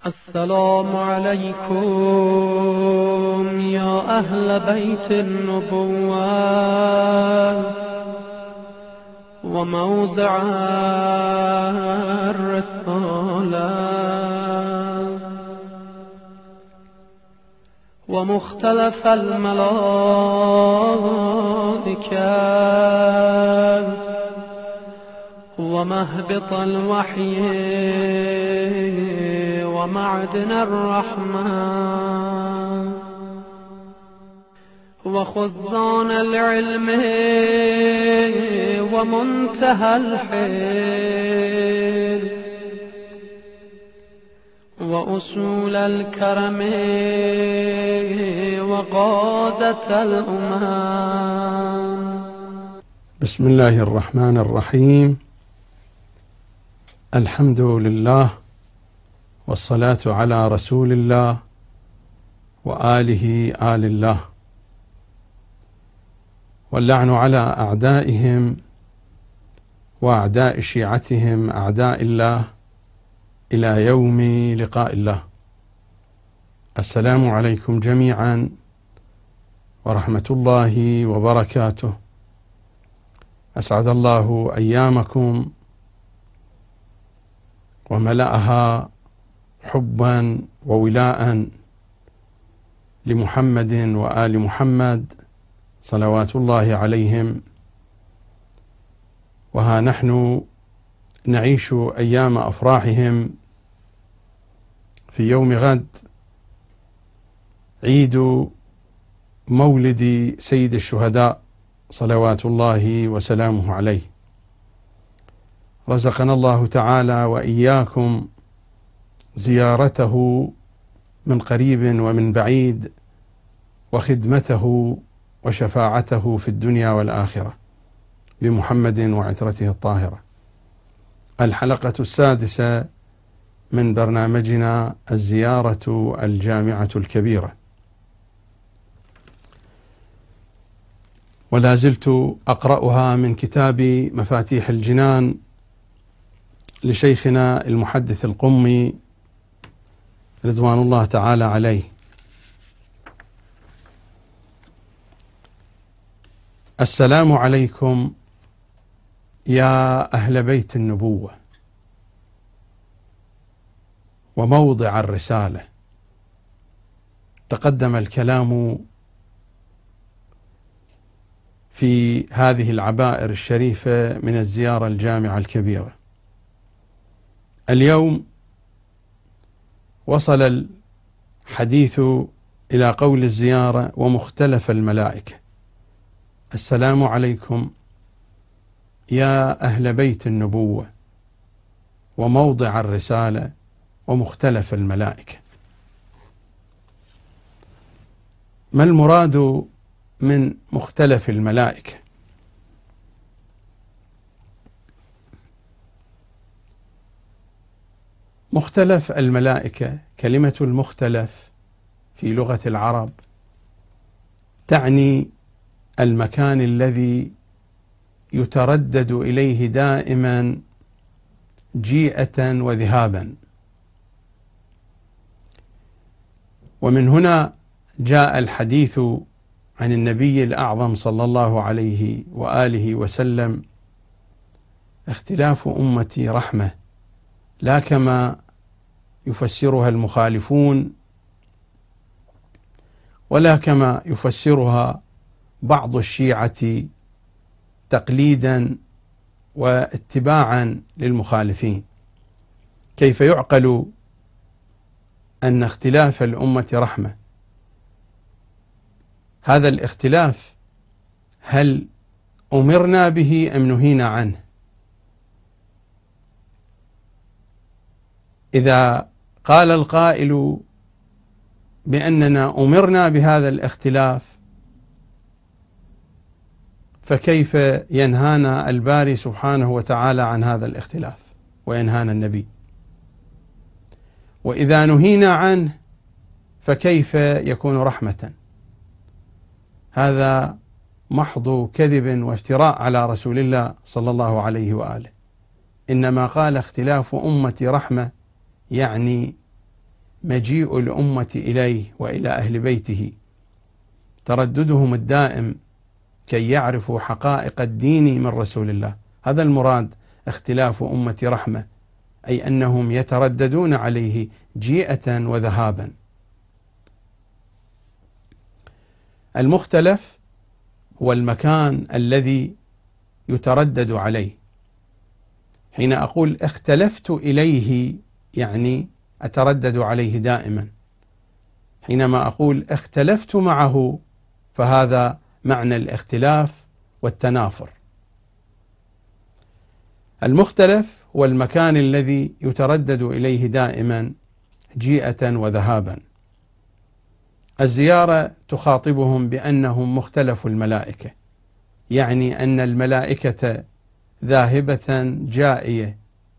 السلام عليكم يا أهل بيت النبوة وموضع الرسالة ومختلف الملائكة ومهبط الوحي ومعدن الرحمة وخزان العلم ومنتهى الحيل وأصول الكرم وقادة الأمم. بسم الله الرحمن الرحيم. الحمد لله والصلاة على رسول الله وآله آل الله، واللعن على أعدائهم وأعداء شيعتهم أعداء الله إلى يوم لقاء الله. السلام عليكم جميعا ورحمة الله وبركاته. أسعد الله أيامكم وملأها حبا وولاء لمحمد وآل محمد صلوات الله عليهم. وها نحن نعيش أيام أفراحهم في يوم غد، عيد مولد سيد الشهداء صلوات الله وسلامه عليه. رزقنا الله تعالى وإياكم زيارته من قريب ومن بعيد، وخدمته وشفاعته في الدنيا والآخرة بمحمد وعترته الطاهرة. الحلقة السادسة من برنامجنا الزيارة الجامعة الكبيرة، ولا زلت أقرأها من كتاب مفاتيح الجنان لشيخنا المحدث القمي رضوان الله تعالى عليه. السلام عليكم يا أهل بيت النبوة وموضع الرسالة. تقدم الكلام في هذه العبائر الشريفة من الزيارة الجامعة الكبيرة. اليوم وصل الحديث إلى قول الزيارة ومختلف الملائكة. السلام عليكم يا أهل بيت النبوة وموضع الرسالة ومختلف الملائكة. ما المراد من مختلف الملائكة؟ مختلف الملائكة، كلمة المختلف في لغة العرب تعني المكان الذي يتردد إليه دائما جيئة وذهابا. ومن هنا جاء الحديث عن النبي الأعظم صلى الله عليه وآله وسلم: اختلاف أمتي رحمة، لا كما يفسرها المخالفون ولا كما يفسرها بعض الشيعة تقليدا واتباعا للمخالفين. كيف يعقل أن اختلاف الأمة رحمة؟ هذا الاختلاف هل أمرنا به أم نهينا عنه؟ إذا قال القائل بأننا أمرنا بهذا الاختلاف، فكيف ينهانا الباري سبحانه وتعالى عن هذا الاختلاف وينهانا النبي؟ وإذا نهينا عنه فكيف يكون رحمة؟ هذا محض كذب وافتراء على رسول الله صلى الله عليه وآله. إنما قال اختلاف أمتي رحمة، يعني مجيء الأمة إليه وإلى أهل بيته، ترددهم الدائم كي يعرفوا حقائق الدين من رسول الله. هذا المراد، اختلاف أمة رحمة، أي أنهم يترددون عليه جيئة وذهابا. المختلف هو المكان الذي يتردد عليه. حين أقول اختلفت إليه يعني أتردد عليه دائما. حينما أقول اختلفت معه فهذا معنى الاختلاف والتنافر. المختلف هو المكان الذي يتردد إليه دائما جيئة وذهابا. الزيارة تخاطبهم بأنهم مختلف الملائكة، يعني أن الملائكة ذاهبة جائية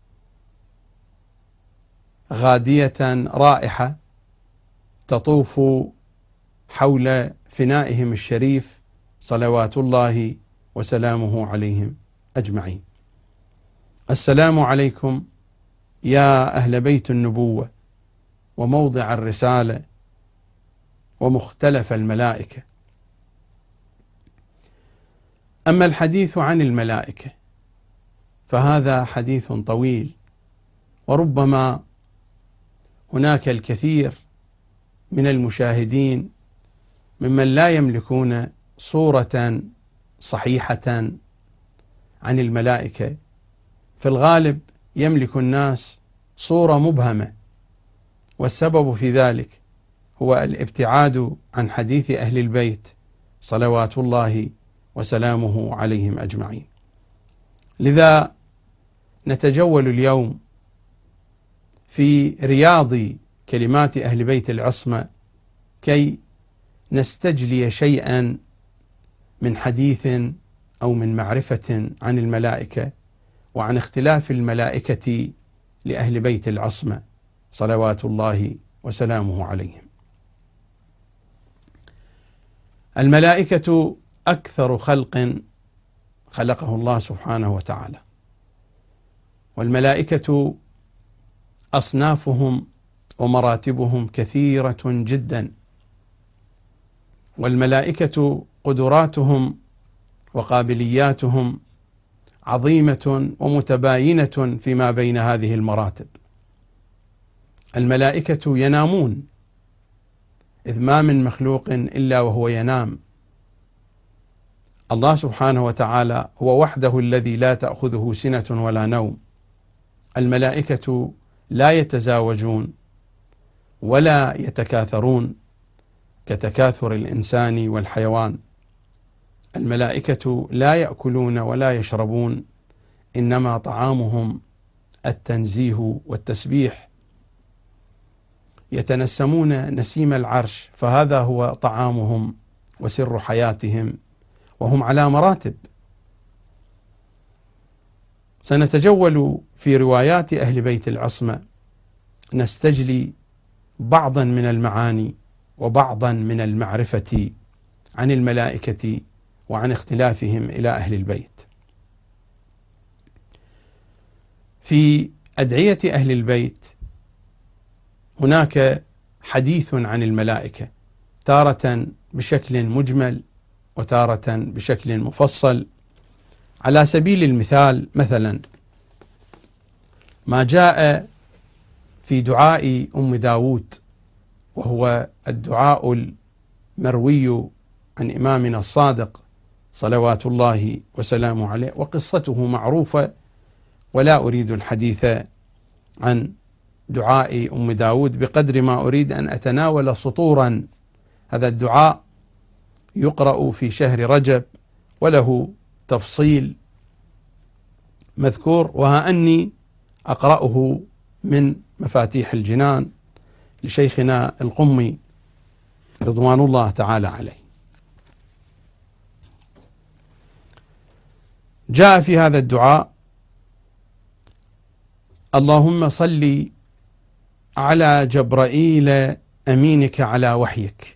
غادية رائحة تطوف حول فنائهم الشريف صلوات الله وسلامه عليهم أجمعين. السلام عليكم يا أهل بيت النبوة وموضع الرسالة ومختلف الملائكة. أما الحديث عن الملائكة فهذا حديث طويل، وربما هناك الكثير من المشاهدين ممن لا يملكون صورة صحيحة عن الملائكة. في الغالب يملك الناس صورة مبهمة، والسبب في ذلك هو الابتعاد عن حديث أهل البيت صلوات الله وسلامه عليهم أجمعين. لذا نتجول اليوم في رياض كلمات أهل بيت العصمة كي نستجلي شيئا من حديث أو من معرفة عن الملائكة وعن اختلاف الملائكة لأهل بيت العصمة صلوات الله وسلامه عليهم. الملائكة أكثر خلق خلقه الله سبحانه وتعالى، والملائكة أصنافهم ومراتبهم كثيرة جدا، والملائكة قدراتهم وقابلياتهم عظيمة ومتباينة فيما بين هذه المراتب. الملائكة ينامون، إذ ما من مخلوق إلا وهو ينام. الله سبحانه وتعالى هو وحده الذي لا تأخذه سنة ولا نوم. الملائكة لا يتزاوجون ولا يتكاثرون كتكاثر الإنسان والحيوان. الملائكة لا يأكلون ولا يشربون، إنما طعامهم التنزيه والتسبيح. يتنسمون نسيم العرش، فهذا هو طعامهم وسر حياتهم، وهم على مراتب. سنتجول في روايات أهل بيت العصمة نستجلي بعضا من المعاني وبعضا من المعرفة عن الملائكة وعن اختلافهم إلى أهل البيت. في أدعية أهل البيت هناك حديث عن الملائكة، تارة بشكل مجمل وتارة بشكل مفصل. على سبيل المثال مثلا ما جاء في دعاء أم داود، وهو الدعاء المروي عن إمامنا الصادق صلوات الله وسلامه عليه، وقصته معروفة ولا أريد الحديث عن دعاء أم داود بقدر ما أريد أن أتناول سطورا. هذا الدعاء يقرأ في شهر رجب وله تفصيل مذكور، وها أني أقرأه من مفاتيح الجنان لشيخنا القمي رضوان الله تعالى عليه. جاء في هذا الدعاء: اللهم صل على جبرائيل أمينك على وحيك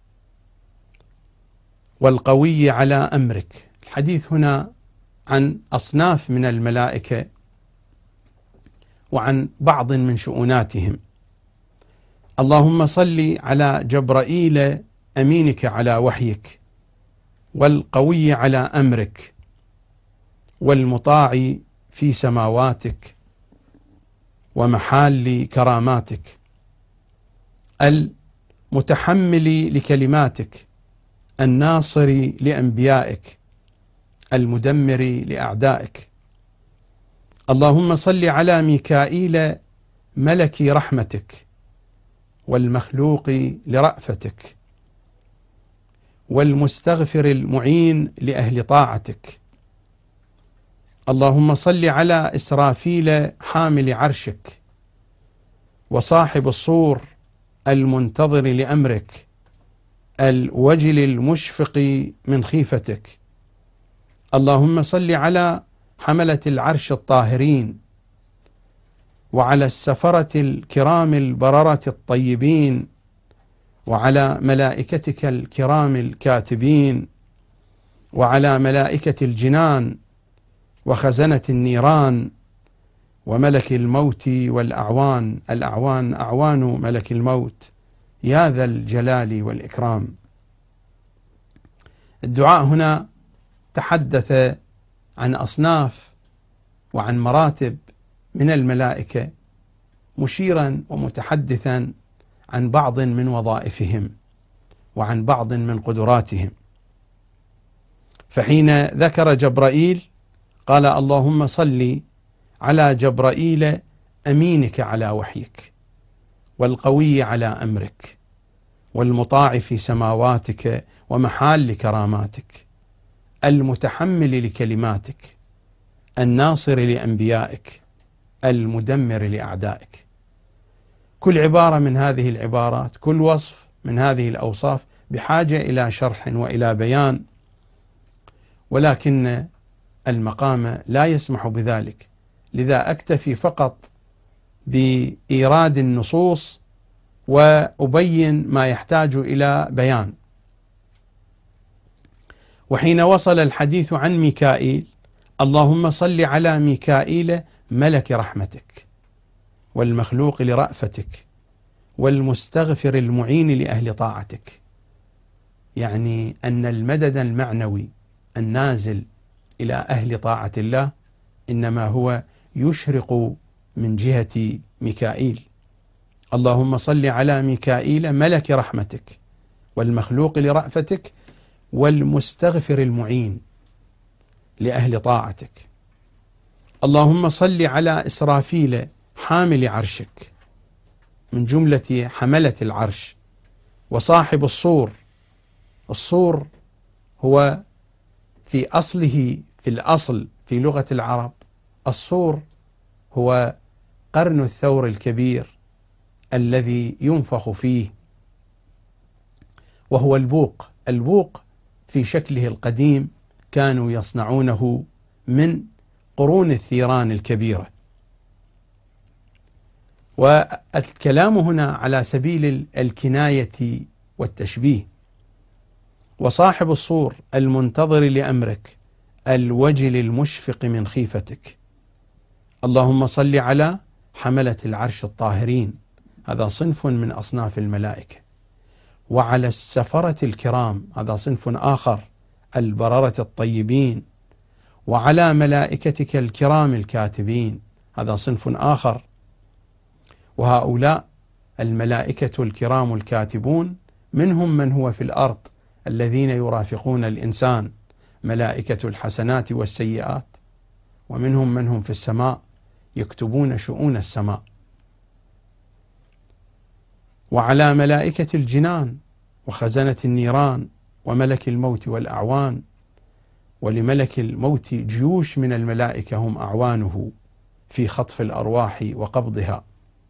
والقوي على أمرك. الحديث هنا عن أصناف من الملائكة وعن بعض من شؤوناتهم. اللهم صل على جبرائيل أمينك على وحيك، والقوي على أمرك، والمطاع في سماواتك ومحال كراماتك، المتحمل لكلماتك، الناصر لأنبيائك، المدمر لأعدائك. اللهم صل على ميكائيل ملك رحمتك، والمخلوق لرأفتك، والمستغفر المعين لأهل طاعتك. اللهم صل على إسرافيل حامل عرشك، وصاحب الصور المنتظر لأمرك، الوجل المشفق من خيفتك. اللهم صل على حملة العرش الطاهرين، وعلى السفرة الكرام البررة الطيبين، وعلى ملائكتك الكرام الكاتبين، وعلى ملائكة الجنان وخزنة النيران، وملك الموت والأعوان. الأعوان أعوان ملك الموت، يا ذا الجلال والإكرام. الدعاء هنا تحدث عن أصناف وعن مراتب من الملائكة، مشيرا ومتحدثا عن بعض من وظائفهم وعن بعض من قدراتهم. فحين ذكر جبرائيل قال اللهم صل على جبرائيل أمينك على وحيك، والقوي على أمرك، والمطاع في سماواتك ومحال كراماتك، المتحمل لكلماتك، الناصر لأنبيائك، المدمر لأعدائك. كل عبارة من هذه العبارات، كل وصف من هذه الأوصاف بحاجة إلى شرح وإلى بيان، ولكن المقام لا يسمح بذلك، لذا أكتفي فقط بإيراد النصوص وأبين ما يحتاج إلى بيان. وحين وصل الحديث عن ميكائيل، اللهم صل على ميكائيل ملك رحمتك، والمخلوق لرأفتك، والمستغفر المعين لأهل طاعتك. يعني أن المدد المعنوي النازل إلى أهل طاعة الله إنما هو يشرق من جهة ميكائيل. اللهم صل على ميكائيل ملك رحمتك، والمخلوق لرأفتك، والمستغفر المعين لأهل طاعتك. اللهم صل على إسرافيل حامل عرشك، من جملة حملة العرش، وصاحب الصور. الصور هو في أصله، في الأصل في لغة العرب، الصور هو قرن الثور الكبير الذي ينفخ فيه، وهو البوق. البوق في شكله القديم كانوا يصنعونه من قرون الثيران الكبيرة. والكلام هنا على سبيل الكناية والتشبيه. وصاحب الصور المنتظر لأمرك، الوجل المشفق من خيفتك. اللهم صل على حملة العرش الطاهرين، هذا صنف من أصناف الملائكة. وعلى السفرة الكرام، هذا صنف آخر، البررة الطيبين. وعلى ملائكتك الكرام الكاتبين، هذا صنف آخر. وهؤلاء الملائكة الكرام الكاتبون منهم من هو في الأرض الذين يرافقون الإنسان، ملائكة الحسنات والسيئات، ومنهم من هم في السماء يكتبون شؤون السماء. وعلى ملائكة الجنان وخزنة النيران وملك الموت والأعوان. ولملك الموت جيوش من الملائكة هم أعوانه في خطف الأرواح وقبضها.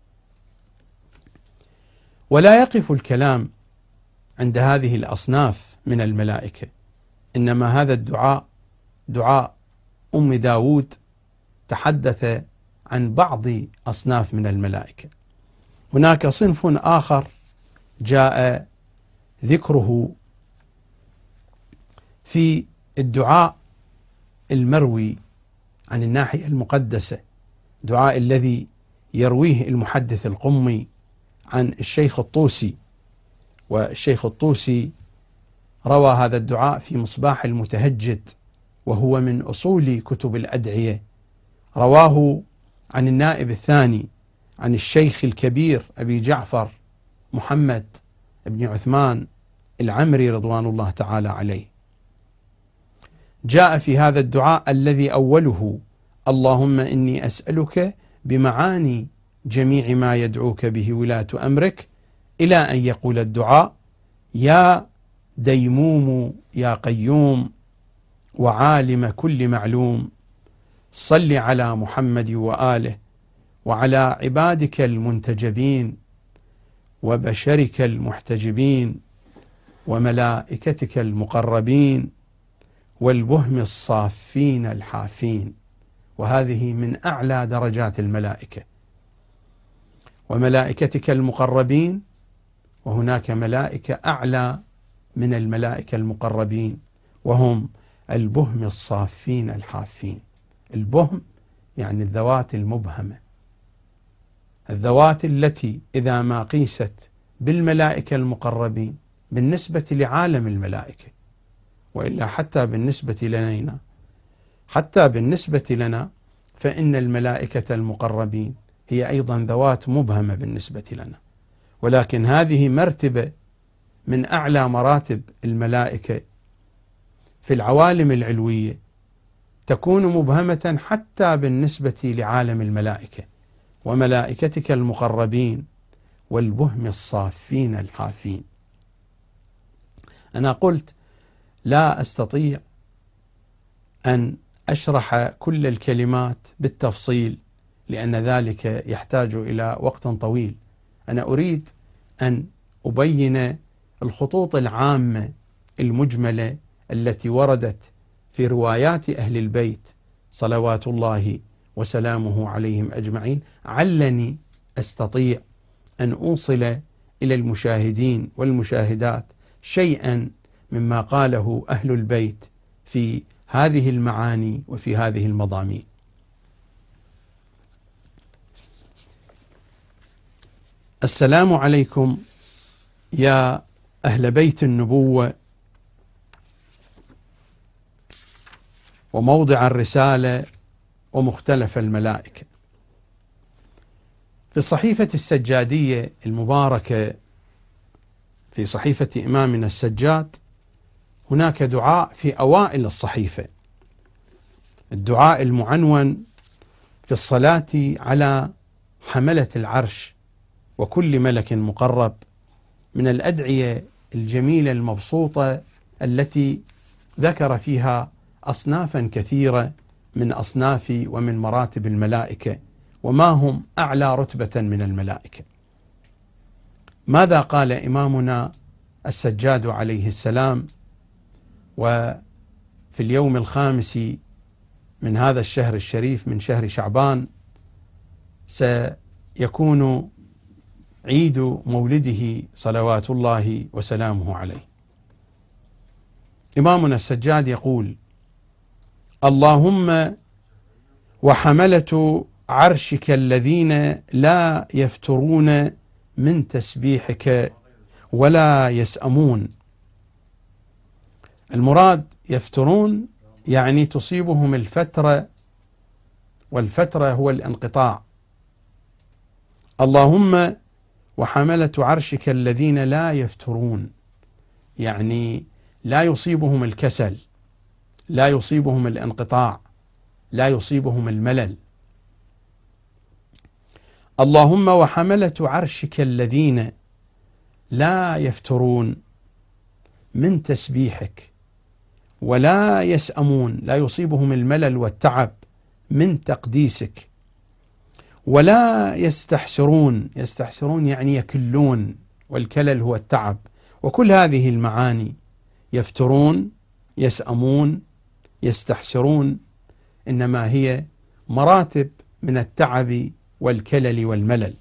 ولا يقف الكلام عند هذه الأصناف من الملائكة، إنما هذا الدعاء دعاء أم داود تحدث عن بعض أصناف من الملائكة. هناك صنف آخر جاء ذكره في الدعاء المروي عن الناحية المقدسة، دعاء الذي يرويه المحدث القمي عن الشيخ الطوسي، والشيخ الطوسي روى هذا الدعاء في مصباح المتهجد، وهو من أصول كتب الأدعية. رواه عن النائب الثاني عن الشيخ الكبير أبي جعفر محمد بن عثمان العمري رضوان الله تعالى عليه. جاء في هذا الدعاء الذي أوله: اللهم إني أسألك بمعاني جميع ما يدعوك به ولاة أمرك، إلى أن يقول الدعاء: يا ديموم يا قيوم وعالم كل معلوم، صل على محمد وآله وعلى عبادك المنتجبين وبشرك المحتجبين وملائكتك المقربين والبهم الصافين الحافين. وهذه من أعلى درجات الملائكة. وملائكتك المقربين، وهناك ملائكة أعلى من الملائكة المقربين، وهم البهم الصافين الحافين. البهم يعني الذوات المبهمة، الذوات التي إذا ما قيست بالملائكة المقربين بالنسبة لعالم الملائكة، وإلا حتى بالنسبة لنا فإن الملائكة المقربين هي أيضا ذوات مبهمة بالنسبة لنا، ولكن هذه مرتبة من أعلى مراتب الملائكة في العوالم العلوية، تكون مبهمة حتى بالنسبة لعالم الملائكة. وملائكتك المقربين والبهم الصافين الحافين. أنا قلت لا أستطيع أن أشرح كل الكلمات بالتفصيل، لأن ذلك يحتاج إلى وقت طويل. أنا أريد أن أبين الخطوط العامة المجملة التي وردت في روايات أهل البيت صلوات الله وسلامه عليهم أجمعين، علني أستطيع أن أوصل إلى المشاهدين والمشاهدات شيئا مما قاله أهل البيت في هذه المعاني وفي هذه المضامين. السلام عليكم يا أهل بيت النبوة وموضع الرسالة ومختلف الملائكة. في صحيفة السجادية المباركة، في صحيفة إمامنا السجاد، هناك دعاء في أوائل الصحيفة، الدعاء المعنون في الصلاة على حملة العرش وكل ملك مقرب، من الأدعية الجميلة المبسوطة التي ذكر فيها أصنافا كثيرة من أصناف ومن مراتب الملائكة، وما هم أعلى رتبة من الملائكة. ماذا قال إمامنا السجاد عليه السلام وفي اليوم الخامس من هذا الشهر الشريف من شهر شعبان سيكون عيد مولده صلوات الله وسلامه عليه؟ إمامنا السجاد يقول: اللهم وحملة عرشك الذين لا يفترون من تسبيحك ولا يسأمون. المراد يفترون يعني تصيبهم الفترة، والفترة هو الانقطاع. اللهم وحملة عرشك الذين لا يفترون يعني لا يصيبهم الكسل، لا يصيبهم الانقطاع، لا يصيبهم الملل. اللهم وحملة عرشك الذين لا يفترون من تسبيحك ولا يسأمون، لا يصيبهم الملل والتعب من تقديسك، ولا يستحسرون، يستحسرون يعني يكلون، والكلل هو التعب. وكل هذه المعاني، يفترون، يسأمون، يستحسرون، إنما هي مراتب من التعب والكلل والملل.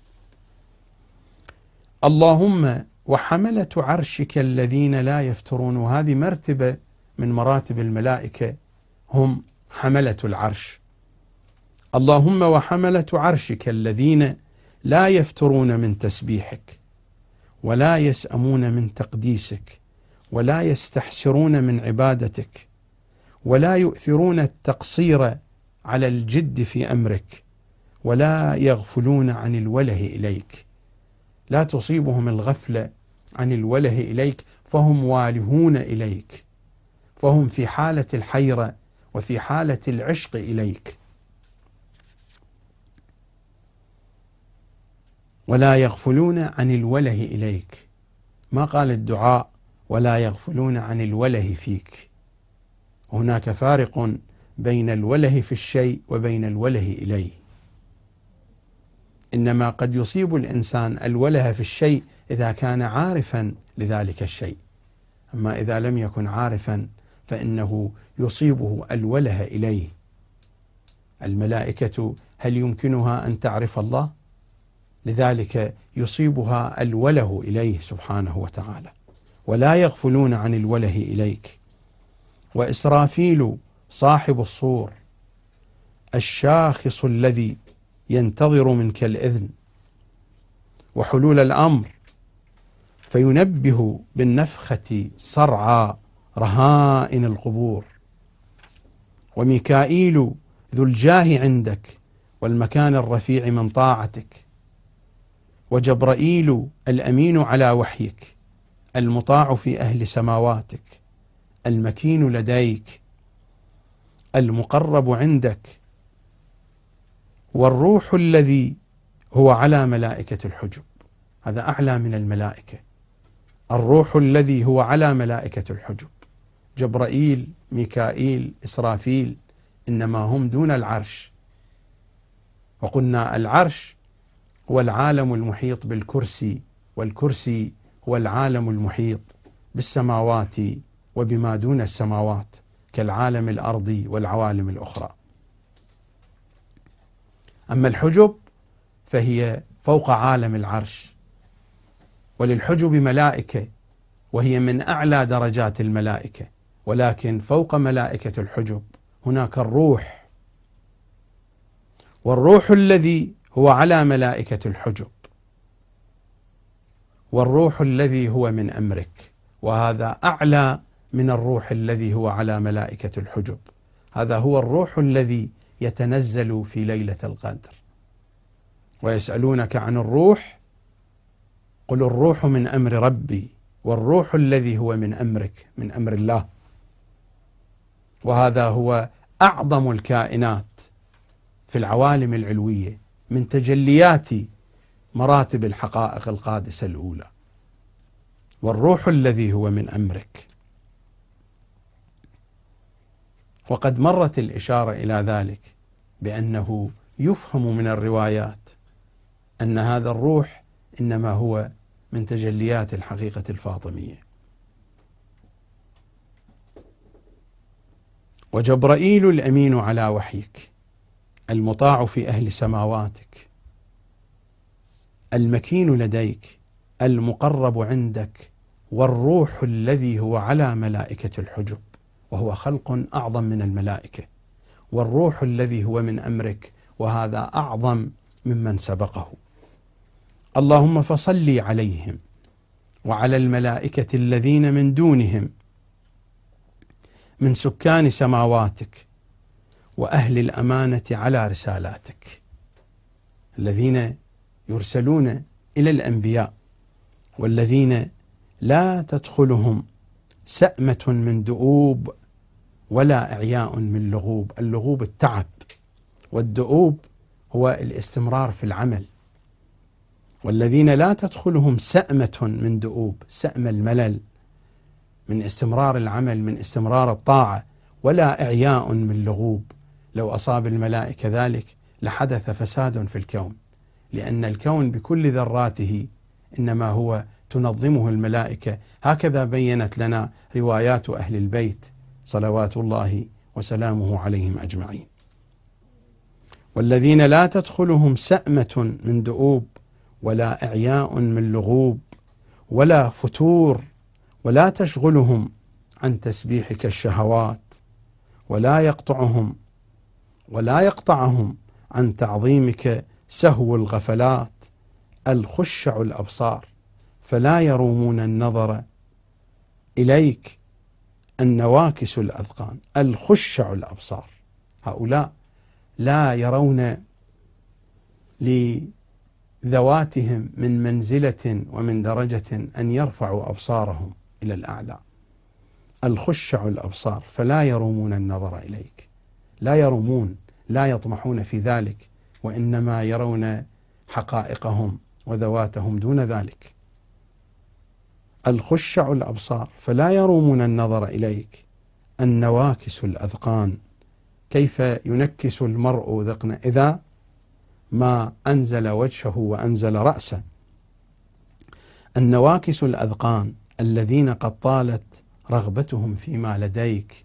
اللهم وحملة عرشك الذين لا يفترون، وهذه مرتبة من مراتب الملائكة، هم حملة العرش. اللهم وحملة عرشك الذين لا يفترون من تسبيحك، ولا يسأمون من تقديسك، ولا يستحسرون من عبادتك، ولا يؤثرون التقصير على الجد في أمرك، ولا يغفلون عن الوله إليك. لا تصيبهم الغفلة عن الوله إليك، فهم والهون إليك، فهم في حالة الحيرة وفي حالة العشق إليك. ولا يغفلون عن الوله إليك، ما قال الدعاء ولا يغفلون عن الوله فيك. هناك فارق بين الوله في الشيء وبين الوله إليه. إنما قد يصيب الإنسان الوله في الشيء إذا كان عارفا لذلك الشيء، أما إذا لم يكن عارفا فإنه يصيبه الوله إليه. الملائكة هل يمكنها أن تعرف الله؟ لذلك يصيبها الوله إليه سبحانه وتعالى. ولا يغفلون عن الوله إليك. وإسرافيل صاحب الصور الشاخص الذي ينتظر منك الإذن وحلول الأمر، فينبه بالنفخة صرعى رهائن القبور. وميكائيل ذو الجاه عندك والمكان الرفيع من طاعتك. وجبرائيل الأمين على وحيك المطاع في أهل سماواتك المكين لديك المقرب عندك. والروح الذي هو على ملائكة الحجب، هذا أعلى من الملائكة. الروح الذي هو على ملائكة الحجب، جبرائيل، ميكائيل، إسرافيل، إنما هم دون العرش. وقلنا العرش هو العالم المحيط بالكرسي، والكرسي هو العالم المحيط بالسماوات وبما دون السماوات كالعالم الأرضي والعوالم الأخرى. أما الحجب فهي فوق عالم العرش. وللحجب ملائكة وهي من أعلى درجات الملائكة، ولكن فوق ملائكة الحجب هناك الروح. والروح الذي هو على ملائكة الحجب، والروح الذي هو من أمرك، وهذا أعلى من الروح الذي هو على ملائكة الحجب. هذا هو الروح الذي يتنزل في ليلة القدر. ويسألونك عن الروح قل الروح من أمر ربي، والروح الذي هو من أمرك من أمر الله. وهذا هو أعظم الكائنات في العوالم العلوية من تجليات مراتب الحقائق القادسة الأولى. والروح الذي هو من أمرك. وقد مرت الإشارة إلى ذلك بأنه يفهم من الروايات أن هذا الروح إنما هو من تجليات الحقيقة الفاطمية. وجبرائيل الأمين على وحيك المطاع في أهل سماواتك المكين لديك المقرب عندك. والروح الذي هو على ملائكة الحجب، وهو خلق أعظم من الملائكة. والروح الذي هو من أمرك، وهذا أعظم ممن سبقه. اللهم فصل عليهم وعلى الملائكة الذين من دونهم من سكان سماواتك وأهل الأمانة على رسالاتك، الذين يرسلون إلى الأنبياء، والذين لا تدخلهم سأمة من دؤوب ولا إعياء من لغوب. اللغوب التعب، والدؤوب هو الاستمرار في العمل. والذين لا تدخلهم سأمة من دؤوب، سأم الملل من استمرار العمل، من استمرار الطاعة، ولا إعياء من لغوب. لو أصاب الملائكة ذلك لحدث فساد في الكون، لأن الكون بكل ذراته إنما هو تنظمه الملائكة. هكذا بينت لنا روايات أهل البيت صلوات الله وسلامه عليهم أجمعين. والذين لا تدخلهم سأمة من دؤوب ولا إعياء من لغوب ولا فتور، ولا تشغلهم عن تسبيحك الشهوات، ولا يقطعهم عن تعظيمك سهو الغفلات، الخشع الأبصار فلا يرومون النظر إليك النواكس الأذقان. الخشع الأبصار، هؤلاء لا يرون لذواتهم من منزلة ومن درجة أن يرفعوا أبصارهم إلى الأعلى. الخشع الأبصار فلا يرومون النظر إليك، لا يرومون، لا يطمحون في ذلك، وإنما يرون حقائقهم وذواتهم دون ذلك. الخشع الأبصار فلا يرومون النظر إليك النواكس الأذقان. كيف ينكس المرء ذقن إذا ما أنزل وجهه وأنزل رأسه؟ النواكس الأذقان الذين قد طالت رغبتهم فيما لديك.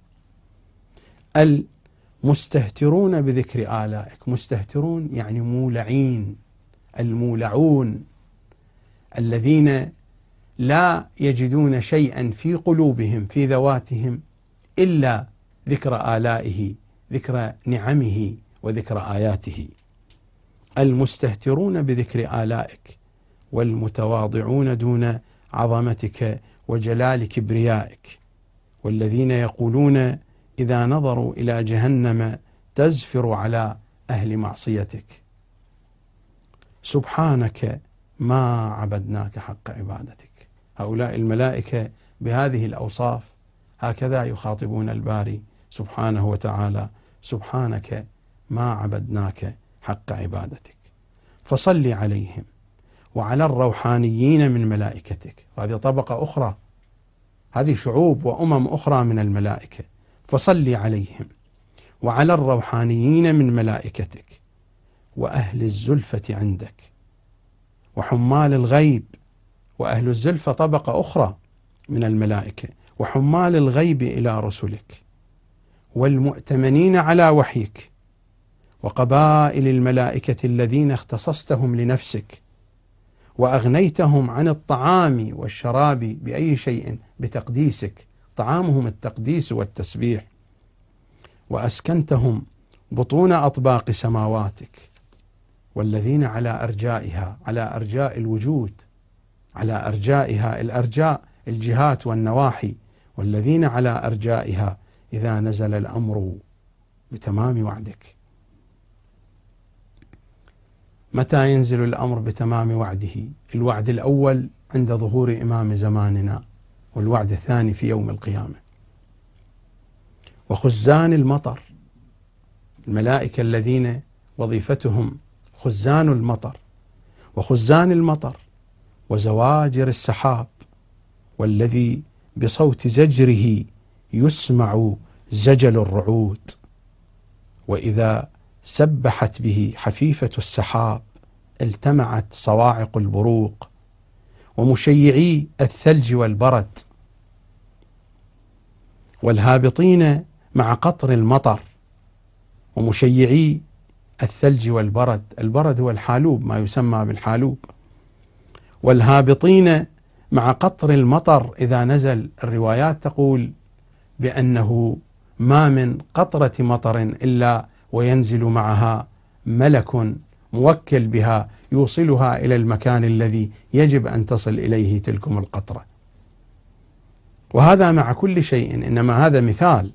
المستهترون بذكر آلائك، مستهترون يعني مولعين، المولعون الذين لا يجدون شيئا في قلوبهم في ذواتهم إلا ذكر آلائه، ذكر نعمه وذكر آياته. المستهترون بذكر آلائك والمتواضعون دون عظمتك وجلال كبريائك، والذين يقولون إذا نظروا إلى جهنم تزفر على أهل معصيتك. سبحانك ما عبدناك حق عبادتك. هؤلاء الملائكة بهذه الأوصاف هكذا يخاطبون الباري سبحانه وتعالى: سبحانك ما عبدناك حق عبادتك. فصل عليهم وعلى الروحانيين من ملائكتك. هذه طبقة أخرى، هذه شعوب وأمم أخرى من الملائكة. فصل عليهم وعلى الروحانيين من ملائكتك وأهل الزلفة عندك وحمال الغيب. وأهل الزلفة طبقة أخرى من الملائكة، وحمال الغيب إلى رسلك، والمؤتمنين على وحيك، وقبائل الملائكة الذين اختصصتهم لنفسك وأغنيتهم عن الطعام والشراب بأي شيء بتقديسك، طعامهم التقديس والتسبيح، وأسكنتهم بطون أطباق سماواتك، والذين على أرجائها، على أرجاء الوجود، على أرجائها، الأرجاء الجهات والنواحي، والذين على أرجائها إذا نزل الأمر بتمام وعدك. متى ينزل الأمر بتمام وعده؟ الوعد الأول عند ظهور إمام زماننا، والوعد الثاني في يوم القيامة. وخزان المطر، الملائكة الذين وظيفتهم خزان المطر، وخزان المطر وزواجر السحاب، والذي بصوت زجره يسمع زجل الرعود، وإذا سبحت به حفيفة السحاب التمعت صواعق البروق، ومشيعي الثلج والبرد، والهابطين مع قطر المطر، ومشيعي الثلج والبرد. البرد هو الحالوب، ما يسمى بالحالوب. والهابطين مع قطر المطر إذا نزل. الروايات تقول بأنه ما من قطرة مطر إلا وينزل معها ملك موكل بها يوصلها إلى المكان الذي يجب أن تصل إليه تلكم القطرة. وهذا مع كل شيء، إنما هذا مثال.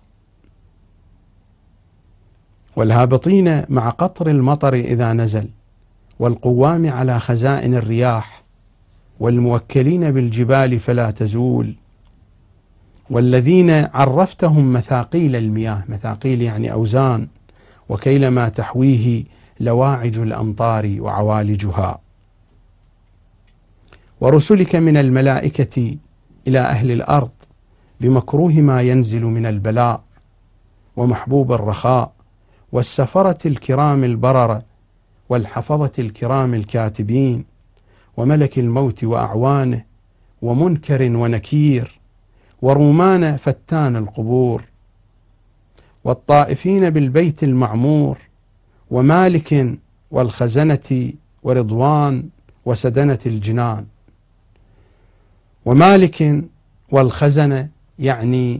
والهابطين مع قطر المطر إذا نزل، والقوام على خزائن الرياح، والموكلين بالجبال فلا تزول، والذين عرفتهم مثاقيل المياه، مثاقيل يعني أوزان، وكيل ما تحويه لواعج الأمطار وعوالجها. ورسلك من الملائكة إلى أهل الأرض بمكروه ما ينزل من البلاء، ومحبوب الرخاء، والسفرة الكرام البررة، والحفظة الكرام الكاتبين، وملك الموت وأعوانه، ومنكر ونكير، ورومان فتان القبور، والطائفين بالبيت المعمور، ومالك والخزنة، ورضوان وسدنة الجنان. ومالك والخزنة يعني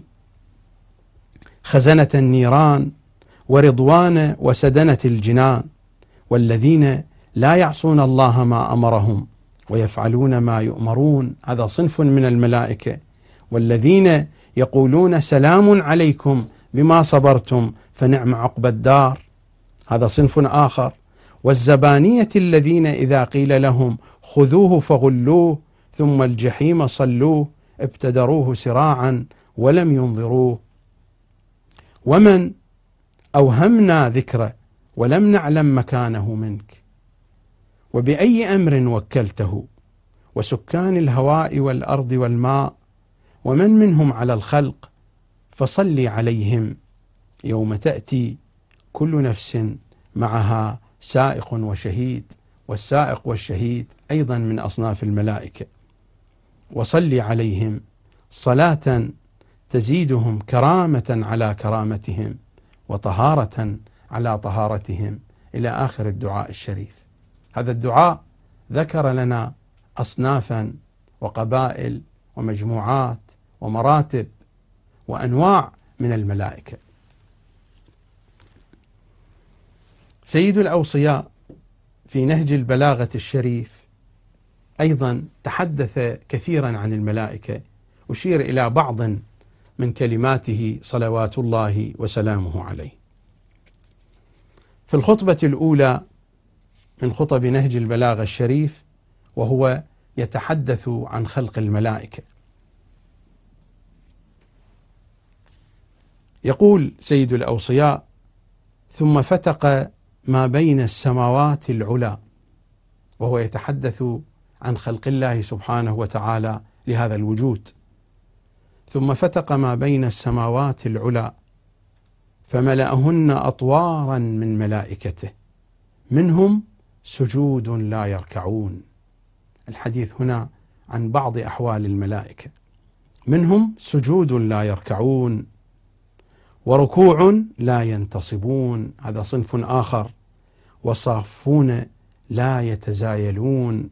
خزنة النيران، ورضوان وسدنة الجنان، والذين لا يعصون الله ما أمرهم ويفعلون ما يؤمرون، هذا صنف من الملائكة. والذين يقولون سلام عليكم بما صبرتم فنعم عقبى الدار، هذا صنف آخر. والزبانية الذين إذا قيل لهم خذوه فغلوه ثم الجحيم صلوه ابتدروه سراعا ولم ينظروه. ومن أوهمنا ذكره ولم نعلم مكانه منك، وبأي أمر وكلته، وسكان الهواء والأرض والماء، ومن منهم على الخلق، فصل عليهم يوم تأتي كل نفس معها سائق وشهيد. والسائق والشهيد أيضا من أصناف الملائكة. وصل عليهم صلاة تزيدهم كرامة على كرامتهم وطهارة على طهارتهم، إلى آخر الدعاء الشريف. هذا الدعاء ذكر لنا أصنافا وقبائل ومجموعات ومراتب وأنواع من الملائكة. سيد الأوصياء في نهج البلاغة الشريف أيضا تحدث كثيرا عن الملائكة، أشير إلى بعض من كلماته صلوات الله وسلامه عليه. في الخطبة الأولى من خطب نهج البلاغة الشريف وهو يتحدث عن خلق الملائكة، يقول سيد الأوصياء: ثم فتق ما بين السماوات العلى، وهو يتحدث عن خلق الله سبحانه وتعالى لهذا الوجود. ثم فتق ما بين السماوات العلى فملأهن أطوارا من ملائكته منهم سجود لا يركعون. الحديث هنا عن بعض أحوال الملائكة. منهم سجود لا يركعون، وركوع لا ينتصبون، هذا صنف آخر. وصافون لا يتزايلون،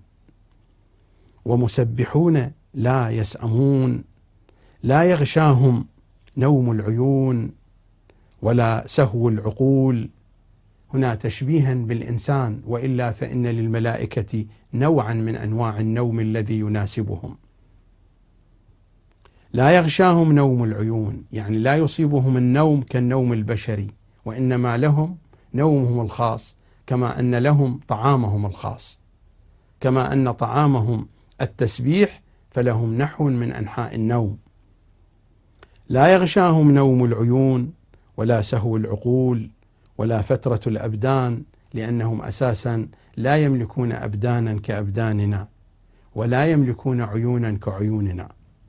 ومسبحون لا يسأمون، لا يغشاهم نوم العيون ولا سهو العقول. هنا تشبيها بالإنسان، وإلا فإن للملائكة نوعا من أنواع النوم الذي يناسبهم. لا يغشاهم نوم العيون، يعني لا يصيبهم النوم كالنوم البشري، وإنما لهم نومهم الخاص، كما أن لهم طعامهم الخاص. كما أن طعامهم التسبيح فلهم نحو من أنحاء النوم. لا يغشاهم نوم العيون ولا سهو العقول ولا فترة الأبدان، لأنهم أساسا لا يملكون أبدانا كأبداننا ولا يملكون عيونا كعيوننا.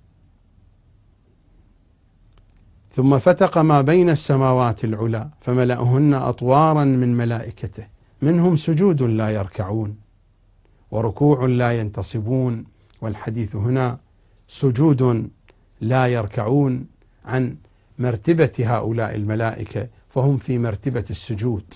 ثم فتق ما بين السماوات العلى فملأهن أطوارا من ملائكته منهم سجود لا يركعون وركوع لا ينتصبون. والحديث هنا سجود لا يركعون عن مرتبة هؤلاء الملائكة، فهم في مرتبة السجود.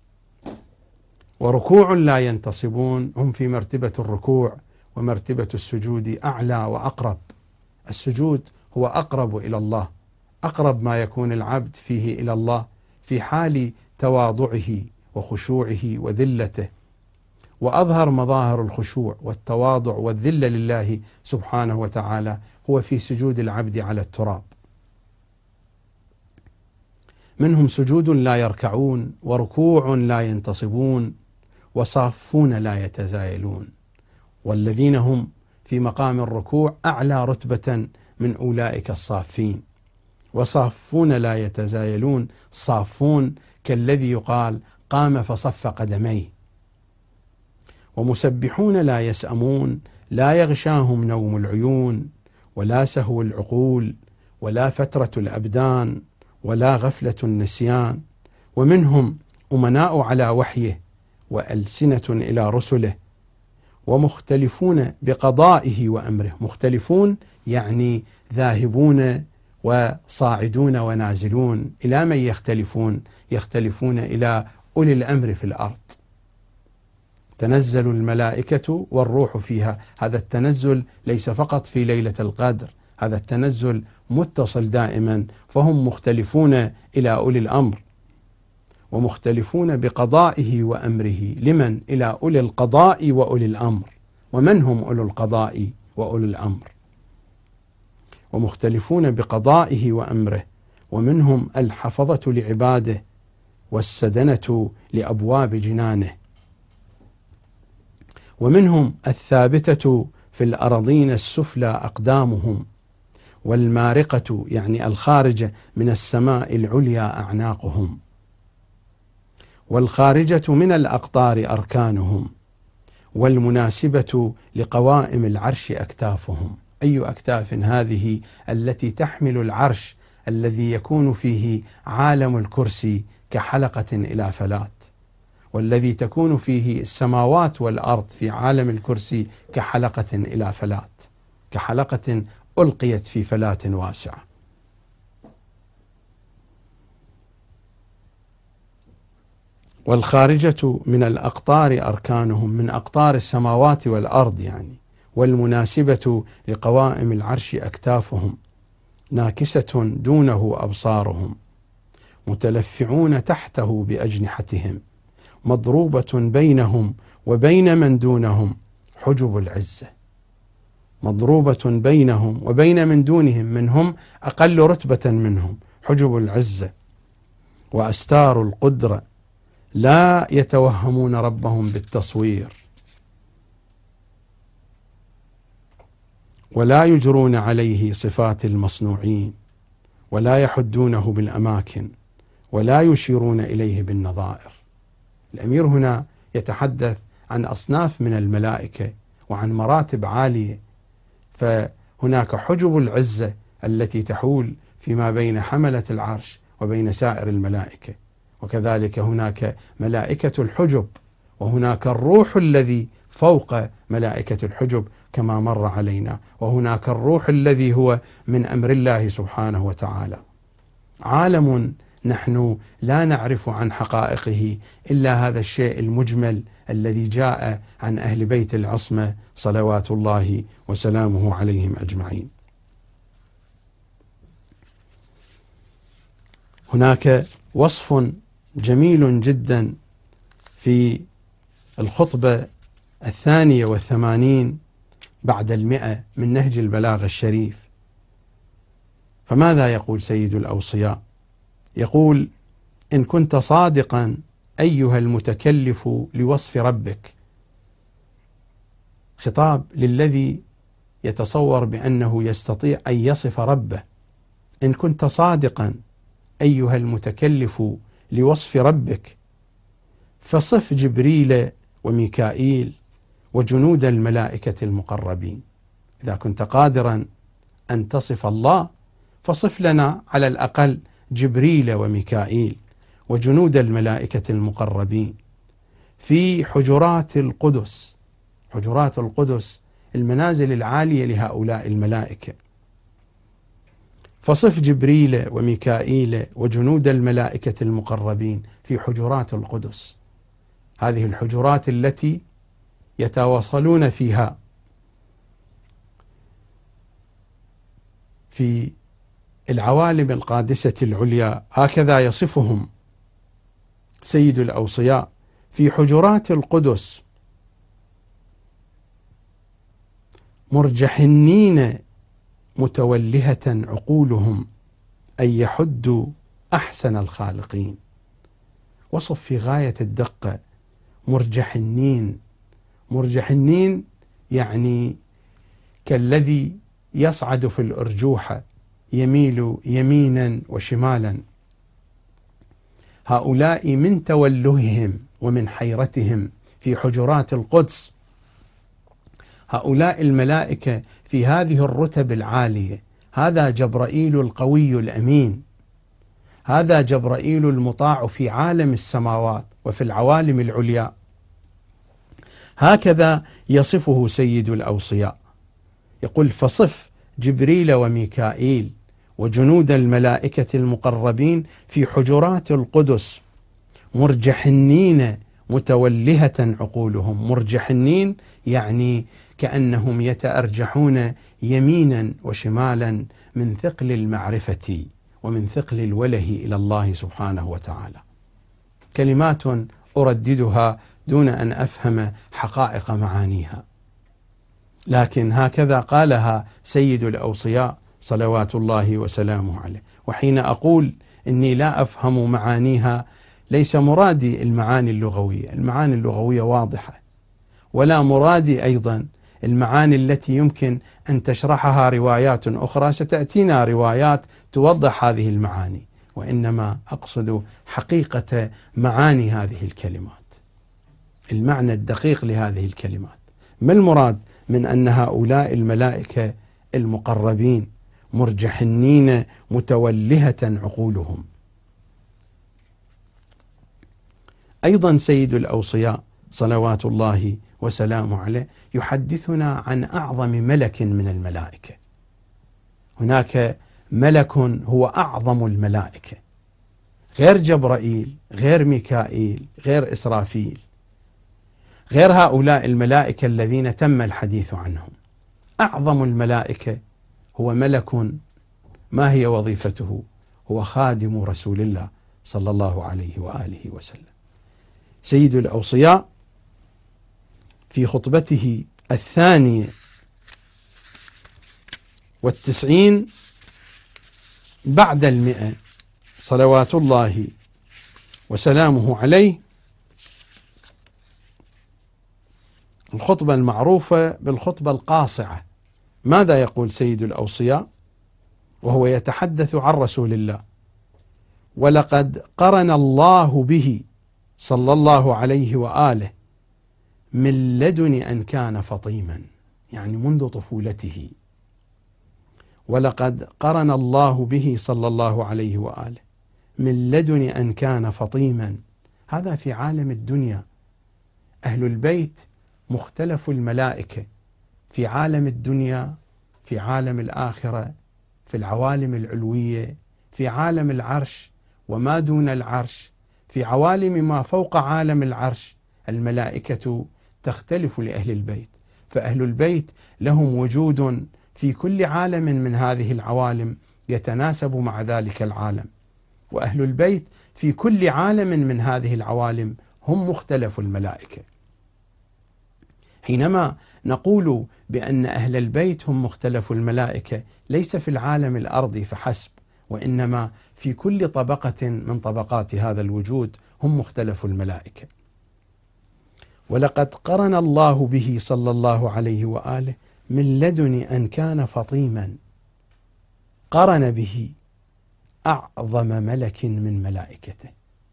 وركوع لا ينتصبون، هم في مرتبة الركوع، ومرتبة السجود أعلى وأقرب. السجود هو أقرب إلى الله، أقرب ما يكون العبد فيه إلى الله في حال تواضعه وخشوعه وذلته. وأظهر مظاهر الخشوع والتواضع والذلة لله سبحانه وتعالى هو في سجود العبد على التراب. منهم سجود لا يركعون وركوع لا ينتصبون وصافون لا يتزايلون. والذين هم في مقام الركوع أعلى رتبة من أولئك الصافين. وصافون لا يتزايلون، صافون كالذي يقال قام فصف قدميه. ومسبحون لا يسأمون، لا يغشاهم نوم العيون ولا سهو العقول ولا فترة الأبدان ولا غفلة النسيان. ومنهم أمناء على وحيه وألسنة إلى رسله، ومختلفون بقضائه وأمره. مختلفون يعني ذاهبون وصاعدون ونازلون. إلى من يختلفون؟ يختلفون إلى أولي الأمر في الأرض. تنزل الملائكة والروح فيها، هذا التنزل ليس فقط في ليلة القدر، هذا التنزل متصل دائما، فهم مختلفون إلى أولي الأمر. ومختلفون بقضائه وأمره. لمن؟ إلى أولي القضاء وأولي الأمر. ومن هم أولي القضاء وأولي الأمر؟ ومختلفون بقضائه وأمره، ومنهم الحفظة لعباده والسدنة لأبواب جنانه، ومنهم الثابتة في الأراضين السفلى أقدامهم، والمارقة يعني الخارجة من السماء العليا أعناقهم، والخارجة من الأقطار أركانهم، والمناسبة لقوائم العرش أكتافهم. أي أكتاف هذه؟ التي تحمل العرش الذي يكون فيه عالم الكرسي كحلقة إلى فلات، والذي تكون فيه السماوات والأرض في عالم الكرسي كحلقة إلى فلات، كحلقة ألقيت في فلاة واسعة. والخارجة من الأقطار أركانهم، من أقطار السماوات والأرض يعني. والمناسبة لقوائم العرش أكتافهم، ناكسة دونه أبصارهم، متلفعون تحته بأجنحتهم، مضروبة بينهم وبين من دونهم حجب العزة. مضروبة بينهم وبين من دونهم، منهم أقل رتبة منهم، حجب العزة وأستار القدرة، لا يتوهمون ربهم بالتصوير، ولا يجرون عليه صفات المصنوعين، ولا يحدونه بالأماكن، ولا يشيرون إليه بالنظائر. الأمير هنا يتحدث عن أصناف من الملائكة وعن مراتب عالية، فهناك حجب العزة التي تحول فيما بين حملة العرش وبين سائر الملائكة، وكذلك هناك ملائكة الحجب، وهناك الروح الذي فوق ملائكة الحجب كما مر علينا، وهناك الروح الذي هو من أمر الله سبحانه وتعالى. عالم نحن لا نعرف عن حقائقه إلا هذا الشيء المجمل الذي جاء عن أهل بيت العصمة صلوات الله وسلامه عليهم أجمعين. هناك وصف جميل جدا في الخطبة 82 بعد 100 من نهج البلاغة الشريف. فماذا يقول سيد الأوصياء؟ يقول: إن كنت صادقا أيها المتكلف لوصف ربك، خطاب للذي يتصور بأنه يستطيع أن يصف ربه. إن كنت صادقا أيها المتكلف لوصف ربك، فصف جبريل وميكائيل وجنود الملائكة المقربين. إذا كنت قادرا أن تصف الله، فصف لنا على الأقل جبريل وميكائيل وجنود الملائكة المقربين في حجرات القدس. حجرات القدس المنازل العالية لهؤلاء الملائكة. فصف جبريل وميكائيل وجنود الملائكة المقربين في حجرات القدس، هذه الحجرات التي يتواصلون فيها في العوالم القادسة العليا. هكذا يصفهم سيد الأوصياء: في حجرات القدس مرجحنين متولهة عقولهم أن يحدوا أحسن الخالقين. وصف في غاية الدقة: مرجحنين. مرجحنين يعني كالذي يصعد في الأرجوحة، يميل يمينا وشمالا. هؤلاء من تولههم ومن حيرتهم في حجرات القدس، هؤلاء الملائكة في هذه الرتب العالية. هذا جبرائيل القوي الأمين، هذا جبرائيل المطاع في عالم السماوات وفي العوالم العليا. هكذا يصفه سيد الأوصياء، يقول: فصف جبريل وميكائيل وجنود الملائكة المقربين في حجرات القدس مرجحنين متولهة عقولهم. مرجحنين يعني كأنهم يتأرجحون يمينا وشمالا من ثقل المعرفة ومن ثقل الوله إلى الله سبحانه وتعالى. كلمات أرددها دون أن أفهم حقائق معانيها، لكن هكذا قالها سيد الأوصياء صلوات الله وسلامه عليه. وحين أقول إني لا أفهم معانيها ليس مرادي المعاني اللغوية، المعاني اللغوية واضحة، ولا مرادي أيضا المعاني التي يمكن أن تشرحها روايات أخرى، ستأتينا روايات توضح هذه المعاني، وإنما أقصد حقيقة معاني هذه الكلمات، المعنى الدقيق لهذه الكلمات. ما المراد من أن هؤلاء الملائكة المقربين مرجحنين متولهة عقولهم؟ أيضا سيد الأوصياء صلوات الله وسلامه عليه يحدثنا عن أعظم ملك من الملائكة. هناك ملك هو أعظم الملائكة، غير جبرائيل، غير ميكائيل، غير إسرافيل، غير هؤلاء الملائكة الذين تم الحديث عنهم. أعظم الملائكة هو ملك، ما هي وظيفته؟ هو خادم رسول الله صلى الله عليه وآله وسلم. سيد الأوصياء في خطبته 92 بعد 100 صلوات الله وسلامه عليه، الخطبة المعروفة بالخطبة القاصعة، ماذا يقول سيد الأوصياء وهو يتحدث عن رسول الله؟ ولقد قرن الله به صلى الله عليه وآله من لدن أن كان فطيما، يعني منذ طفولته. ولقد قرن الله به صلى الله عليه وآله من لدن أن كان فطيما. هذا في عالم الدنيا. أهل البيت مختلف الملائكة في عالم الدنيا، في عالم الآخرة، في العوالم العلوية، في عالم العرش وما دون العرش، في عوالم ما فوق عالم العرش. الملائكة تختلف لأهل البيت، فأهل البيت لهم وجود في كل عالم من هذه العوالم يتناسب مع ذلك العالم، وأهل البيت في كل عالم من هذه العوالم هم مختلف الملائكة. حينما نقول بأن أهل البيت هم مختلف الملائكة ليس في العالم الأرضي فحسب، وإنما في كل طبقة من طبقات هذا الوجود هم مختلف الملائكة. ولقد قرن الله به صلى الله عليه وآله من لدن أن كان فطيما، قرن به أعظم ملك من ملائكته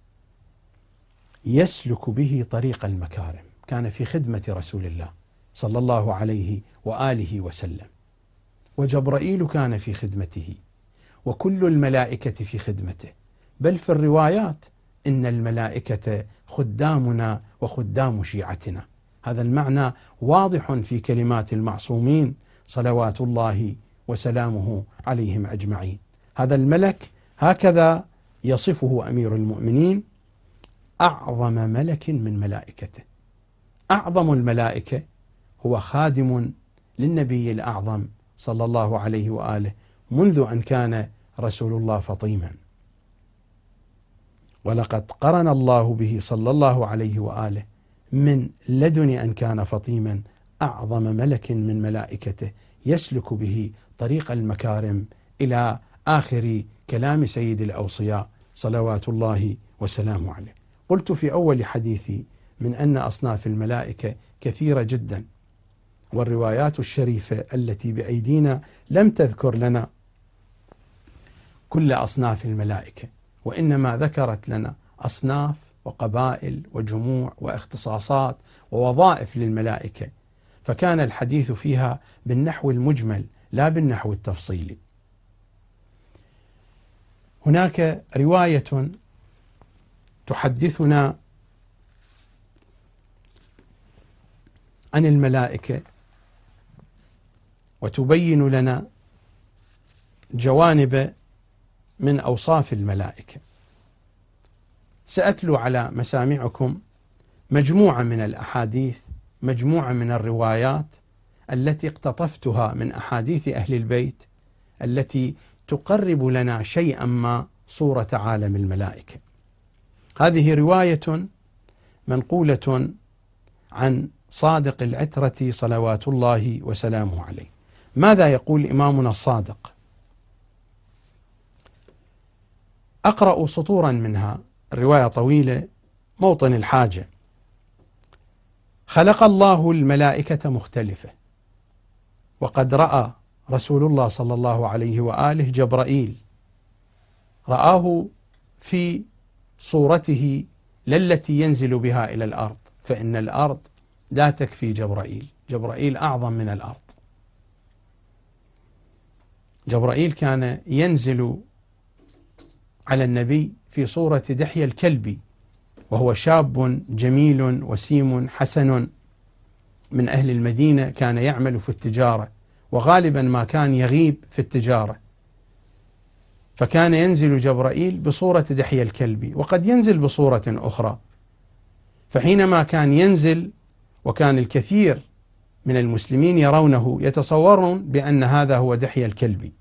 يسلك به طريق المكارم، كان في خدمة رسول الله صلى الله عليه وآله وسلم، وجبرائيل كان في خدمته، وكل الملائكة في خدمته، بل في الروايات إن الملائكة خدامنا وخدام شيعتنا. هذا المعنى واضح في كلمات المعصومين صلوات الله وسلامه عليهم أجمعين. هذا الملك هكذا يصفه أمير المؤمنين: أعظم ملك من ملائكته. أعظم الملائكة هو خادم للنبي الأعظم صلى الله عليه وآله منذ أن كان رسول الله فطيما. ولقد قرن الله به صلى الله عليه وآله من لدن أن كان فطيما أعظم ملك من ملائكته يسلك به طريق المكارم، إلى آخر كلام سيد الأوصياء صلوات الله وسلامه عليه. قلت في أول حديثي من أن أصناف الملائكة كثيرة جدا، والروايات الشريفة التي بأيدينا لم تذكر لنا كل أصناف الملائكة، وإنما ذكرت لنا أصناف وقبائل وجموع واختصاصات ووظائف للملائكة، فكان الحديث فيها بالنحو المجمل لا بالنحو التفصيلي. هناك رواية تحدثنا عن الملائكة وتبين لنا جوانب من أوصاف الملائكة. سأتلو على مسامعكم مجموعة من الأحاديث، مجموعة من الروايات التي اقتطفتها من أحاديث أهل البيت التي تقرب لنا شيئا ما صورة عالم الملائكة. هذه رواية منقولة عن صادق العترة صلوات الله وسلامه عليه. ماذا يقول إمامنا الصادق؟ أقرأ سطورا منها، الرواية طويلة، موطن الحاجة. خلق الله الملائكة مختلفة، وقد رأى رسول الله صلى الله عليه وآله جبرائيل، رآه في صورته التي ينزل بها إلى الأرض، فإن الأرض لا تكفي جبرائيل، جبرائيل أعظم من الأرض. جبرائيل كان ينزل على النبي في صورة دحية الكلبي، وهو شاب جميل وسيم حسن من أهل المدينة، كان يعمل في التجارة، وغالبا ما كان يغيب في التجارة، فكان ينزل جبرائيل بصورة دحية الكلبي، وقد ينزل بصورة أخرى. فحينما كان ينزل وكان الكثير من المسلمين يرونه يتصورون بأن هذا هو دحية الكلبي.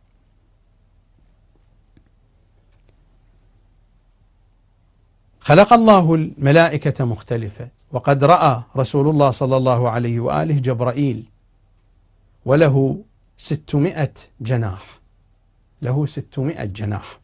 خلق الله الملائكة مختلفة، وقد رأى رسول الله صلى الله عليه وآله جبرائيل، وله 600 جناح، له 600 جناح.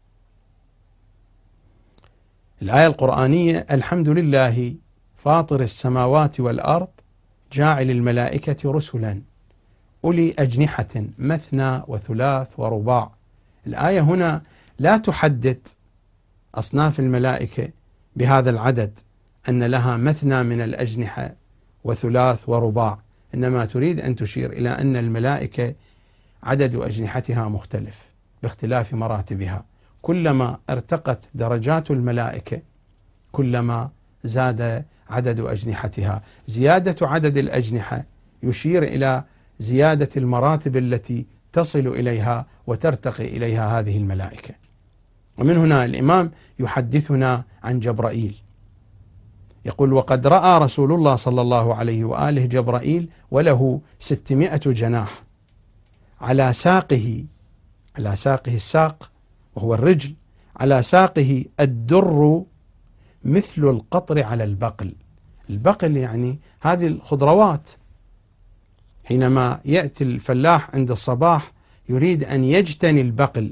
الآية القرآنية: الحمد لله فاطر السماوات والأرض جاعل الملائكة رسلا أولي أجنحة مثنى وثلاث ورباع. الآية هنا لا تحدد أصناف الملائكة بهذا العدد، أن لها مثنى من الأجنحة وثلاث ورباع، إنما تريد أن تشير إلى أن الملائكة عدد أجنحتها مختلف باختلاف مراتبها. كلما ارتقت درجات الملائكة كلما زاد عدد أجنحتها. زيادة عدد الأجنحة يشير إلى زيادة المراتب التي تصل إليها وترتقي إليها هذه الملائكة. ومن هنا الإمام يحدثنا عن جبرائيل، يقول: وقد رأى رسول الله صلى الله عليه وآله جبرائيل وله 600 جناح، على ساقه، على ساقه الساق وهو الرجل، على ساقه الدر مثل القطر على البقل. البقل يعني هذه الخضروات. حينما يأتي الفلاح عند الصباح يريد أن يجتني البقل،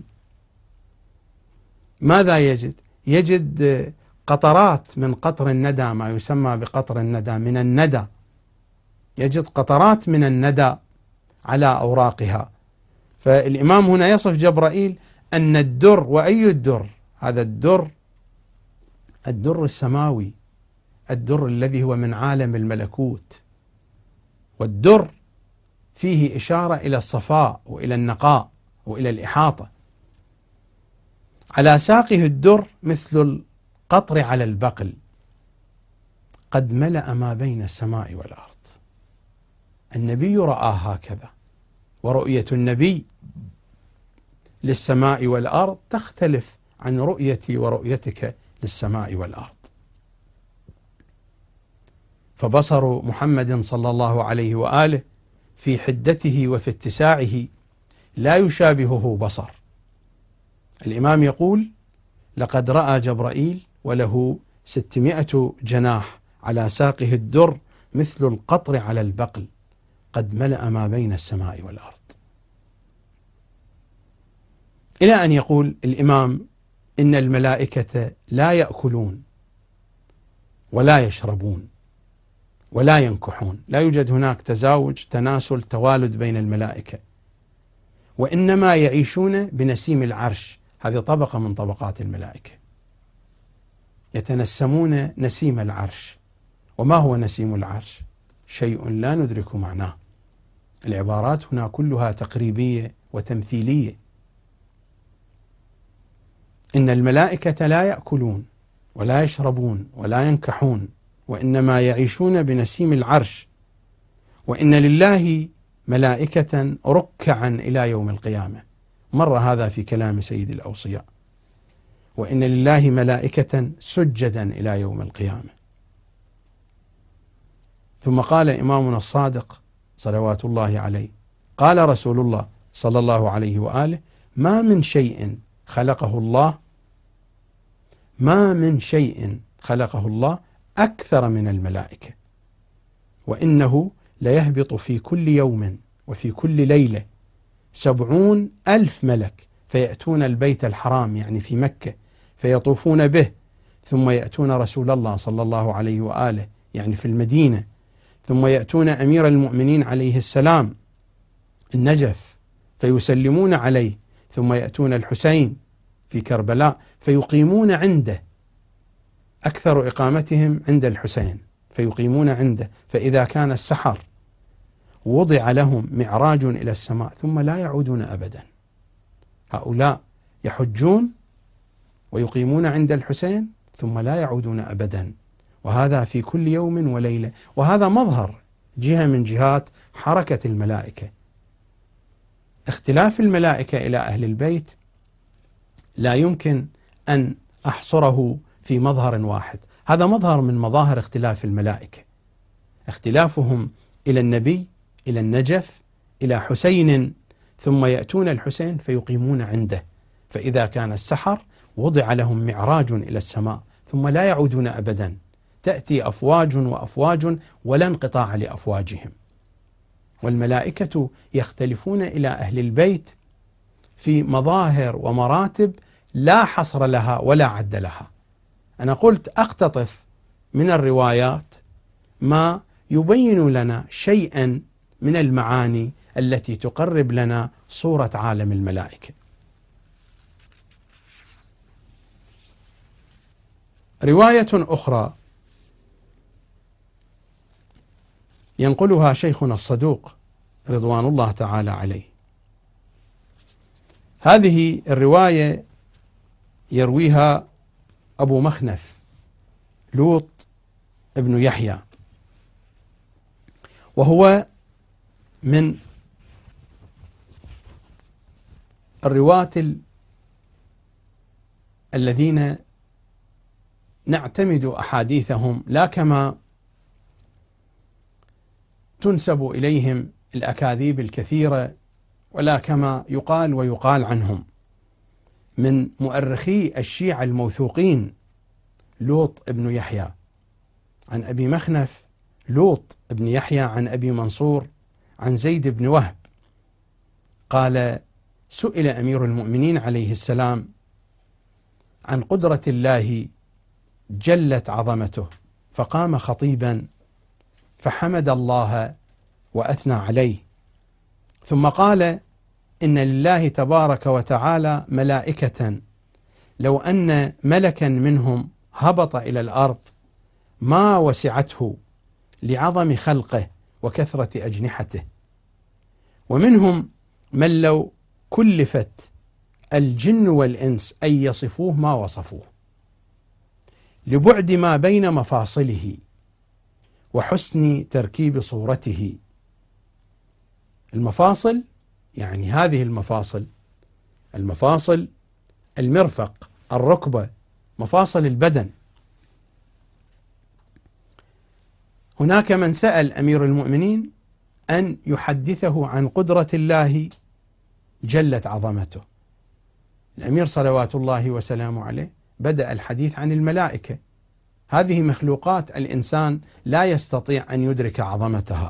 ماذا يجد؟ يجد قطرات من قطر الندى، ما يسمى بقطر الندى، من الندى، يجد قطرات من الندى على أوراقها. فالإمام هنا يصف جبرائيل أن الدر، وأي الدر؟ هذا الدر، الدر السماوي، الدر الذي هو من عالم الملكوت. والدر فيه إشارة إلى الصفاء وإلى النقاء وإلى الإحاطة. على ساقه الدر مثل القطر على البقل، قد ملأ ما بين السماء والأرض. النبي رآه هكذا، ورؤية النبي للسماء والأرض تختلف عن رؤيتي ورؤيتك للسماء والأرض. فبصر محمد صلى الله عليه وآله في حدته وفي اتساعه لا يشابهه بصر. الإمام يقول: لقد رأى جبرائيل وله 600 جناح، على ساقه الدر مثل القطر على البقل، قد ملأ ما بين السماء والأرض. إلى أن يقول الإمام: إن الملائكة لا يأكلون ولا يشربون ولا ينكحون، لا يوجد هناك تزاوج، تناسل، توالد بين الملائكة، وإنما يعيشون بنسيم العرش. هذه طبقة من طبقات الملائكة، يتنسمون نسيم العرش. وما هو نسيم العرش؟ شيء لا ندرك معناه. العبارات هنا كلها تقريبية وتمثيلية. إن الملائكة لا يأكلون ولا يشربون ولا ينكحون، وإنما يعيشون بنسيم العرش. وإن لله ملائكة ركعا إلى يوم القيامة، مر هذا في كلام سيد الأوصياء. وإن لله ملائكة سجدا إلى يوم القيامة. ثم قال إمامنا الصادق صلوات الله عليه: قال رسول الله صلى الله عليه وآله: ما من شيء خلقه الله ما من شيء خلقه الله أكثر من الملائكة، وإنه ليهبط في كل يوم وفي كل ليلة 70,000 ملك فيأتون البيت الحرام يعني في مكة فيطوفون به، ثم يأتون رسول الله صلى الله عليه وآله يعني في المدينة، ثم يأتون أمير المؤمنين عليه السلام النجف فيسلمون عليه، ثم يأتون الحسين في كربلاء فيقيمون عنده، أكثر إقامتهم عند الحسين فيقيمون عنده، فإذا كان السحر وضع لهم معراج إلى السماء ثم لا يعودون أبدا. هؤلاء يحجون ويقيمون عند الحسين ثم لا يعودون أبدا، وهذا في كل يوم وليلة، وهذا مظهر جهة من جهات حركة الملائكة. اختلاف الملائكة إلى أهل البيت لا يمكن أن أحصره في مظهر واحد، هذا مظهر من مظاهر اختلاف الملائكة، اختلافهم إلى النبي، إلى النجف، إلى حسين، ثم يأتون الحسين فيقيمون عنده، فإذا كان السحر وضع لهم معراج إلى السماء ثم لا يعودون أبدا، تأتي أفواج وأفواج ولا انقطاع لأفواجهم. والملائكة يختلفون إلى أهل البيت في مظاهر ومراتب لا حصر لها ولا عد لها. أنا قلت أقتطف من الروايات ما يبين لنا شيئا من المعاني التي تقرب لنا صورة عالم الملائكة. رواية أخرى ينقلها شيخنا الصدوق رضوان الله تعالى عليه. هذه الرواية يرويها أبو مخنف لوط ابن يحيى، وهو من الرواة الذين نعتمد أحاديثهم لا كما تنسب إليهم الأكاذيب الكثيرة، ولا كما يقال ويقال عنهم من مؤرخي الشيعة الموثوقين. لوط ابن يحيى عن أبي مخنف، لوط ابن يحيى عن أبي منصور عن زيد بن وهب قال: سئل أمير المؤمنين عليه السلام عن قدرة الله جلت عظمته، فقام خطيبا فحمد الله وأثنى عليه، ثم قال: إن لله تبارك وتعالى ملائكة لو أن ملكا منهم هبط إلى الأرض ما وسعته لعظم خلقه وكثرة أجنحته، ومنهم من لو كلفت الجن والإنس أن يصفوه ما وصفوه لبعد ما بين مفاصله وحسن تركيب صورته. المفاصل يعني هذه المفاصل المرفق، الركبة، مفاصل البدن. هناك من سأل أمير المؤمنين أن يحدثه عن قدرة الله جلت عظمته. الأمير صلوات الله وسلامه عليه بدأ الحديث عن الملائكة، هذه مخلوقات الإنسان لا يستطيع أن يدرك عظمتها.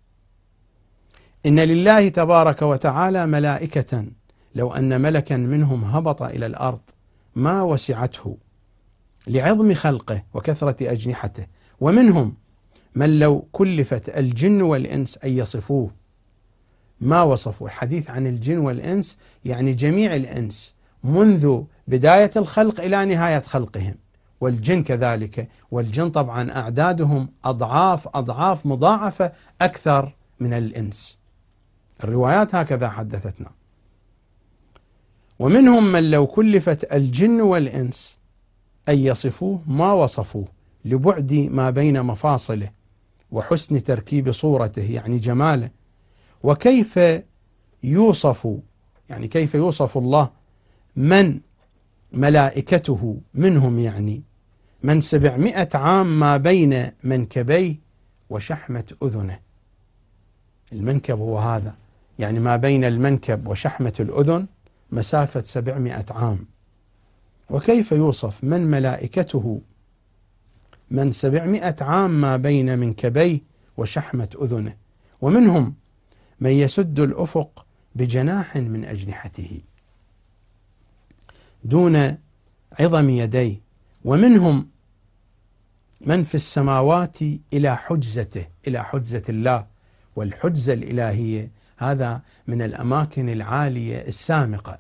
إن لله تبارك وتعالى ملائكة لو أن ملكا منهم هبط إلى الأرض ما وسعته لعظم خلقه وكثرة أجنحته، ومنهم من لو كلفت الجن والإنس أن يصفوه ما وصفوا. الحديث عن الجن والإنس يعني جميع الإنس منذ بداية الخلق إلى نهاية خلقهم، والجن كذلك، والجن طبعا أعدادهم أضعاف مضاعفة أكثر من الإنس. الروايات هكذا حدثتنا. ومنهم من لو كلفت الجن والإنس أن يصفوه ما وصفوه لبعد ما بين مفاصله وحسن تركيب صورته يعني جماله. وكيف يوصف يعني كيف يوصف الله من ملائكته منهم يعني من 700 عام ما بين منكبيه وشحمة أذنه. المنكب هو هذا، يعني ما بين المنكب وشحمة الأذن مسافة 700 عام، وكيف يوصف من ملائكته من 700 عام ما بين منكبيه وشحمة أذنه، ومنهم من يسد الأفق بجناح من أجنحته دون عظم يديه، ومنهم من في السماوات إلى حجزته، إلى حجزة الله، والحجزة الإلهية هذا من الأماكن العالية السامقة.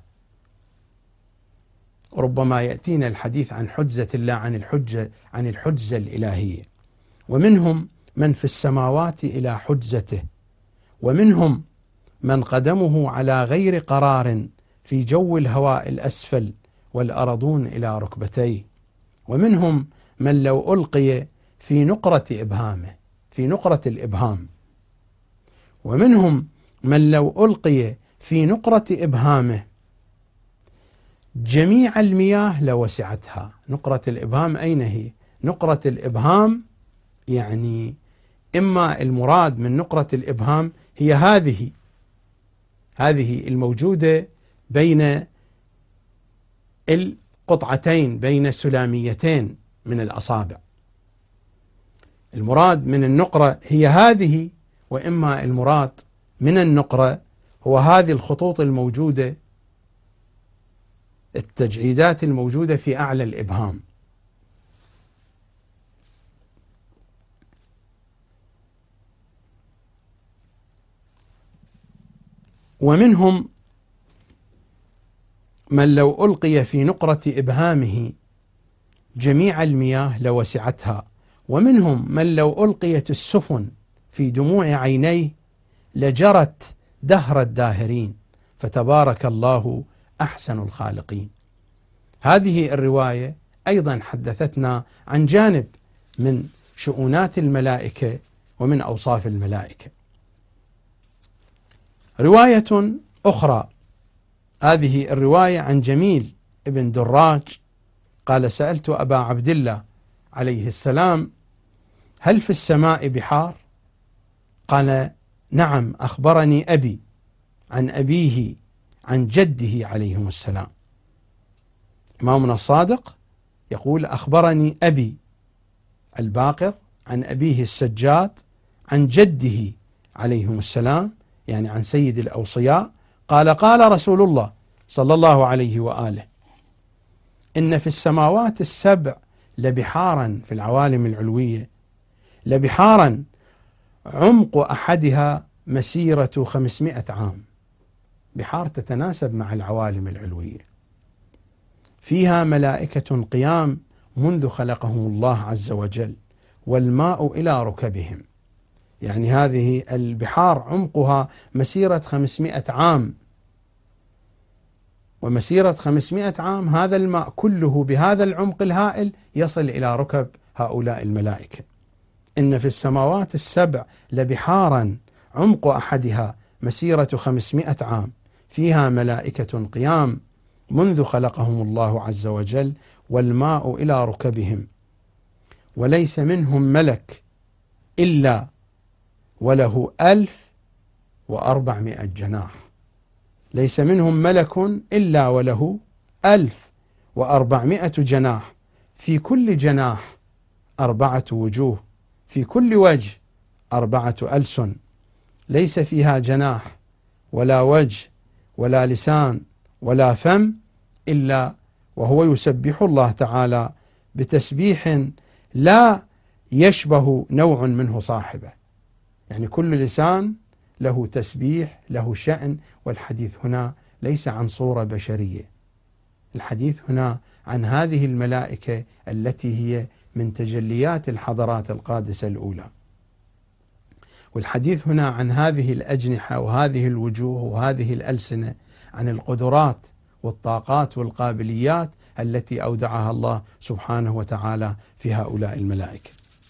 ربما يأتينا الحديث عن حجزة الله عن الحجزة الإلهية. ومنهم من في السماوات إلى حجزته، ومنهم من قدمه على غير قرار في جو الهواء الأسفل والأرضون إلى ركبتيه، ومنهم من لو ألقي في نقرة إبهامه، في نقرة الإبهام، ومنهم من لو ألقي في نقرة إبهامه جميع المياه لوسعتها. نقرة الإبهام أين هي؟ نقرة الإبهام يعني إما المراد من نقرة الإبهام هي هذه الموجودة بين القطعتين، بين السلاميتين من الأصابع. المراد من النقرة هي هذه، وإما المراد من النقرة هو هذه الخطوط الموجودة، التجعيدات الموجودة في أعلى الإبهام. ومنهم من لو ألقي في نقرة إبهامه جميع المياه لوسعتها، ومنهم من لو ألقيت السفن في دموع عينيه لجرت دهر الداهرين، فتبارك الله أحسن الخالقين. هذه الرواية أيضا حدثتنا عن جانب من شؤونات الملائكة ومن أوصاف الملائكة. رواية أخرى، هذه الرواية عن جميل ابن دراج قال: سألت أبا عبد الله عليه السلام: هل في السماء بحار؟ قال: نعم، أخبرني أبي عن أبيه عن جده عليهم السلام. إمامنا الصادق يقول: أخبرني أبي الباقر عن أبيه السجاد عن جده عليهم السلام، يعني عن سيد الأوصياء، قال: قال رسول الله صلى الله عليه وآله: إن في السماوات السبع لبحارا، في العوالم العلوية لبحارا عمق أحدها مسيرة 500 عام. بحار تتناسب مع العوالم العلوية، فيها ملائكة قيام منذ خلقهم الله عز وجل، والماء إلى ركبهم. يعني هذه البحار عمقها مسيرة 500 عام، ومسيرة 500 عام هذا الماء كله بهذا العمق الهائل يصل إلى ركب هؤلاء الملائكة. إن في السماوات السبع لبحارا عمق أحدها مسيرة 500 عام، فيها ملائكة قيام منذ خلقهم الله عز وجل، والماء إلى ركبهم، وليس منهم ملك إلا وله 1400 جناح. ليس منهم ملك إلا وله 1400 جناح، في كل جناح 4 وجوه، في كل وجه 4 ألسن، ليس فيها جناح ولا وجه ولا لسان ولا فم إلا وهو يسبح الله تعالى بتسبيح لا يشبه نوع منه صاحبه. يعني كل لسان له تسبيح، له شأن. والحديث هنا ليس عن صورة بشرية، الحديث هنا عن هذه الملائكة التي هي من تجليات الحضارات القادسة الأولى. والحديث هنا عن هذه الأجنحة وهذه الوجوه وهذه الألسنة، عن القدرات والطاقات والقابليات التي أودعها الله سبحانه وتعالى في هؤلاء الملائكة.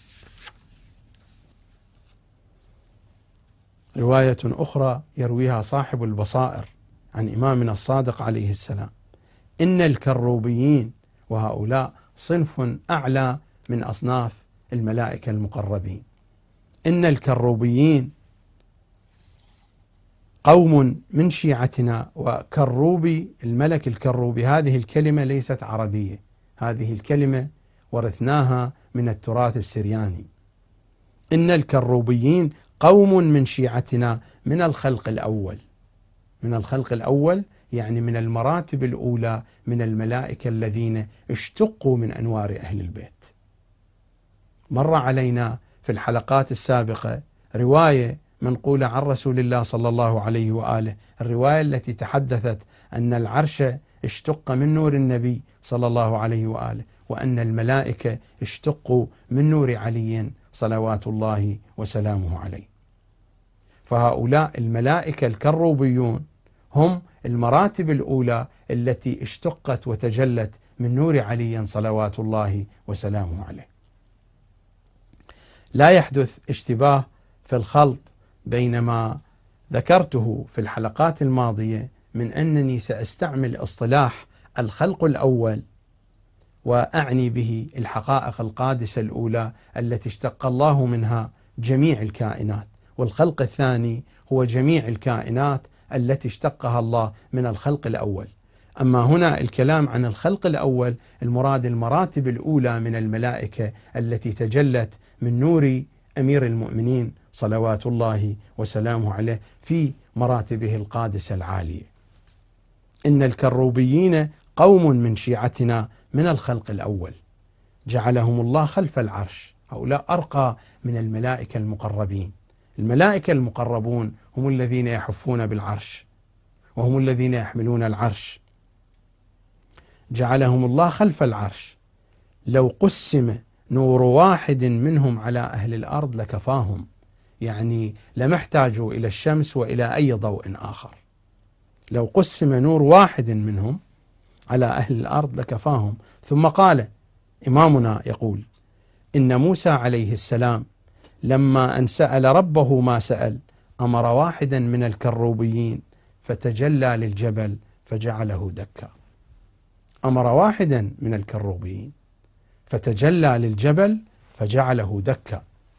رواية أخرى يرويها صاحب البصائر عن إمامنا الصادق عليه السلام: إن الكروبيين، وهؤلاء صنف أعلى من أصناف الملائكة المقربين، إن الكروبيين قوم من شيعتنا. وكروبي الملك الكروبي، هذه الكلمة ليست عربية، هذه الكلمة ورثناها من التراث السرياني. إن الكروبيين قوم من شيعتنا من الخلق الأول. من الخلق الأول يعني من المراتب الأولى من الملائكة الذين اشتقوا من أنوار أهل البيت. مر علينا في الحلقات السابقة رواية منقولة عن رسول الله صلى الله عليه وآله، الرواية التي تحدثت أن العرش اشتق من نور النبي صلى الله عليه وآله، وأن الملائكة اشتقوا من نور علي صلوات الله وسلامه عليه. فهؤلاء الملائكة الكروبيون هم المراتب الأولى التي اشتقت وتجلت من نور علي صلوات الله وسلامه عليه. لا يحدث اشتباه في الخلط بين ما ذكرته في الحلقات الماضية من أنني سأستعمل اصطلاح الخلق الأول وأعني به الحقائق القادسة الأولى التي اشتق الله منها جميع الكائنات، والخلق الثاني هو جميع الكائنات التي اشتقها الله من الخلق الأول. أما هنا الكلام عن الخلق الأول المراد المراتب الأولى من الملائكة التي تجلت من نور أمير المؤمنين صلوات الله وسلامه عليه في مراتبه القادسة العالية. إن الكروبيين قوم من شيعتنا من الخلق الأول جعلهم الله خلف العرش. هؤلاء أرقى من الملائكة المقربين. الملائكة المقربون هم الذين يحفون بالعرش وهم الذين يحملون العرش. جعلهم الله خلف العرش. لو قسم نور واحد منهم على أهل الأرض لكفاهم، يعني لم يحتاجوا إلى الشمس وإلى أي ضوء آخر. لو قسم نور واحد منهم على أهل الأرض لكفاهم. ثم قال إمامنا يقول: إن موسى عليه السلام لما أن سأل ربه ما سأل أمر واحدا من الكروبيين فتجلى للجبل فجعله دكا. أمر واحدا من الكروبيين فتجلى للجبل فجعله دكا.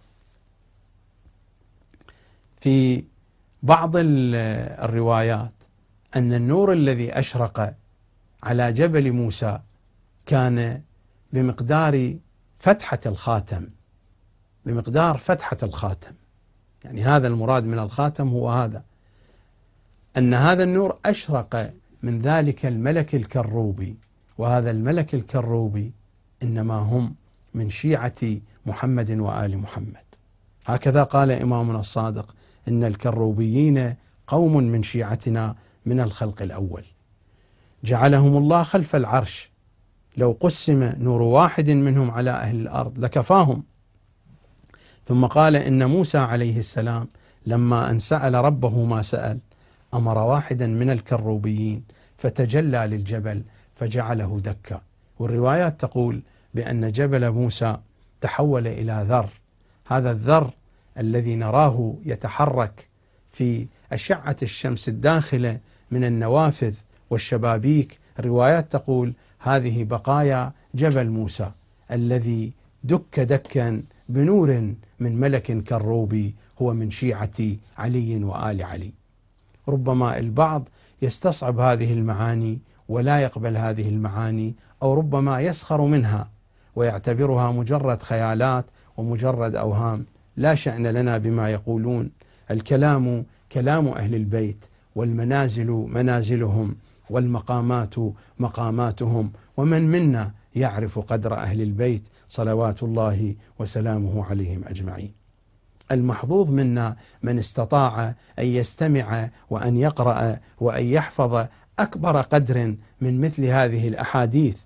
في بعض الروايات أن النور الذي أشرق على جبل موسى كان بمقدار فتحة الخاتم، بمقدار فتحة الخاتم. يعني هذا المراد من الخاتم هو هذا، أن هذا النور أشرق من ذلك الملك الكروبي، وهذا الملك الكروبي إنما هم من شيعة محمد وآل محمد. هكذا قال إمامنا الصادق: إن الكروبيين قوم من شيعتنا من الخلق الأول جعلهم الله خلف العرش. لو قسم نور واحد منهم على أهل الأرض لكفاهم. ثم قال: إن موسى عليه السلام لما أن سأل ربه ما سأل أمر واحدا من الكروبيين فتجلى للجبل فجعله دكا. والروايات تقول بأن جبل موسى تحول إلى ذر. هذا الذر الذي نراه يتحرك في أشعة الشمس الداخلة من النوافذ والشبابيك، الروايات تقول هذه بقايا جبل موسى الذي دك دكا بنور من ملك كروبي هو من شيعة علي وآل علي. ربما البعض يستصعب هذه المعاني ولا يقبل هذه المعاني، أو ربما يسخر منها ويعتبرها مجرد خيالات ومجرد أوهام. لا شأن لنا بما يقولون. الكلام كلام أهل البيت، والمنازل منازلهم، والمقامات مقاماتهم، ومن منا يعرف قدر أهل البيت صلوات الله وسلامه عليهم أجمعين. المحظوظ منا من استطاع أن يستمع وأن يقرأ وأن يحفظ أكبر قدر من مثل هذه الأحاديث.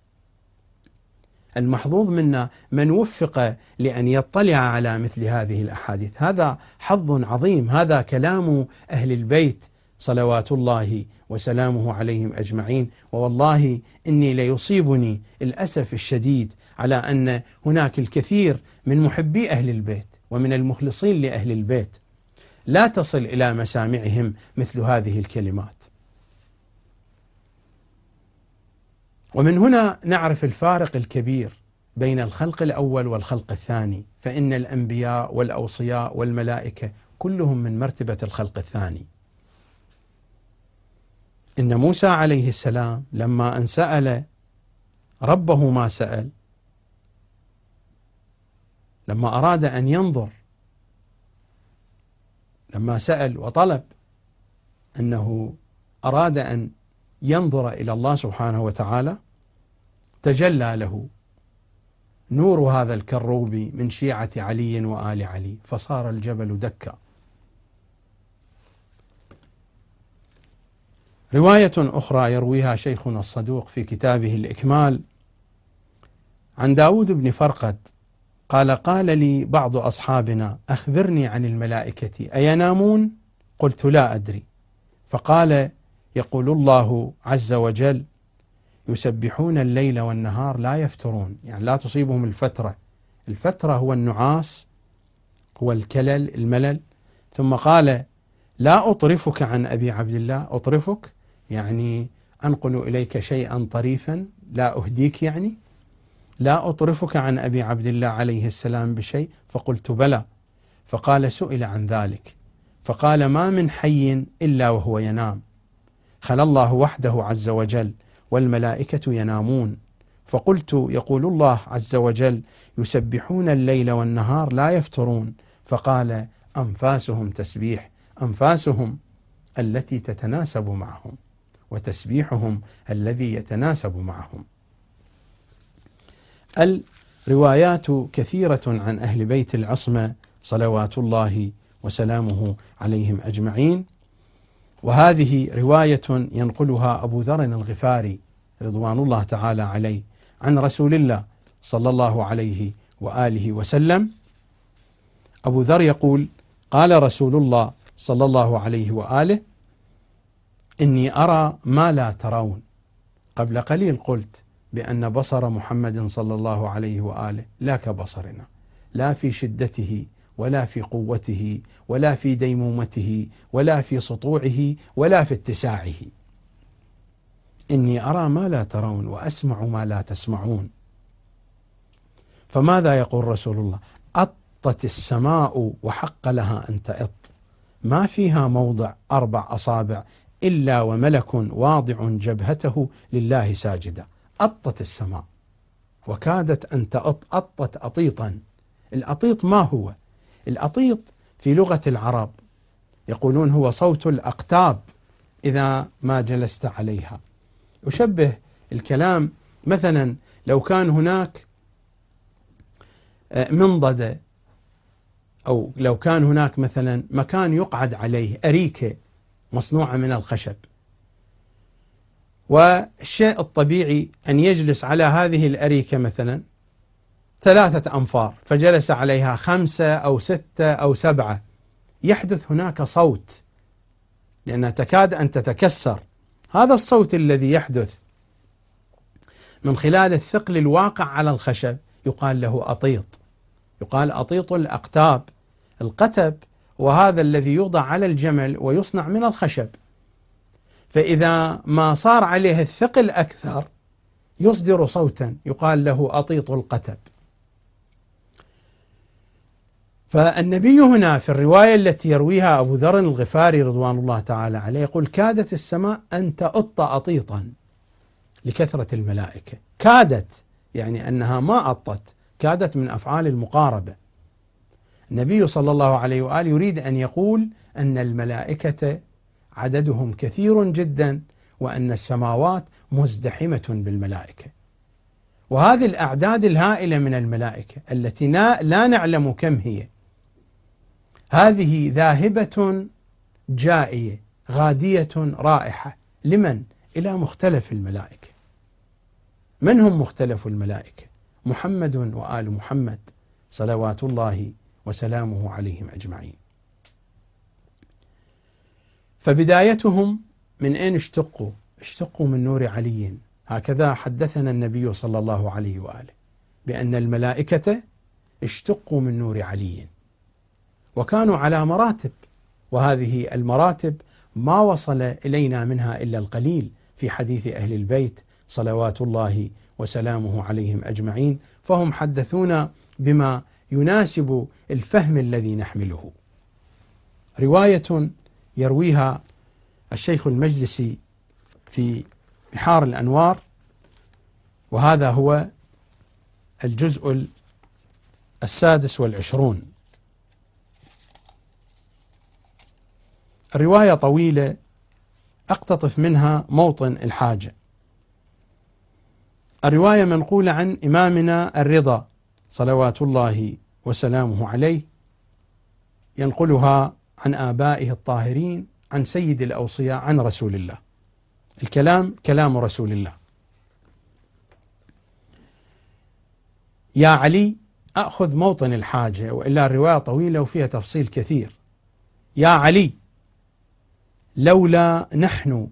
المحظوظ منا من وفق لأن يطلع على مثل هذه الأحاديث. هذا حظ عظيم، هذا كلام أهل البيت صلوات الله وسلامه عليهم أجمعين. ووالله إني ليصيبني الأسف الشديد على أن هناك الكثير من محبي أهل البيت ومن المخلصين لأهل البيت لا تصل إلى مسامعهم مثل هذه الكلمات. ومن هنا نعرف الفارق الكبير بين الخلق الأول والخلق الثاني، فإن الأنبياء والأوصياء والملائكة كلهم من مرتبة الخلق الثاني. إن موسى عليه السلام لما أن سأل ربه ما سأل، لما أراد أن ينظر، لما سأل وطلب أنه أراد أن ينظر إلى الله سبحانه وتعالى، تجلى له نور هذا الكروب من شيعة علي وآل علي فصار الجبل دكا. رواية أخرى يرويها شيخنا الصدوق في كتابه الإكمال عن داود بن فرقد قال: قال لي بعض أصحابنا: أخبرني عن الملائكة أينامون؟ قلت: لا أدري. فقال: يقول الله عز وجل: يسبحون الليل والنهار لا يفترون، يعني لا تصيبهم الفترة. الفترة هو النعاس، هو الكلل، الملل. ثم قال: لا أطرفك عن أبي عبد الله. أطرفك يعني أنقل إليك شيئا طريفا، لا أهديك، يعني لا أطرفك عن أبي عبد الله عليه السلام بشيء. فقلت: بلى. فقال: سئل عن ذلك فقال: ما من حي إلا وهو ينام، خلا الله وحده عز وجل والملائكة ينامون. فقلت: يقول الله عز وجل: يسبحون الليل والنهار لا يفترون. فقال: أنفاسهم تسبيح، أنفاسهم التي تتناسب معهم، وتسبيحهم الذي يتناسب معهم. الروايات كثيرة عن أهل بيت العصمة صلوات الله وسلامه عليهم أجمعين، وهذه رواية ينقلها أبو ذر الغفاري رضوان الله تعالى عليه عن رسول الله صلى الله عليه وآله وسلم. أبو ذر يقول: قال رسول الله صلى الله عليه وآله: إني أرى ما لا ترون. قبل قليل قلت بأن بصر محمد صلى الله عليه وآله لا كبصرنا، لا في شدته ولا في قوته ولا في ديمومته ولا في سطوعه ولا في اتساعه. إني أرى ما لا ترون وأسمع ما لا تسمعون. فماذا يقول رسول الله؟ أطت السماء وحق لها أن تأط، ما فيها موضع 4 أصابع إلا وملك واضع جبهته لله ساجدا. أطت السماء وكادت أن تأط، أطت أطيطا. الأطيط ما هو؟ الأطيط في لغة العرب يقولون هو صوت الأقطاب إذا ما جلست عليها. أشبه الكلام مثلا لو كان هناك منضدة، أو لو كان هناك مثلا مكان يقعد عليه، أريكة مصنوعة من الخشب، والشيء الطبيعي أن يجلس على هذه الأريكة مثلا 3 أنفار، فجلس عليها 5 أو 6 أو 7، يحدث هناك صوت لأنها تكاد أن تتكسر. هذا الصوت الذي يحدث من خلال الثقل الواقع على الخشب يقال له أطيط، يقال أطيط الأقتاب. القتب وهذا الذي يوضع على الجمل ويصنع من الخشب، فإذا ما صار عليه الثقل أكثر يصدر صوتا يقال له أطيط القتب. فالنبي هنا في الرواية التي يرويها أبو ذر الغفاري رضوان الله تعالى عليه يقول: كادت السماء أن تأط أطيطا لكثرة الملائكة. كادت يعني أنها ما أطت، كادت من أفعال المقاربة. النبي صلى الله عليه وآله يريد أن يقول أن الملائكة عددهم كثير جدا، وأن السماوات مزدحمة بالملائكة. وهذه الأعداد الهائلة من الملائكة التي لا نعلم كم هي، هذه ذاهبة جائية غادية رائحة لمن؟ إلى مختلف الملائكة. من هم مختلف الملائكة؟ محمد وآل محمد صلوات الله وسلامه عليهم أجمعين. فبدايتهم من أين اشتقوا؟ اشتقوا من نور علي. هكذا حدثنا النبي صلى الله عليه وآله بأن الملائكة اشتقوا من نور علي، وكانوا على مراتب، وهذه المراتب ما وصل إلينا منها إلا القليل في حديث أهل البيت صلوات الله وسلامه عليهم أجمعين، فهم حدثونا بما يناسب الفهم الذي نحمله. رواية يرويها الشيخ المجلسي في بحار الأنوار، وهذا هو الجزء 26. الرواية طويلة، أقتطف منها موطن الحاجة. الرواية منقولة عن إمامنا الرضا صلوات الله وسلامه عليه، ينقلها عن آبائه الطاهرين عن سيد الأوصياء عن رسول الله. الكلام كلام رسول الله. يا علي، أخذ موطن الحاجة، وإلا الرواية طويلة وفيها تفصيل كثير. يا علي، لولا نحن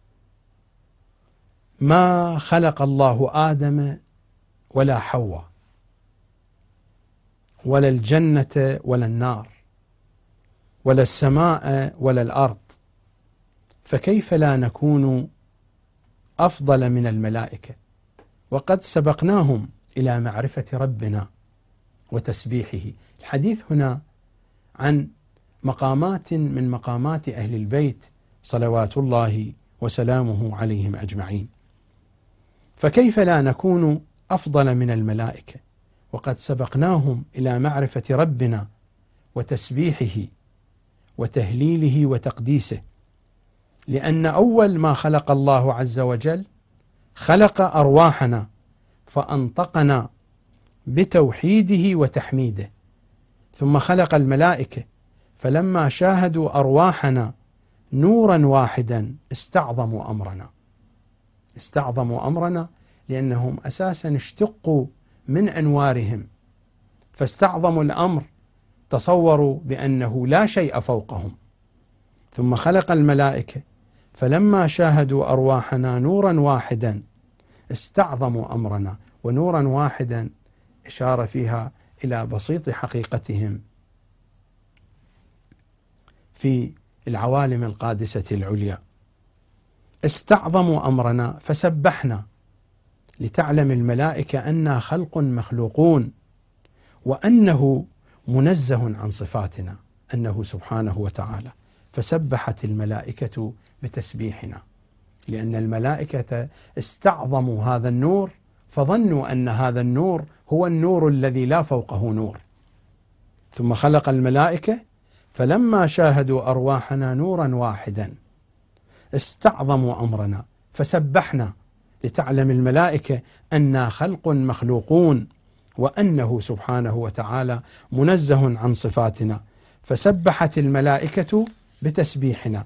ما خلق الله آدم ولا حواء، ولا الجنة ولا النار، ولا السماء ولا الأرض، فكيف لا نكون أفضل من الملائكة، وقد سبقناهم إلى معرفة ربنا وتسبيحه. الحديث هنا عن مقامات من مقامات أهل البيت صلوات الله وسلامه عليهم أجمعين. فكيف لا نكون أفضل من الملائكة وقد سبقناهم إلى معرفة ربنا وتسبيحه وتهليله وتقديسه، لأن أول ما خلق الله عز وجل خلق أرواحنا فأنطقنا بتوحيده وتحميده، ثم خلق الملائكة فلما شاهدوا أرواحنا نورا واحدا استعظموا أمرنا لأنهم أساسا اشتقوا من أنوارهم فاستعظموا الأمر، تصوروا بأنه لا شيء فوقهم. ثم خلق الملائكة فلما شاهدوا أرواحنا نورا واحدا استعظموا أمرنا، ونورا واحدا إشارة فيها إلى بسيط حقيقتهم في العوالم القادسة العليا. استعظموا أمرنا فسبحنا لتعلم الملائكة أننا خلق مخلوقون، وأنه منزه عن صفاتنا، أنه سبحانه وتعالى. فسبحت الملائكة بتسبيحنا، لأن الملائكة استعظموا هذا النور فظنوا أن هذا النور هو النور الذي لا فوقه نور. ثم خلق الملائكة فلما شاهدوا أرواحنا نورا واحدا استعظموا أمرنا فسبحنا لتعلم الملائكة أننا خلق مخلوقون، وأنه سبحانه وتعالى منزه عن صفاتنا. فسبحت الملائكة بتسبيحنا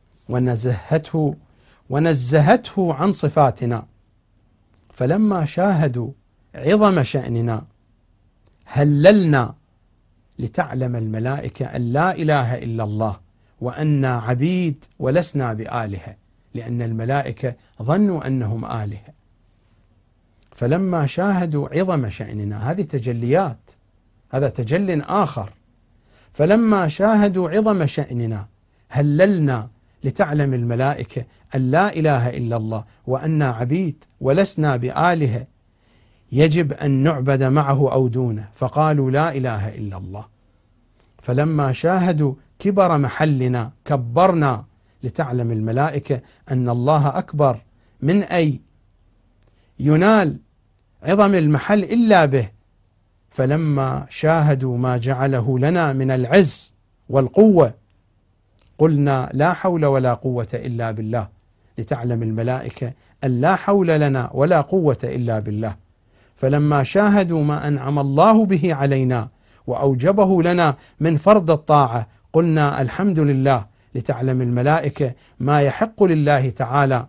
ونزهته عن صفاتنا. فلما شاهدوا عظم شأننا هللنا لتعلم الملائكة أن لا إله إلا الله، وأننا عبيد ولسنا بآلهة، لأن الملائكة ظنوا أنهم آلهة. فلما شاهدوا عظم شأننا، هذه تجليات، هذا تجل آخر. فلما شاهدوا عظم شأننا هللنا لتعلم الملائكة أن لا إله إلا الله، وأننا عبيد ولسنا بآلهة يجب أن نعبد معه أو دونه، فقالوا لا إله إلا الله. فلما شاهدوا كبر محلنا كبرنا لتعلم الملائكة أن الله أكبر من أي ينال عظم المحل إلا به. فلما شاهدوا ما جعله لنا من العز والقوة قلنا لا حول ولا قوة إلا بالله، لتعلم الملائكة أن لا حول لنا ولا قوة إلا بالله. فلما شاهدوا ما أنعم الله به علينا وأوجبه لنا من فرض الطاعة قلنا الحمد لله، لتعلم الملائكة ما يحق لله تعالى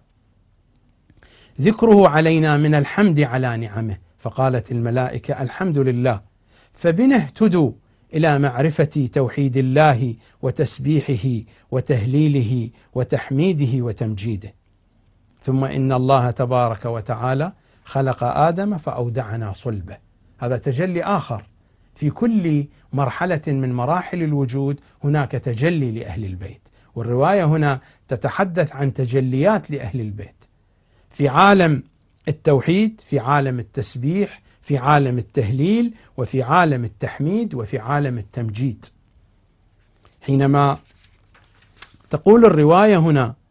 ذكره علينا من الحمد على نعمه. فقالت الملائكة الحمد لله. فبنا اهتدوا إلى معرفة توحيد الله وتسبيحه وتهليله وتحميده وتمجيده. ثم إن الله تبارك وتعالى خلق آدم فأودعنا صلبه. هذا تجلي آخر. في كل مرحلة من مراحل الوجود هناك تجلي لأهل البيت، والرواية هنا تتحدث عن تجليات لأهل البيت في عالم التوحيد، في عالم التسبيح، في عالم التهليل، وفي عالم التحميد، وفي عالم التمجيد. حينما تقول الرواية هنا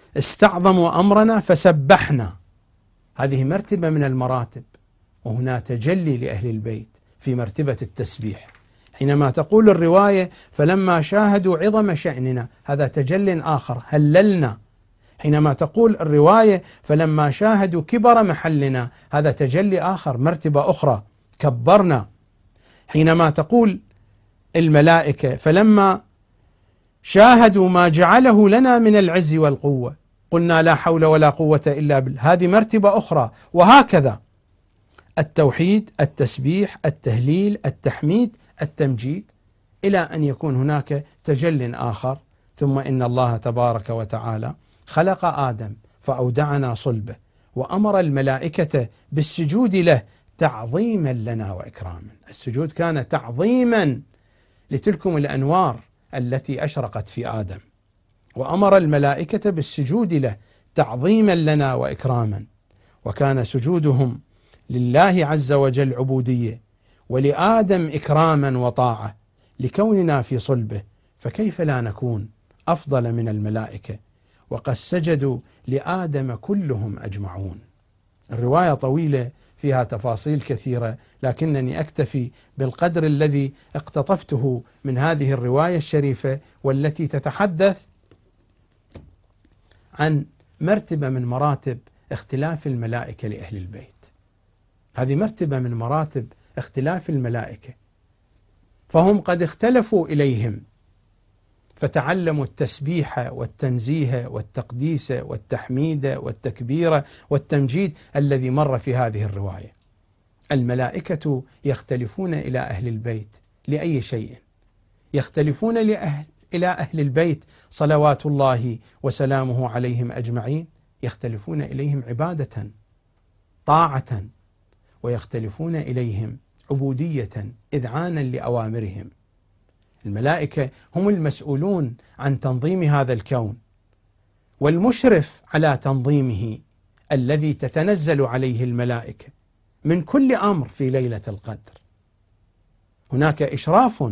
استعظموا أمرنا فسبحنا، هذه مرتبة من المراتب. وهنا تجلي لأهل البيت في مرتبة التسبيح. حينما تقول الرواية فلما شاهدوا عظم شأننا، هذا تجل آخر، هللنا. حينما تقول الرواية فلما شاهدوا كبر محلنا، هذا تجلي آخر، مرتبة أخرى، كبرنا. حينما تقول الملائكة فلما شاهدوا ما جعله لنا من العز والقوة قلنا لا حول ولا قوة إلا بالله، هذه مرتبة أخرى. وهكذا التوحيد، التسبيح، التهليل، التحميد، التمجيد، إلى أن يكون هناك تجل آخر. ثم إن الله تبارك وتعالى خلق آدم فأودعنا صلبه وأمر الملائكة بالسجود له تعظيما لنا وإكراما. السجود كان تعظيما لتلكم الأنوار التي أشرقت في آدم، وأمر الملائكة بالسجود له تعظيما لنا وإكراما. وكان سجودهم لله عز وجل عبودية، ولآدم إكراما وطاعة لكوننا في صلبه، فكيف لا نكون أفضل من الملائكة وقد سجدوا لآدم كلهم أجمعون. الرواية طويلة فيها تفاصيل كثيرة، لكنني أكتفي بالقدر الذي اقتطفته من هذه الرواية الشريفة، والتي تتحدث عن مرتبة من مراتب اختلاف الملائكة لأهل البيت. هذه مرتبة من مراتب اختلاف الملائكة، فهم قد اختلفوا إليهم فتعلموا التسبيح والتنزيه والتقديس والتحميد والتكبير والتمجيد الذي مر في هذه الرواية. الملائكة يختلفون إلى أهل البيت لأي شيء؟ يختلفون إلى أهل البيت صلوات الله وسلامه عليهم أجمعين، يختلفون إليهم عبادة طاعة، ويختلفون إليهم عبودية إذعانا لأوامرهم. الملائكة هم المسؤولون عن تنظيم هذا الكون، والمشرف على تنظيمه الذي تتنزل عليه الملائكة من كل أمر في ليلة القدر. هناك إشراف،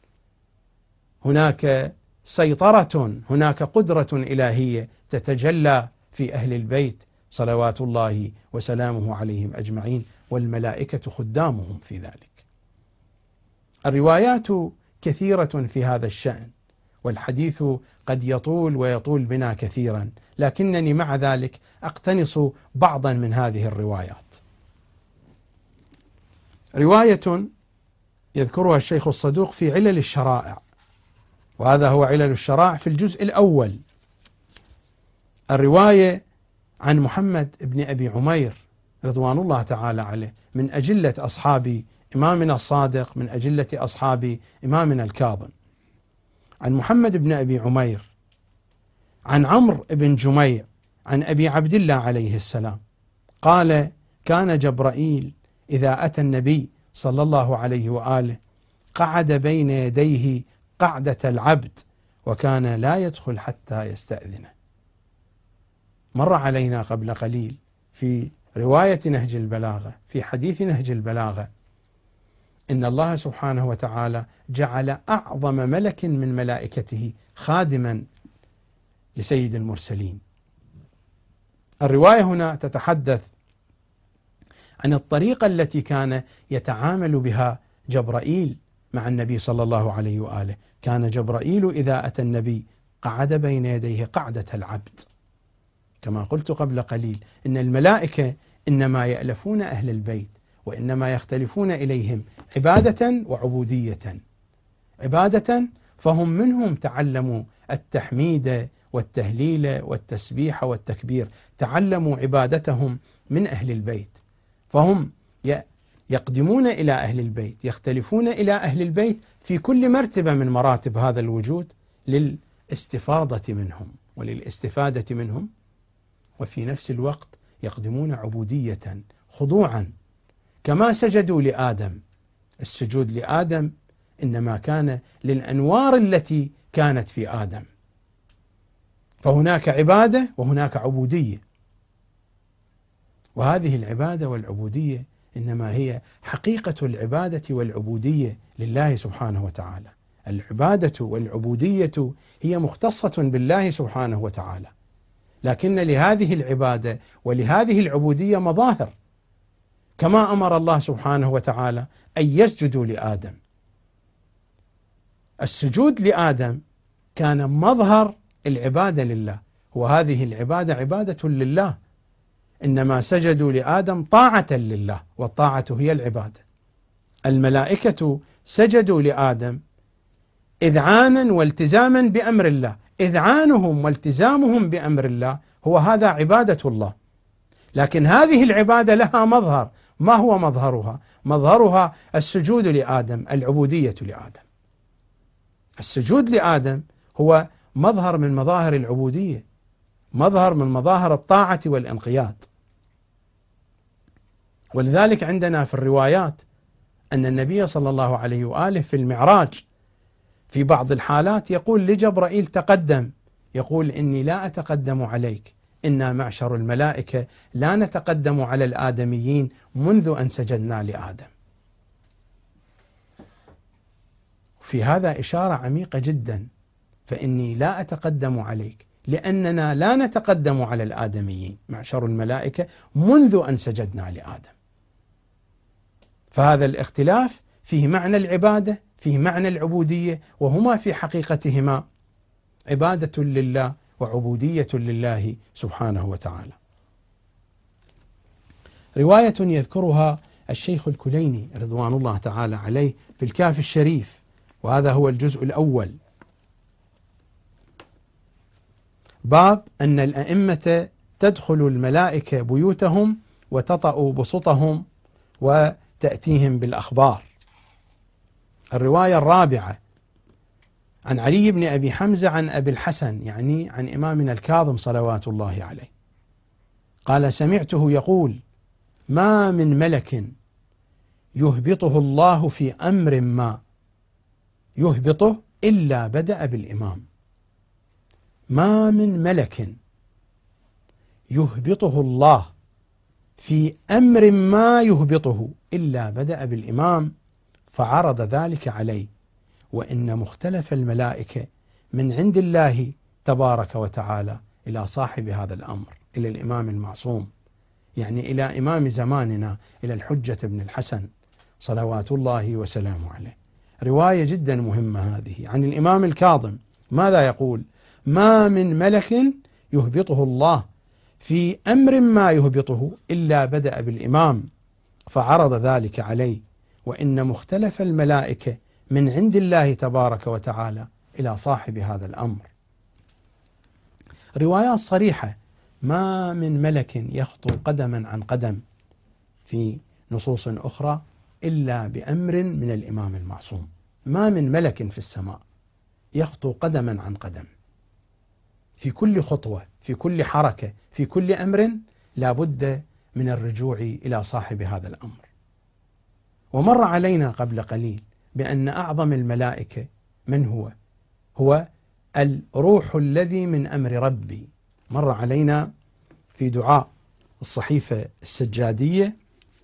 هناك سيطرة، هناك قدرة إلهية تتجلى في أهل البيت صلوات الله وسلامه عليهم أجمعين، والملائكة خدامهم في ذلك. الروايات كثيرة في هذا الشأن، والحديث قد يطول ويطول بنا كثيرا، لكنني مع ذلك أقتنص بعضا من هذه الروايات. رواية يذكرها الشيخ الصدوق في علل الشرائع، وهذا هو علل الشرائع في الجزء الأول. الرواية عن محمد بن أبي عمير رضوان الله تعالى عليه، من أجلة أصحاب إمامنا الصادق، من أجلة أصحاب إمامنا الكاظم. عن محمد بن أبي عمير عن عمرو بن جميع عن أبي عبد الله عليه السلام قال: كان جبرائيل إذا أتى النبي صلى الله عليه وآله قعد بين يديه قعدة العبد، وكان لا يدخل حتى يستأذنه. مر علينا قبل قليل في رواية نهج البلاغة، في حديث نهج البلاغة، إن الله سبحانه وتعالى جعل أعظم ملك من ملائكته خادما لسيد المرسلين. الرواية هنا تتحدث عن الطريقة التي كان يتعامل بها جبرائيل مع النبي صلى الله عليه وآله. كان جبرائيل إذا أتى النبي قعد بين يديه قعدة العبد. كما قلت قبل قليل إن الملائكة إنما يألفون أهل البيت، وإنما يختلفون إليهم عبادة وعبودية. عبادة فهم منهم تعلموا التحميد والتهليل والتسبيح والتكبير، تعلموا عبادتهم من أهل البيت، فهم يقدمون إلى أهل البيت، يختلفون إلى أهل البيت في كل مرتبة من مراتب هذا الوجود للاستفاضة منهم وللاستفادة منهم، وفي نفس الوقت يقدمون عبودية خضوعا. كما سجدوا لآدم، السجود لآدم إنما كان للأنوار التي كانت في آدم، فهناك عبادة وهناك عبودية، وهذه العبادة والعبودية إنما هي حقيقة العبادة والعبودية لله سبحانه وتعالى. العبادة والعبودية هي مختصة بالله سبحانه وتعالى، لكن لهذه العبادة ولهذه العبودية مظاهر، كما أمر الله سبحانه وتعالى أن يسجدوا لآدم. السجود لآدم كان مظهر العبادة لله، وهذه العبادة عبادة لله، إنما سجدوا لآدم طاعة لله، والطاعة هي العبادة. الملائكة سجدوا لآدم إذعانا والتزاما بأمر الله، إذعانهم والتزامهم بأمر الله هو هذا عبادة الله. لكن هذه العبادة لها مظهر، ما هو مظهرها؟ مظهرها السجود لآدم، العبودية لآدم. السجود لآدم هو مظهر من مظاهر العبودية، مظهر من مظاهر الطاعة والانقياد. ولذلك عندنا في الروايات أن النبي صلى الله عليه وآله في المعراج في بعض الحالات يقول لجبرائيل تقدم، يقول إني لا أتقدم عليك، إنا معشر الملائكة لا نتقدم على الآدميين منذ أن سجدنا لآدم. في هذا إشارة عميقة جدا، فإني لا أتقدم عليك لأننا لا نتقدم على الآدميين معشر الملائكة منذ أن سجدنا لآدم. فهذا الاختلاف فيه معنى العبادة، فيه معنى العبودية، وهما في حقيقتهما عبادة لله وعبودية لله سبحانه وتعالى. رواية يذكرها الشيخ الكليني رضوان الله تعالى عليه في الكافي الشريف، وهذا هو الجزء الأول، باب أن الأئمة تدخل الملائكة بيوتهم وتطأ بسطهم وتأتيهم بالأخبار. الرواية الرابعة عن علي بن أبي حمزة عن أبي الحسن، يعني عن إمامنا الكاظم صلوات الله عليه، قال سمعته يقول ما من ملك يهبطه الله في أمر ما يهبطه إلا بدأ بالإمام. ما من ملك يهبطه الله في أمر ما يهبطه إلا بدأ بالإمام فعرض ذلك عليه، وإن مختلف الملائكة من عند الله تبارك وتعالى إلى صاحب هذا الأمر، إلى الإمام المعصوم، يعني إلى إمام زماننا، إلى الحجة بن الحسن صلوات الله وسلامه عليه. رواية جدا مهمة هذه عن الإمام الكاظم، ماذا يقول؟ ما من ملك يهبطه الله في أمر ما يهبطه إلا بدأ بالإمام فعرض ذلك عليه، وإن مختلف الملائكة من عند الله تبارك وتعالى إلى صاحب هذا الأمر. روايات صريحة، ما من ملك يخطو قدما عن قدم في نصوص أخرى إلا بأمر من الإمام المعصوم. ما من ملك في السماء يخطو قدما عن قدم، في كل خطوة، في كل حركة، في كل أمر لا بد من الرجوع إلى صاحب هذا الأمر. ومر علينا قبل قليل بأن أعظم الملائكة من هو؟ هو الروح الذي من أمر ربي. مر علينا في دعاء الصحيفة السجادية،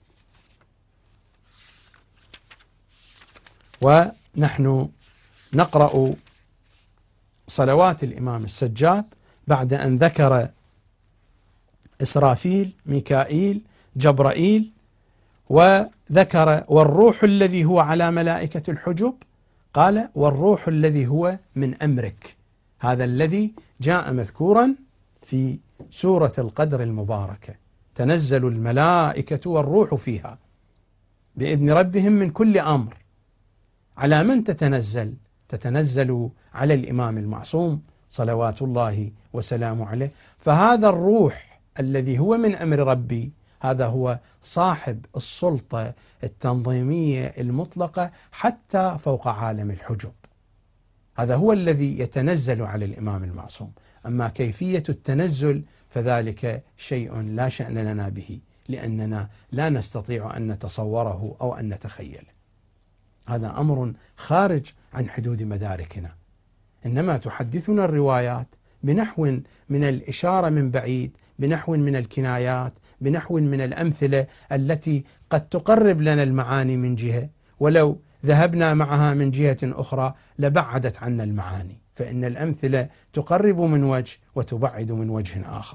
ونحن نقرأ صلوات الإمام السجاد بعد أن ذكر إسرافيل، ميكائيل، جبرائيل، وذكر والروح الذي هو على ملائكة الحجب، قال والروح الذي هو من أمرك، هذا الذي جاء مذكورا في سورة القدر المباركة، تنزل الملائكة والروح فيها بإذن ربهم من كل أمر. على من تتنزل؟ تتنزل على الإمام المعصوم صلوات الله وسلامه عليه. فهذا الروح الذي هو من أمر ربي هذا هو صاحب السلطة التنظيمية المطلقة حتى فوق عالم الحجب، هذا هو الذي يتنزل على الإمام المعصوم. أما كيفية التنزل فذلك شيء لا شأن لنا به، لأننا لا نستطيع أن نتصوره أو أن نتخيله، هذا أمر خارج عن حدود مداركنا. إنما تحدثنا الروايات بنحو من الإشارة من بعيد، بنحو من الكنايات، بنحو من الأمثلة التي قد تقرب لنا المعاني من جهة، ولو ذهبنا معها من جهة أخرى لبعدت عنا المعاني. فإن الأمثلة تقرب من وجه وتبعد من وجه آخر.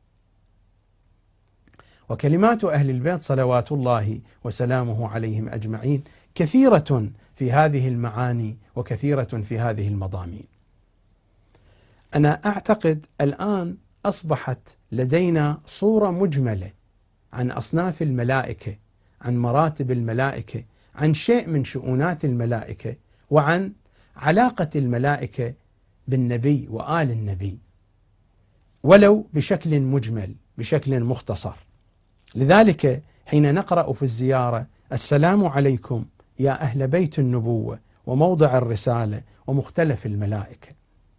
وكلمات أهل البيت صلوات الله وسلامه عليهم أجمعين كثيرة في هذه المعاني وكثيرة في هذه المضامين. أنا أعتقد الآن أصبحت لدينا صورة مجملة عن أصناف الملائكة، عن مراتب الملائكة، عن شيء من شؤونات الملائكة، وعن علاقة الملائكة بالنبي وآل النبي، ولو بشكل مجمل بشكل مختصر. لذلك حين نقرأ في الزيارة السلام عليكم يا أهل بيت النبوة وموضع الرسالة ومختلف الملائكة،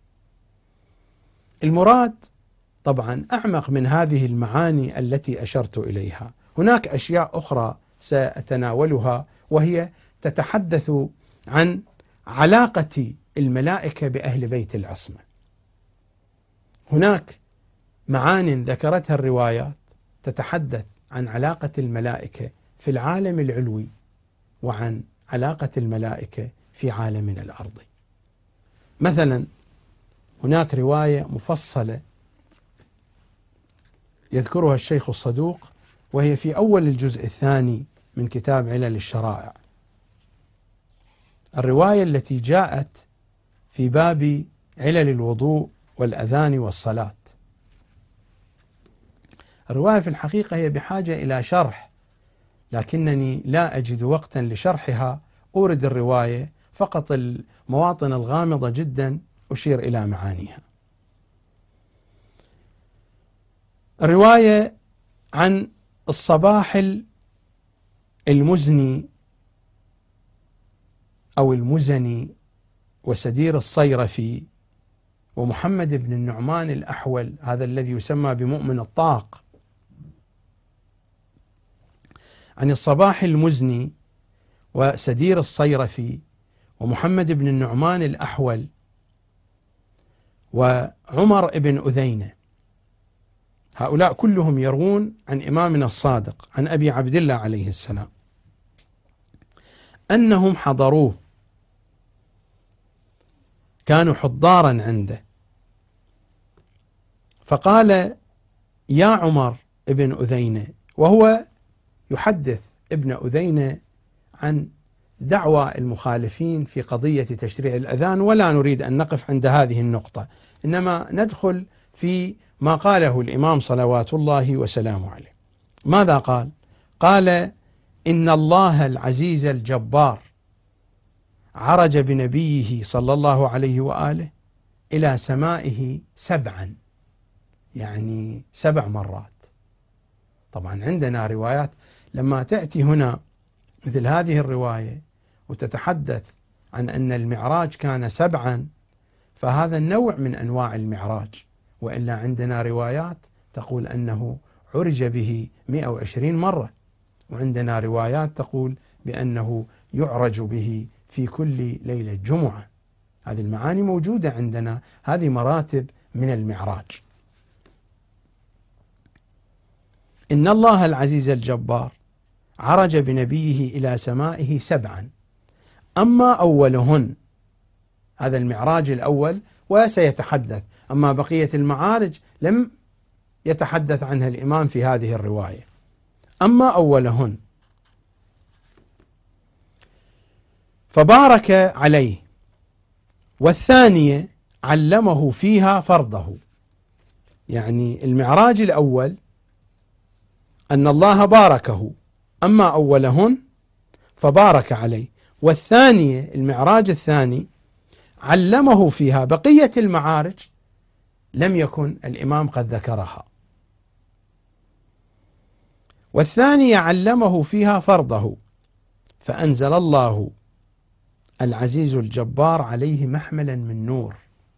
المراد طبعا أعمق من هذه المعاني التي أشرت إليها. هناك أشياء أخرى سأتناولها وهي تتحدث عن علاقة الملائكة بأهل بيت العصمة. هناك معان ذكرتها الروايات تتحدث عن علاقة الملائكة في العالم العلوي وعن علاقة الملائكة في عالمنا الأرضي. مثلا هناك رواية مفصلة يذكرها الشيخ الصدوق، وهي في أول الجزء الثاني من كتاب علل الشرائع، الرواية التي جاءت في باب علل الوضوء والأذان والصلاة. الرواية في الحقيقة هي بحاجة إلى شرح، لكنني لا أجد وقتا لشرحها، أورد الرواية فقط المواطن الغامضة جدا أشير إلى معانيها. الرواية عن الصباح المزني أو المزني وسدير الصيرفي ومحمد بن النعمان الأحول، هذا الذي يسمى بمؤمن الطاق. عن الصباح المزني وسدير الصيرفي ومحمد بن النعمان الأحول وعمر بن أذينة، هؤلاء كلهم يروون عن إمامنا الصادق عن أبي عبد الله عليه السلام أنهم حضروه، كانوا حضارا عنده، فقال يا عمر ابن أذينة، وهو يحدث ابن أذينة عن دعوى المخالفين في قضية تشريع الأذان، ولا نريد أن نقف عند هذه النقطة، إنما ندخل في ما قاله الإمام صلوات الله وسلامه عليه. ماذا قال؟ قال إن الله العزيز الجبار عرج بنبيه صلى الله عليه وآله إلى سمائه 7، يعني 7 مرات. طبعا عندنا روايات لما تأتي هنا مثل هذه الرواية وتتحدث عن أن المعراج كان 7، فهذا النوع من أنواع المعراج، وإلا عندنا روايات تقول أنه عرج به 120 مرة، وعندنا روايات تقول بأنه يعرج به في كل ليلة جمعة. هذه المعاني موجودة عندنا، هذه مراتب من المعراج. إن الله العزيز الجبار عرج بنبيه إلى سمائه 7، أما أولهن، هذا المعراج الأول وسيتحدث، أما بقية المعارج لم يتحدث عنها الإمام في هذه الرواية. أما أولهن فبارك عليه، والثانية علمه فيها فرضه. يعني المعراج الأول أن الله باركه، أما أولهن فبارك عليه، والثانية المعراج الثاني علمه فيها، بقية المعارج لم يكن الإمام قد ذكرها. والثانية علمه فيها فرضه، فأنزل الله العزيز الجبار عليه محملا من نور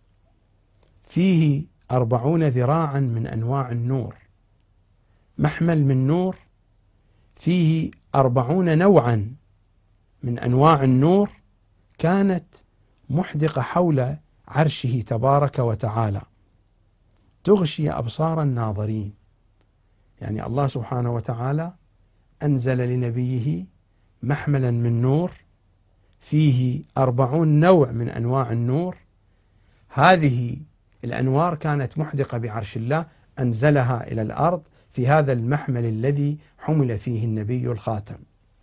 فيه 40 ذراعا من أنواع النور. محمل من نور فيه 40 نوعا من أنواع النور، كانت محدقة حول عرشه تبارك وتعالى، تغشي أبصار الناظرين. يعني الله سبحانه وتعالى أنزل لنبيه محملا من نور فيه 40 نوع من أنواع النور، هذه الأنوار كانت محدقة بعرش الله، أنزلها إلى الأرض في هذا المحمل الذي حمل فيه النبي الخاتم.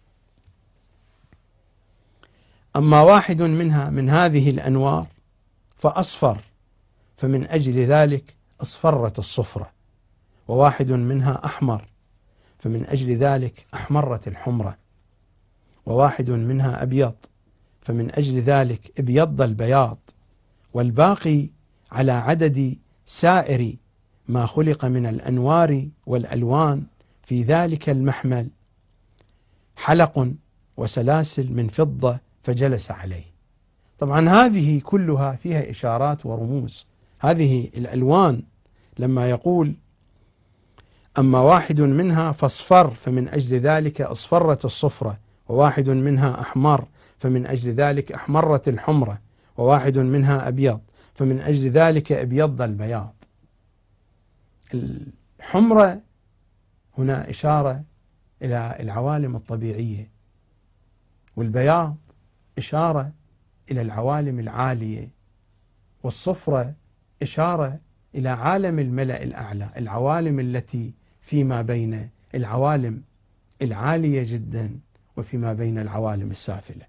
أما واحد منها من هذه الأنوار فأصفر، فمن أجل ذلك أصفرت الصفرة، وواحد منها أحمر، فمن أجل ذلك أحمرت الحمرة، وواحد منها أبيض، فمن أجل ذلك ابيض البياض، والباقي على عدد سائر ما خلق من الأنوار والألوان في ذلك المحمل، حلق وسلاسل من فضة فجلس عليه. طبعا هذه كلها فيها إشارات ورموز. هذه الألوان لما يقول أما واحد منها فاصفر فمن أجل ذلك أصفرت الصفرة، وواحد منها أحمر فمن أجل ذلك أحمرت الحمرة، وواحد منها أبيض فمن أجل ذلك أبيض البياض. الحمرة هنا إشارة إلى العوالم الطبيعية، والبياض إشارة إلى العوالم العالية، والصفرة إشارة إلى عالم الملأ الأعلى، العوالم التي فيما بين العوالم العالية جدا وفيما بين العوالم السافلة.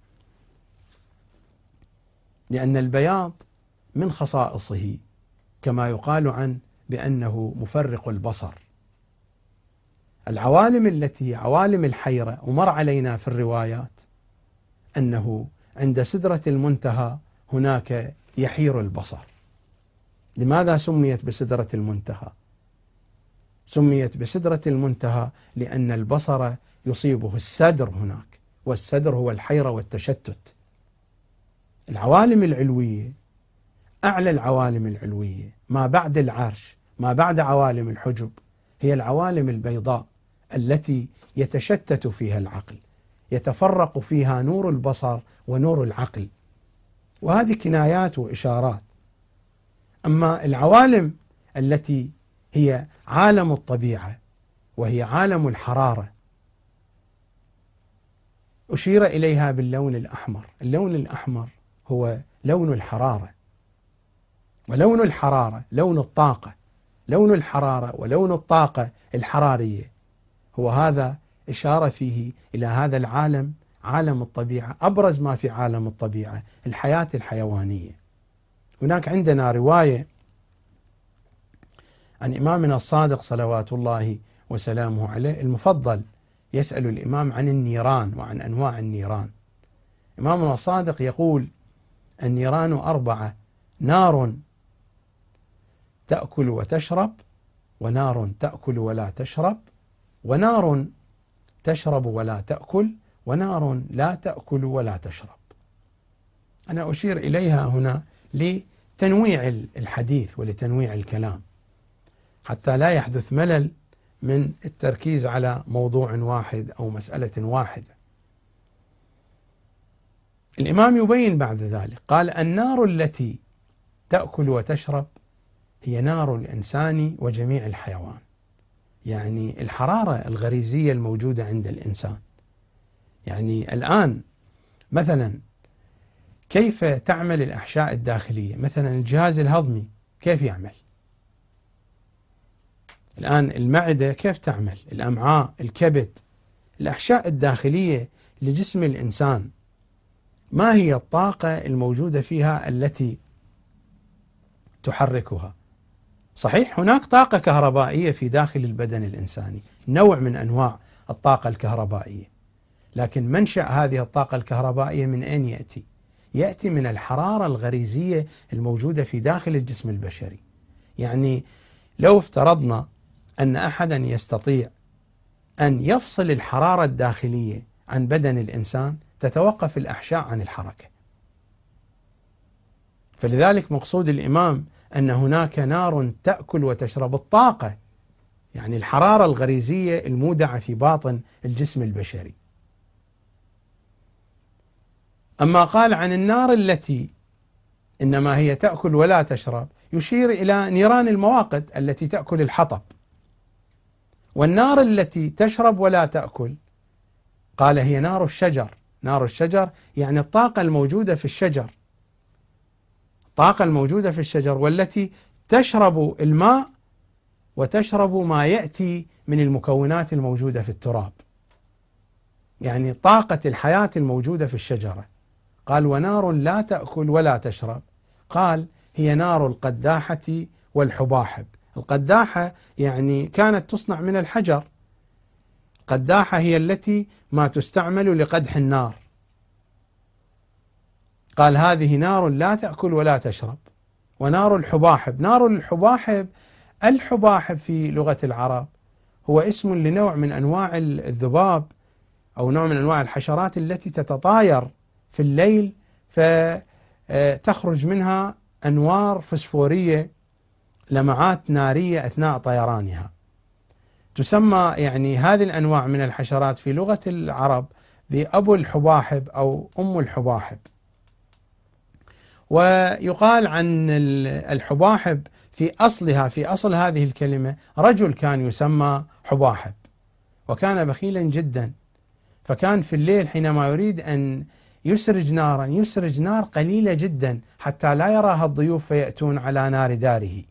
لأن البياض من خصائصه كما يقال عنه بأنه مفرق البصر. العوالم التي عوالم الحيرة، ومر علينا في الروايات أنه عند سدرة المنتهى هناك يحير البصر. لماذا سميت بسدرة المنتهى؟ سميت بسدرة المنتهى لأن البصر يصيبه السدر هناك، والسدر هو الحيرة والتشتت. العوالم العلوية، أعلى العوالم العلوية ما بعد العرش، ما بعد عوالم الحجب، هي العوالم البيضاء التي يتشتت فيها العقل، يتفرق فيها نور البصر ونور العقل، وهذه كنايات وإشارات. أما العوالم التي هي عالم الطبيعة وهي عالم الحرارة أشير إليها باللون الأحمر. اللون الأحمر هو لون الحرارة، ولون الحرارة لون الطاقة، لون الحرارة ولون الطاقة الحرارية هو هذا إشارة فيه إلى هذا العالم، عالم الطبيعة. أبرز ما في عالم الطبيعة الحياة الحيوانية. هناك عندنا رواية عن إمامنا الصادق صلوات الله وسلامه عليه المفضل، يسأل الإمام عن النيران وعن أنواع النيران. إمامنا الصادق يقول: النيران 4: نار تأكل وتشرب، ونار تأكل ولا تشرب، ونار تشرب ولا تأكل، ونار لا تأكل ولا تشرب. أنا أشير إليها هنا لتنويع الحديث ولتنويع الكلام، حتى لا يحدث ملل من التركيز على موضوع واحد أو مسألة واحدة. الإمام يبين بعد ذلك قال: النار التي تأكل وتشرب هي نار الإنسان وجميع الحيوان، يعني الحرارة الغريزية الموجودة عند الإنسان. يعني الآن مثلا كيف تعمل الأحشاء الداخلية؟ مثلا الجهاز الهضمي كيف يعمل؟ الآن المعدة كيف تعمل؟ الأمعاء، الكبد، الأحشاء الداخلية لجسم الإنسان، ما هي الطاقة الموجودة فيها التي تحركها؟ صحيح هناك طاقة كهربائية في داخل البدن الإنساني، نوع من أنواع الطاقة الكهربائية، لكن منشأ هذه الطاقة الكهربائية من أين يأتي؟ يأتي من الحرارة الغريزية الموجودة في داخل الجسم البشري. يعني لو افترضنا أن أحدا يستطيع أن يفصل الحرارة الداخلية عن بدن الإنسان، تتوقف الأحشاء عن الحركة. فلذلك مقصود الإمام أن هناك نار تأكل وتشرب الطاقة، يعني الحرارة الغريزية المودعة في باطن الجسم البشري. أما قال عن النار التي إنما هي تأكل ولا تشرب، يشير إلى نيران المواقد التي تأكل الحطب. والنار التي تشرب ولا تأكل قال هي نار الشجر. نار الشجر يعني الطاقة الموجودة في الشجر، الطاقة الموجودة في الشجر والتي تشرب الماء وتشرب ما يأتي من المكونات الموجودة في التراب، يعني طاقة الحياة الموجودة في الشجرة. قال ونار لا تأكل ولا تشرب، قال هي نار القداحة والحباحب. القداحة يعني كانت تصنع من الحجر، القداحة هي التي ما تستعمل لقدح النار. قال هذه نار لا تأكل ولا تشرب. ونار الحباحب، نار الحباحب، الحباحب في لغة العرب هو اسم لنوع من أنواع الذباب أو نوع من أنواع الحشرات التي تتطاير في الليل فتخرج منها أنوار فسفورية، لمعات نارية أثناء طيرانها. تسمى يعني هذه الأنواع من الحشرات في لغة العرب بأبو الحباحب أو أم الحباحب. ويقال عن الحباحب في أصلها، في أصل هذه الكلمة، رجل كان يسمى حباحب وكان بخيلا جدا، فكان في الليل حينما يريد أن يسرج نارا يسرج نار قليلة جدا حتى لا يراها الضيوف فيأتون على نار داره.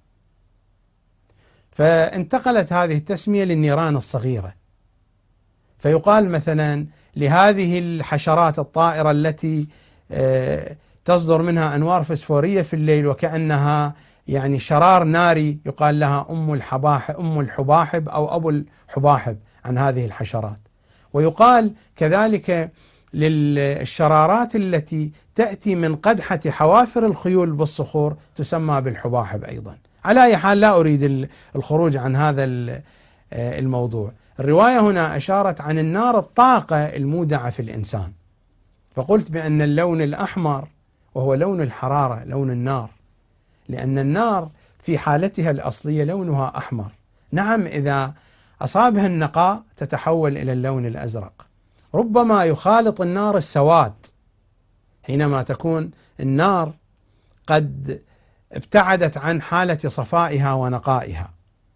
فانتقلت هذه التسمية للنيران الصغيرة، فيقال مثلا لهذه الحشرات الطائرة التي تصدر منها أنوار فسفورية في الليل وكأنها يعني شرار ناري، يقال لها أم الحباحب أو أبو الحباحب عن هذه الحشرات. ويقال كذلك للشرارات التي تأتي من قدحة حوافر الخيول بالصخور تسمى بالحباحب أيضا. على أي حال لا أريد الخروج عن هذا الموضوع. الرواية هنا أشارت عن النار الطاقة المودعة في الإنسان، فقلت بأن اللون الأحمر وهو لون الحرارة، لون النار، لأن النار في حالتها الأصلية لونها أحمر. نعم إذا أصابها النقاء تتحول إلى اللون الأزرق، ربما يخالط النار السواد حينما تكون النار قد ابتعدت عن حالة صفائها ونقائها،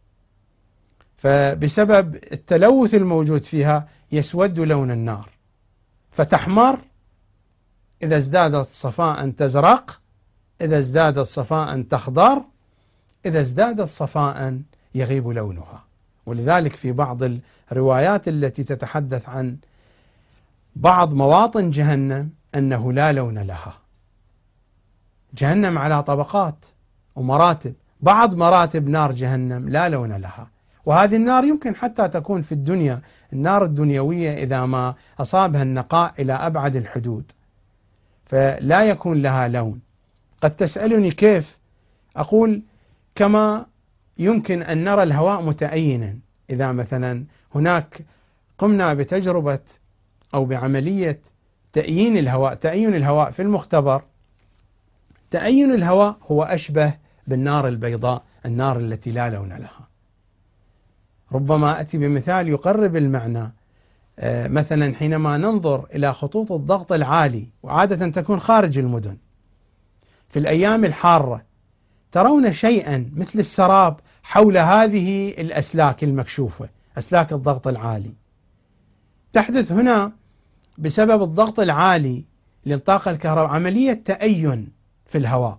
فبسبب التلوث الموجود فيها يسود لون النار، فتحمر، إذا ازدادت صفاء تزرق، إذا ازدادت صفاء تخضر، إذا ازدادت صفاء يغيب لونها. ولذلك في بعض الروايات التي تتحدث عن بعض مواطن جهنم أنه لا لون لها. جهنم على طبقات ومراتب، بعض مراتب نار جهنم لا لون لها، وهذه النار يمكن حتى تكون في الدنيا، النار الدنيوية إذا ما أصابها النقاء إلى أبعد الحدود فلا يكون لها لون. قد تسألني كيف؟ أقول كما يمكن أن نرى الهواء متأينا، إذا مثلا هناك قمنا بتجربة أو بعملية تأيين الهواء في المختبر، تأين الهواء هو أشبه بالنار البيضاء، النار التي لا لون لها. ربما أتي بمثال يقرب المعنى، مثلا حينما ننظر إلى خطوط الضغط العالي، وعادة تكون خارج المدن في الأيام الحارة، ترون شيئا مثل السراب حول هذه الأسلاك المكشوفة، أسلاك الضغط العالي. تحدث هنا بسبب الضغط العالي للطاقة الكهربائية عملية تأين في الهواء،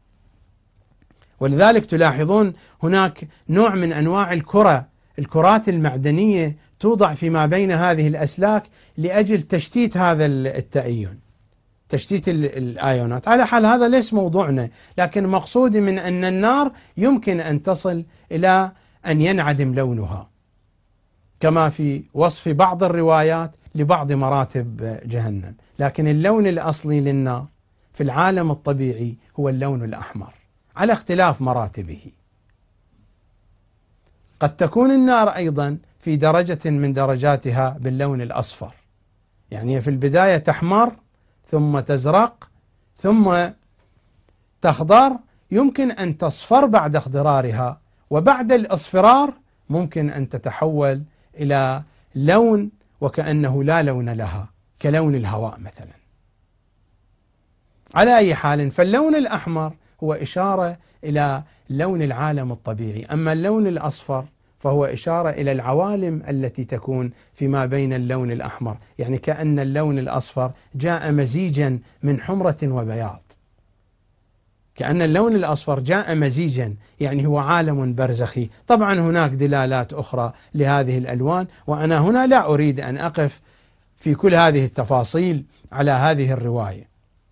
ولذلك تلاحظون هناك نوع من أنواع الكرات المعدنية توضع فيما بين هذه الأسلاك لأجل تشتيت هذا التأين، تشتيت الآيونات. على حال هذا ليس موضوعنا، لكن مقصودي من أن النار يمكن أن تصل إلى أن ينعدم لونها، كما في وصف بعض الروايات لبعض مراتب جهنم. لكن اللون الأصلي للنار في العالم الطبيعي هو اللون الأحمر على اختلاف مراتبه. قد تكون النار أيضا في درجة من درجاتها باللون الأصفر، يعني في البداية تحمر ثم تزرق ثم تخضر، يمكن أن تصفر بعد اخضرارها، وبعد الأصفرار ممكن أن تتحول إلى لون وكأنه لا لون لها، كلون الهواء مثلا. على أي حال، فاللون الأحمر هو إشارة إلى لون العالم الطبيعي، أما اللون الأصفر فهو إشارة إلى العوالم التي تكون فيما بين اللون الأحمر، يعني كأن اللون الأصفر جاء مزيجا من حمرة وبياض. كأن اللون الأصفر جاء مزيجا، يعني هو عالم برزخي. طبعا هناك دلالات أخرى لهذه الألوان، وأنا هنا لا أريد أن أقف في كل هذه التفاصيل على هذه الرواية،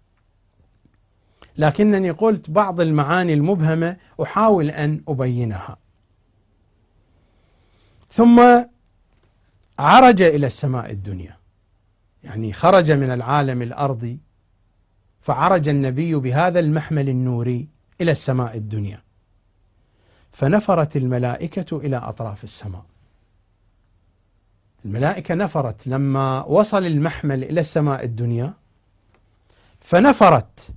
لكنني قلت بعض المعاني المبهمة أحاول أن أبينها. ثم عرج إلى السماء الدنيا، يعني خرج من العالم الأرضي، فعرج النبي بهذا المحمل النوري إلى السماء الدنيا، فنفرت الملائكة إلى أطراف السماء. الملائكة نفرت لما وصل المحمل إلى السماء الدنيا، فنفرت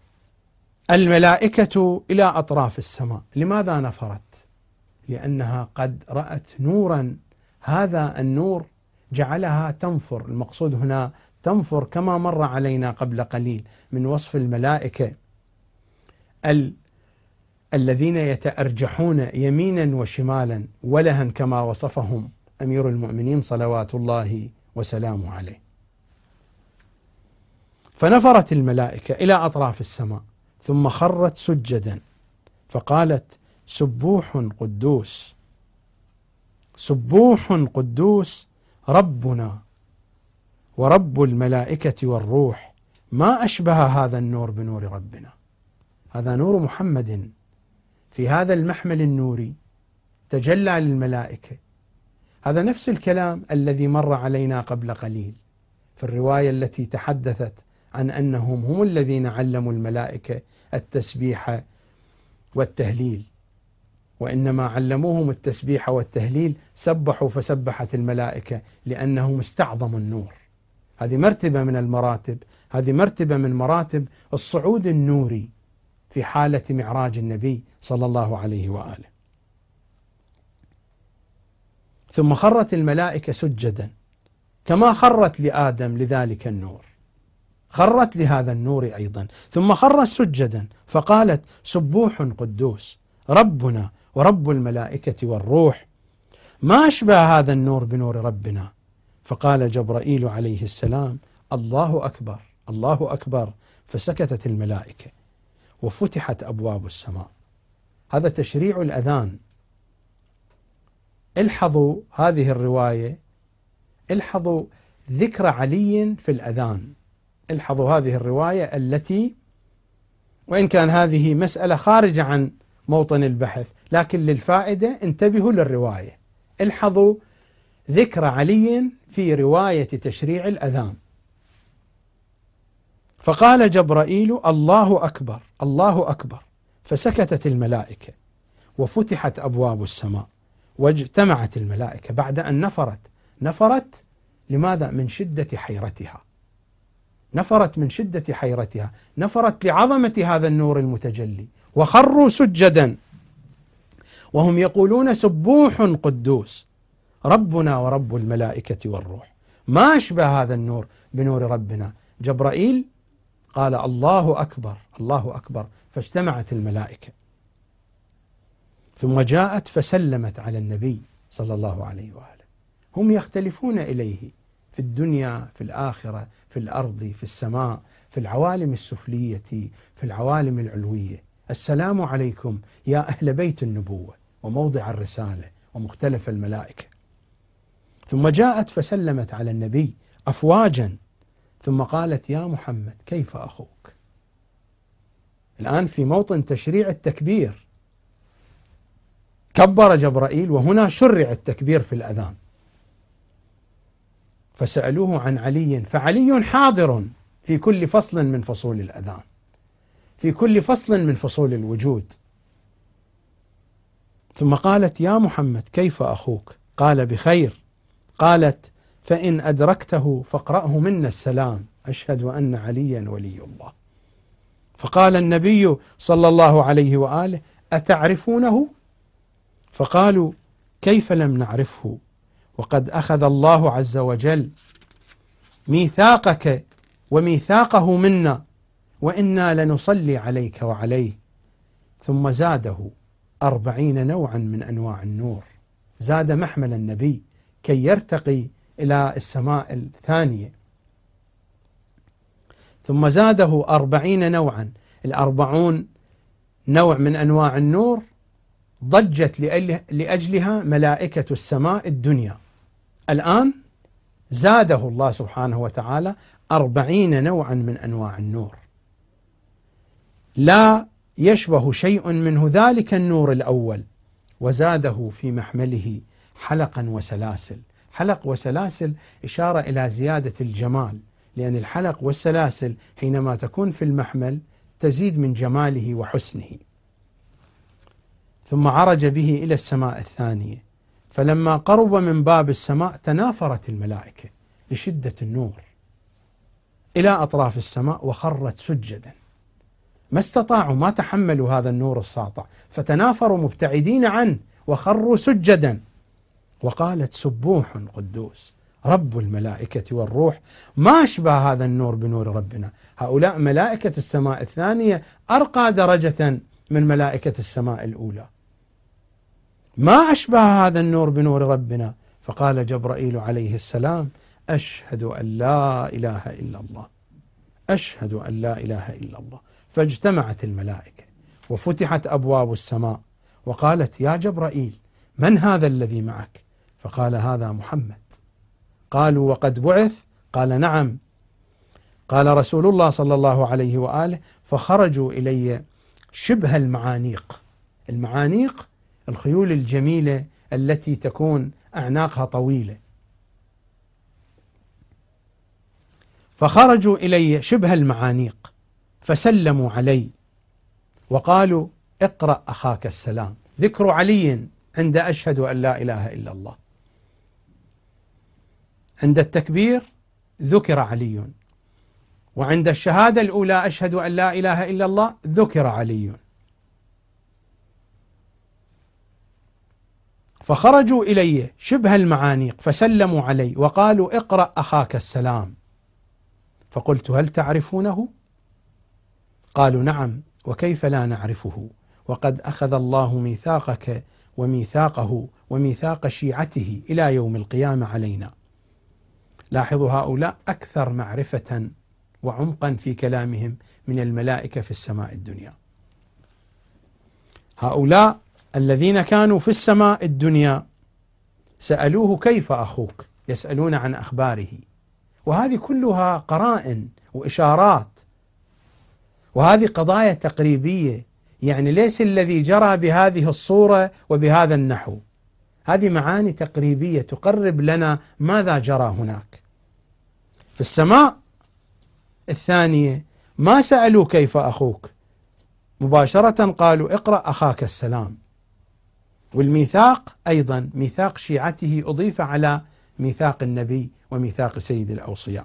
الملائكة إلى أطراف السماء. لماذا نفرت؟ لأنها قد رأت نورا، هذا النور جعلها تنفر. المقصود هنا تنفر كما مر علينا قبل قليل من وصف الملائكة الذين يتأرجحون يمينا وشمالا ولها، كما وصفهم أمير المؤمنين صلوات الله وسلامه عليه. فنفرت الملائكة إلى أطراف السماء، ثم خرت سجدا فقالت: سبوح قدوس، سبوح قدوس ربنا ورب الملائكة والروح، ما أشبه هذا النور بنور ربنا. هذا نور محمد في هذا المحمل النوري تجلى للملائكة. هذا نفس الكلام الذي مر علينا قبل قليل في الرواية التي تحدثت عن أنهم هم الذين علموا الملائكة التسبيح والتهليل، وإنما علموهم التسبيح والتهليل، سبحوا فسبحت الملائكة لأنهم استعظموا النور. هذه مرتبة من المراتب، هذه مرتبة من مراتب الصعود النوري في حالة معراج النبي صلى الله عليه وآله. ثم خرت الملائكة سجدا كما خرت لآدم لذلك النور، خرت لهذا النور أيضا، ثم خرت سجدا فقالت: سبوح قدوس ربنا ورب الملائكة والروح، ما أشبه هذا النور بنور ربنا. فقال جبرائيل عليه السلام: الله أكبر الله أكبر، فسكتت الملائكة وفتحت أبواب السماء. هذا تشريع الأذان. الحظوا هذه الرواية، الحظوا ذكر علي في الأذان، الحظوا هذه الرواية التي، وإن كان هذه مسألة خارجة عن موطن البحث، لكن للفائدة انتبهوا للرواية. الحظوا ذكر علي في رواية تشريع الأذان. فقال جبرائيل: الله أكبر الله أكبر، فسكتت الملائكة وفتحت أبواب السماء واجتمعت الملائكة بعد أن نفرت لماذا؟ من شدة حيرتها، نفرت من شدة حيرتها، نفرت لعظمة هذا النور المتجلي، وخروا سجدا وهم يقولون: سبوح قدوس ربنا ورب الملائكة والروح، ما أشبه هذا النور بنور ربنا. جبرائيل قال: الله أكبر الله أكبر، فاجتمعت الملائكة. ثم جاءت فسلمت على النبي صلى الله عليه وآله. هم يختلفون إليه في الدنيا، في الآخرة، في الأرض، في السماء، في العوالم السفلية، في العوالم العلوية. السلام عليكم يا أهل بيت النبوة وموضع الرسالة ومختلف الملائكة. ثم جاءت فسلمت على النبي أفواجا، ثم قالت: يا محمد كيف أخوك؟ الآن في موطن تشريع التكبير، كبر جبرائيل، وهنا شرع التكبير في الأذان. فسألوه عن علي، فعلي حاضر في كل فصل من فصول الأذان، في كل فصل من فصول الوجود. ثم قالت: يا محمد كيف أخوك؟ قال: بخير. قالت: فإن أدركته فاقرأه منا السلام، أشهد أن عليا ولي الله. فقال النبي صلى الله عليه وآله: أتعرفونه؟ فقالوا: كيف لم نعرفه، وقد أخذ الله عز وجل ميثاقك وميثاقه منا، وإنا لنصلي عليك وعليه. ثم زاده 40 نوعا من أنواع النور، زاد محمل النبي كي يرتقي إلى السماء الثانية. ثم زاده 40 نوعا، 40 نوع من أنواع النور ضجت لأجلها ملائكة السماء الدنيا. الآن زاده الله سبحانه وتعالى 40 نوعا من أنواع النور، لا يشبه شيء منه ذلك النور الأول، وزاده في محمله حلقا وسلاسل. حلق وسلاسل إشارة إلى زيادة الجمال، لأن الحلق والسلاسل حينما تكون في المحمل تزيد من جماله وحسنه. ثم عرج به إلى السماء الثانية، فلما قرب من باب السماء تنافرت الملائكة لشدة النور إلى أطراف السماء وخرت سجدا، ما استطاعوا، ما تحملوا هذا النور الساطع، فتنافروا مبتعدين عنه وخروا سجدا. وقالت سبوح قدوس رب الملائكة والروح. ما أشبه هذا النور بنور ربنا. هؤلاء ملائكة السماء الثانية أرقى درجة من ملائكة السماء الأولى، ما أشبه هذا النور بنور ربنا. فقال جبرائيل عليه السلام أشهد أن لا إله إلا الله، أشهد أن لا إله إلا الله. فاجتمعت الملائكة وفتحت أبواب السماء، وقالت يا جبرائيل من هذا الذي معك؟ فقال هذا محمد. قالوا وقد بعث؟ قال نعم. قال رسول الله صلى الله عليه وآله فخرجوا إلي شبه المعانيق. المعانيق الخيول الجميلة التي تكون أعناقها طويلة. فخرجوا إلي شبه المعانيق فسلموا علي وقالوا اقرأ أخاك السلام. ذكر علي عند أشهد أن لا إله إلا الله. عند التكبير ذكر علي، وعند الشهادة الأولى أشهد أن لا إله إلا الله ذكر علي. فخرجوا إلي شبه المعانيق فسلموا علي وقالوا اقرأ أخاك السلام. فقلت هل تعرفونه؟ قالوا نعم، وكيف لا نعرفه، وقد أخذ الله ميثاقك وميثاقه وميثاق شيعته إلى يوم القيامة علينا. لاحظوا هؤلاء أكثر معرفة وعمقا في كلامهم من الملائكة في السماء الدنيا. هؤلاء الذين كانوا في السماء الدنيا سألوه كيف أخوك، يسألون عن أخباره، وهذه كلها قرائن وإشارات، وهذه قضايا تقريبية، يعني ليس الذي جرى بهذه الصورة وبهذا النحو، هذه معاني تقريبية تقرب لنا ماذا جرى هناك. في السماء الثانية ما سألوا كيف أخوك، مباشرة قالوا اقرأ أخاك السلام. والميثاق أيضا ميثاق شيعته أضيف على ميثاق النبي وميثاق سيد الأوصياء.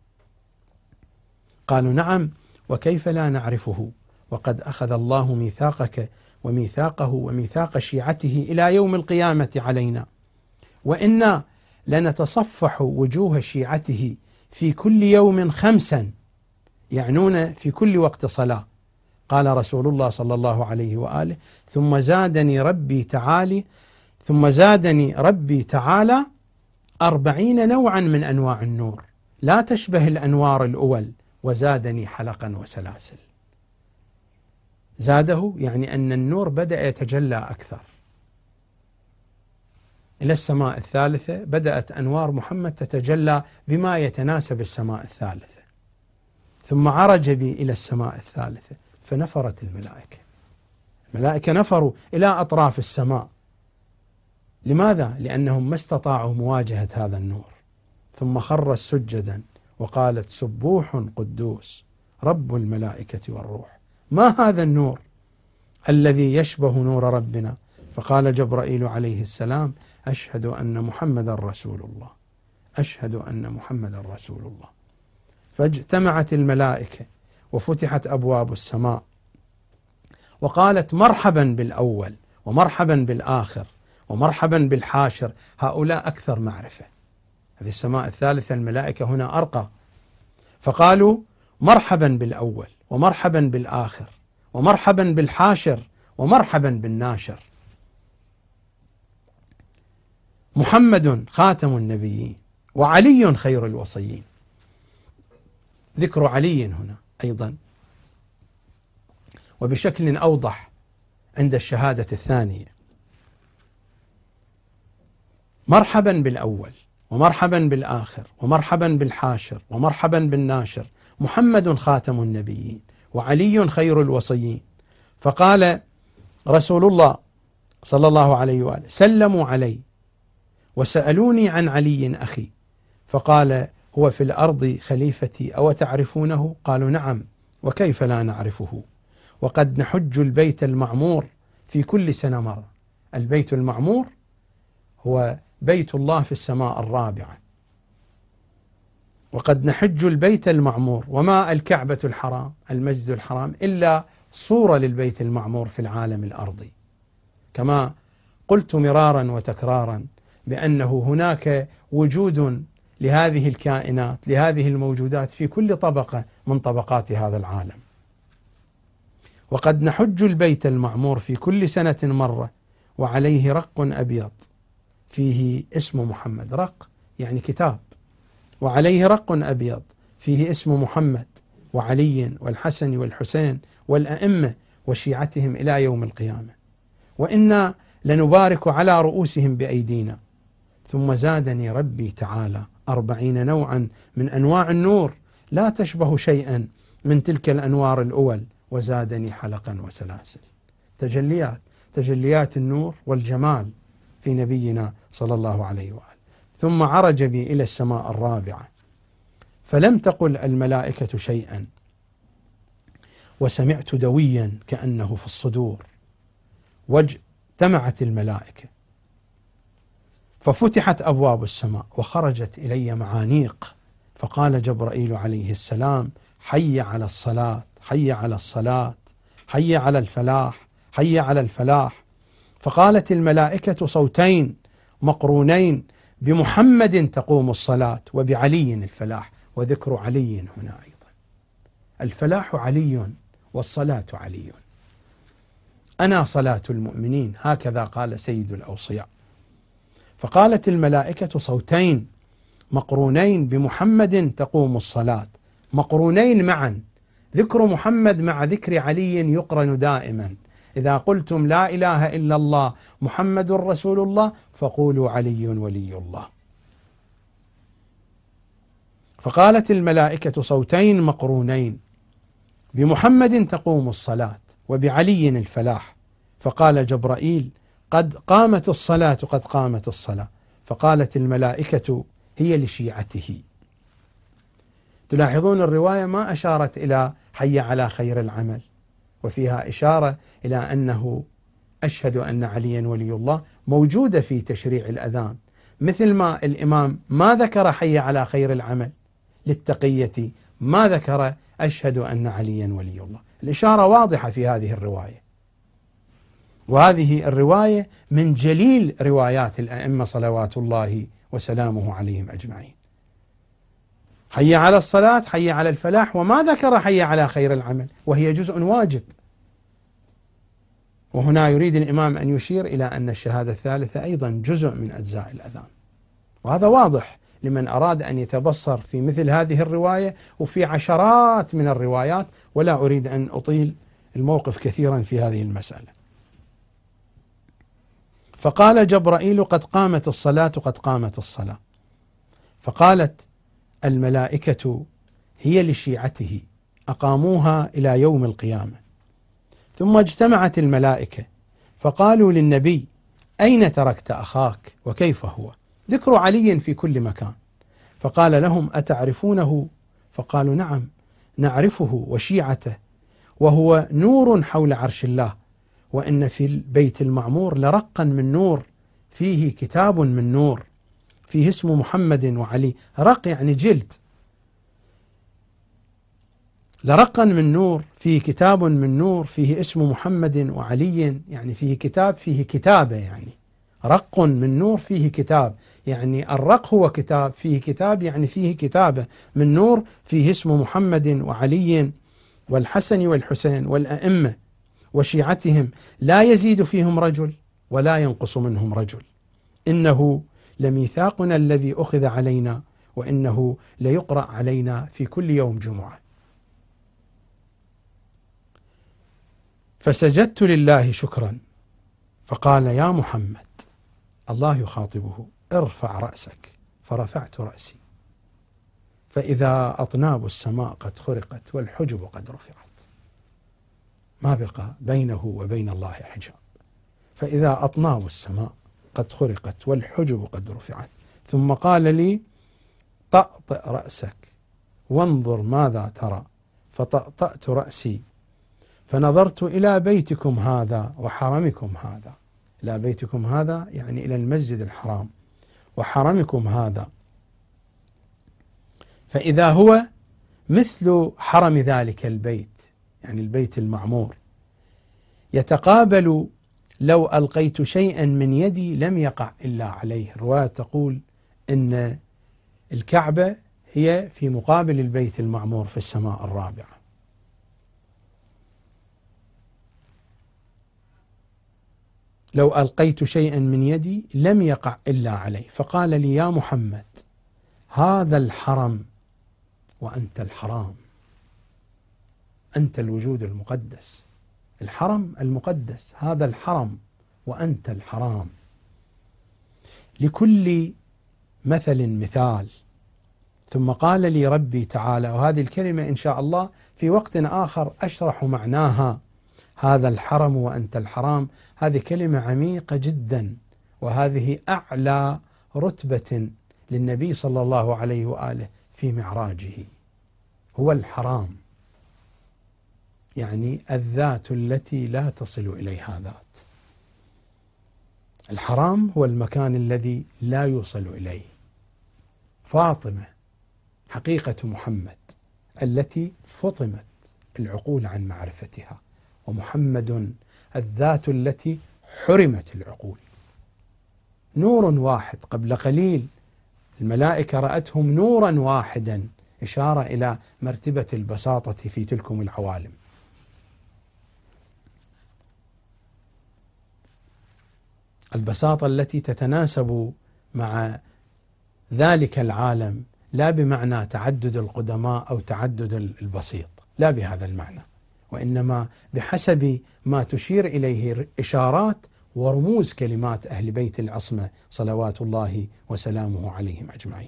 قالوا نعم، وكيف لا نعرفه، وقد أخذ الله ميثاقك وميثاقه وميثاق شيعته إلى يوم القيامة علينا، وإنا لنتصفح وجوه شيعته في كل يوم 5، يعنون في كل وقت صلاة. قال رسول الله صلى الله عليه وآله ثم زادني ربي تعالى 40 نوعا من أنواع النور لا تشبه الأنوار الأول، وزادني حلقا وسلاسل. زاده يعني أن النور بدأ يتجلى أكثر. إلى السماء الثالثة بدأت أنوار محمد تتجلى بما يتناسب السماء الثالثة. ثم عرج بي إلى السماء الثالثة فنفرت الملائكة نفروا إلى أطراف السماء. لماذا؟ لأنهم ما استطاعوا مواجهة هذا النور. ثم خر سجدا وقالت سبوح قدوس رب الملائكة والروح. ما هذا النور الذي يشبه نور ربنا؟ فقال جبرائيل عليه السلام أشهد أن محمدا رسول الله، أشهد أن محمدا رسول الله. فاجتمعت الملائكة وفتحت أبواب السماء وقالت مرحبا بالأول ومرحبا بالآخر ومرحبا بالحاشر. هؤلاء أكثر معرفة. هذه السماء الثالثة الملائكة هنا أرقى، فقالوا مرحبا بالأول ومرحبا بالآخر ومرحبا بالحاشر ومرحبا بالناشر. محمد خاتم النبيين وعلي خير الوصيين. ذكر علي هنا أيضا وبشكل أوضح عند الشهادة الثانية. مرحبا بالأول، ومرحبا بالآخر، ومرحبا بالحاشر، ومرحبا بالناشر، محمد خاتم النبيين وعلي خير الوصيين. فقال رسول الله صلى الله عليه وآله: سلموا علي وسألوني عن علي أخي، فقال: هو في الأرض خليفتي أو تعرفونه؟ قالوا: نعم، وكيف لا نعرفه، وقد نحج البيت المعمور في كل سنة مرة. البيت المعمور هو بيت الله في السماء الرابعة، وقد نحج البيت المعمور، وما الكعبة الحرام المسجد الحرام إلا صورة للبيت المعمور في العالم الأرضي. كما قلت مرارا وتكرارا بأنه هناك وجود لهذه الكائنات، لهذه الموجودات في كل طبقة من طبقات هذا العالم. وقد نحج البيت المعمور في كل سنة مرة، وعليه رق أبيض فيه اسم محمد. رق يعني كتاب، وعليه رق أبيض فيه اسم محمد وعلي والحسن والحسين والأئمة وشيعتهم إلى يوم القيامة، وإنا لنبارك على رؤوسهم بأيدينا. ثم زادني ربي تعالى 40 نوعا من أنواع النور لا تشبه شيئا من تلك الأنوار الأول، وزادني حلقا وسلاسل. تجليات النور والجمال في نبينا صلى الله عليه وآله. ثم عرج بي إلى السماء الرابعة، فلم تقل الملائكة شيئا، وسمعت دويا كأنه في الصدور، واجتمعت الملائكة، ففتحت أبواب السماء وخرجت إلي معانيق، فقال جبرائيل عليه السلام: حي على الصلاة، حي على الصلاة، حي على الفلاح، حي على الفلاح. فقالت الملائكة صوتين مقرونين: بمحمد تقوم الصلاة وبعلي الفلاح. وذكر علي هنا أيضا، الفلاح علي والصلاة علي. أنا صلاة المؤمنين، هكذا قال سيد الأوصياء. فقالت الملائكة صوتين مقرونين: بمحمد تقوم الصلاة. مقرونين معا، ذكر محمد مع ذكر علي يقرن دائما. إذا قلتم لا إله إلا الله محمد رسول الله فقولوا علي ولي الله. فقالت الملائكة صوتين مقرونين: بمحمد تقوم الصلاة وبعلي الفلاح. فقال جبرائيل: قد قامت الصلاة، قد قامت الصلاة. فقالت الملائكة: هي لشيعته. تلاحظون الرواية ما أشارت إلى حي على خير العمل، وفيها إشارة إلى أنه أشهد أن عليا ولي الله موجودة في تشريع الأذان، مثل ما الإمام ما ذكر حي على خير العمل للتقية، ما ذكر أشهد أن عليا ولي الله. الإشارة واضحة في هذه الرواية، وهذه الرواية من جليل روايات الأئمة صلوات الله وسلامه عليهم أجمعين. حي على الصلاة، حي على الفلاح، وما ذكر حي على خير العمل، وهي جزء واجب. وهنا يريد الإمام أن يشير إلى أن الشهادة الثالثة أيضا جزء من أجزاء الأذان، وهذا واضح لمن أراد أن يتبصر في مثل هذه الرواية وفي عشرات من الروايات، ولا أريد أن أطيل الموقف كثيرا في هذه المسألة. فقال جبرائيل: قد قامت الصلاة، قد قامت الصلاة. فقالت الملائكة: هي لشيعته، أقاموها إلى يوم القيامة. ثم اجتمعت الملائكة فقالوا للنبي: أين تركت أخاك وكيف هو؟ ذكر علي في كل مكان. فقال لهم: أتعرفونه؟ فقالوا: نعم نعرفه وشيعته، وهو نور حول عرش الله، وإن في البيت المعمور لرقا من نور، فيه كتاب من نور، فيه اسم محمد وعلي. رق يعني جلد، لرقا من نور، فيه كتاب من نور، فيه اسم محمد وعلي، يعني فيه كتاب، فيه كتابة، يعني رق من نور فيه كتاب، يعني الرق هو كتاب، فيه كتاب يعني فيه كتابة من نور، فيه اسم محمد وعلي والحسن والحسين والأئمة وشيعتهم، لا يزيد فيهم رجل ولا ينقص منهم رجل، إنه لميثاقنا الذي أخذ علينا، وإنه ليقرأ علينا في كل يوم جمعة. فسجدت لله شكرا، فقال يا محمد، الله يخاطبه، ارفع رأسك، فرفعت رأسي فإذا أطناب السماء قد خرقت والحجب قد رفعت، ما بقى بينه وبين الله حجاب، فإذا أطناب السماء قد خرقت والحجب قد رفعت. ثم قال لي طأطئ رأسك وانظر ماذا ترى، فطأطأت رأسي فنظرت إلى بيتكم هذا وحرمكم هذا، إلى بيتكم هذا يعني إلى المسجد الحرام، وحرمكم هذا، فإذا هو مثل حرم ذلك البيت، يعني البيت المعمور، يتقابل لو ألقيت شيئا من يدي لم يقع إلا عليه. الرواية تقول إن الكعبة هي في مقابل البيت المعمور في السماء الرابعة. لو ألقيت شيئا من يدي لم يقع إلا عليه. فقال لي يا محمد، هذا الحرم وأنت الحرام، أنت الوجود المقدس، الحرم المقدس، هذا الحرم وأنت الحرام، لكل مثل مثال. ثم قال لي ربي تعالى، وهذه الكلمة إن شاء الله في وقت آخر أشرح معناها، هذا الحرم وأنت الحرام، هذه كلمة عميقة جدا، وهذه أعلى رتبة للنبي صلى الله عليه وآله في معراجه، هو الحرام، يعني الذات التي لا تصل إليها ذات. الحرام هو المكان الذي لا يوصل إليه. فاطمة حقيقة محمد التي فطمت العقول عن معرفتها، ومحمد الذات التي حرمت العقول. نور واحد، قبل قليل الملائكة رأتهم نورا واحدا، إشارة إلى مرتبة البساطة في تلكم العوالم. البساطة التي تتناسب مع ذلك العالم، لا بمعنى تعدد القدماء أو تعدد البسيط، لا بهذا المعنى، وإنما بحسب ما تشير إليه إشارات ورموز كلمات أهل بيت العصمة صلوات الله وسلامه عليهم أجمعين.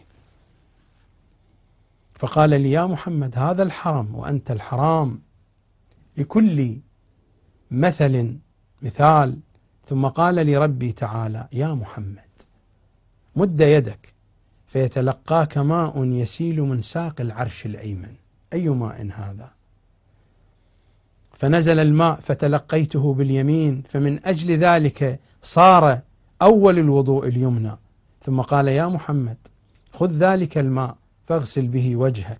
فقال لي يا محمد، هذا الحرم وأنت الحرام، لكل مثل مثال. ثم قال لي ربي تعالى يا محمد، مد يدك فيتلقاك ماء يسيل من ساق العرش الأيمن. أي ماء هذا؟ فنزل الماء فتلقيته باليمين، فمن أجل ذلك صار أول الوضوء اليمنى. ثم قال يا محمد، خذ ذلك الماء فاغسل به وجهك،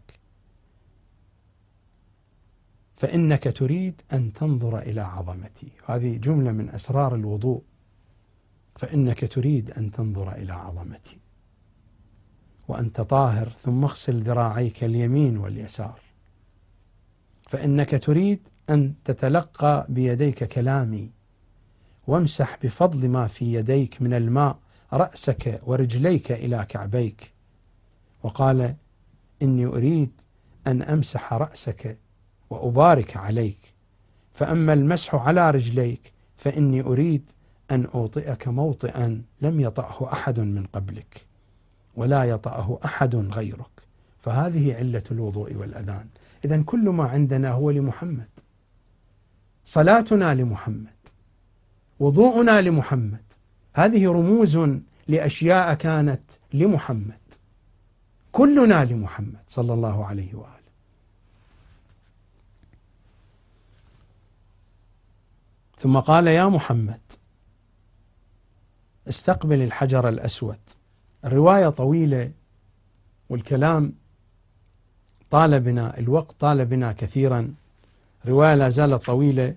فإنك تريد أن تنظر إلى عظمتي. هذه جملة من أسرار الوضوء، فإنك تريد أن تنظر إلى عظمتي وأنت طاهر. ثم اغسل ذراعيك اليمين واليسار، فإنك تريد أن تتلقى بيديك كلامي، وامسح بفضل ما في يديك من الماء رأسك ورجليك إلى كعبيك. وقال إني أريد أن أمسح رأسك وأبارك عليك، فأما المسح على رجليك فإني أريد أن أوطئك موطئا لم يطأه أحد من قبلك ولا يطأه أحد غيرك. فهذه علة الوضوء والأذان. إذن كل ما عندنا هو لمحمد، صلاتنا لمحمد، وضوءنا لمحمد، هذه رموز لأشياء كانت لمحمد، كلنا لمحمد صلى الله عليه وآله. ثم قال يا محمد، استقبل الحجر الأسود. الرواية طويلة والكلام طال بنا، الوقت طال بنا كثيرا، رواية لا زالت طويلة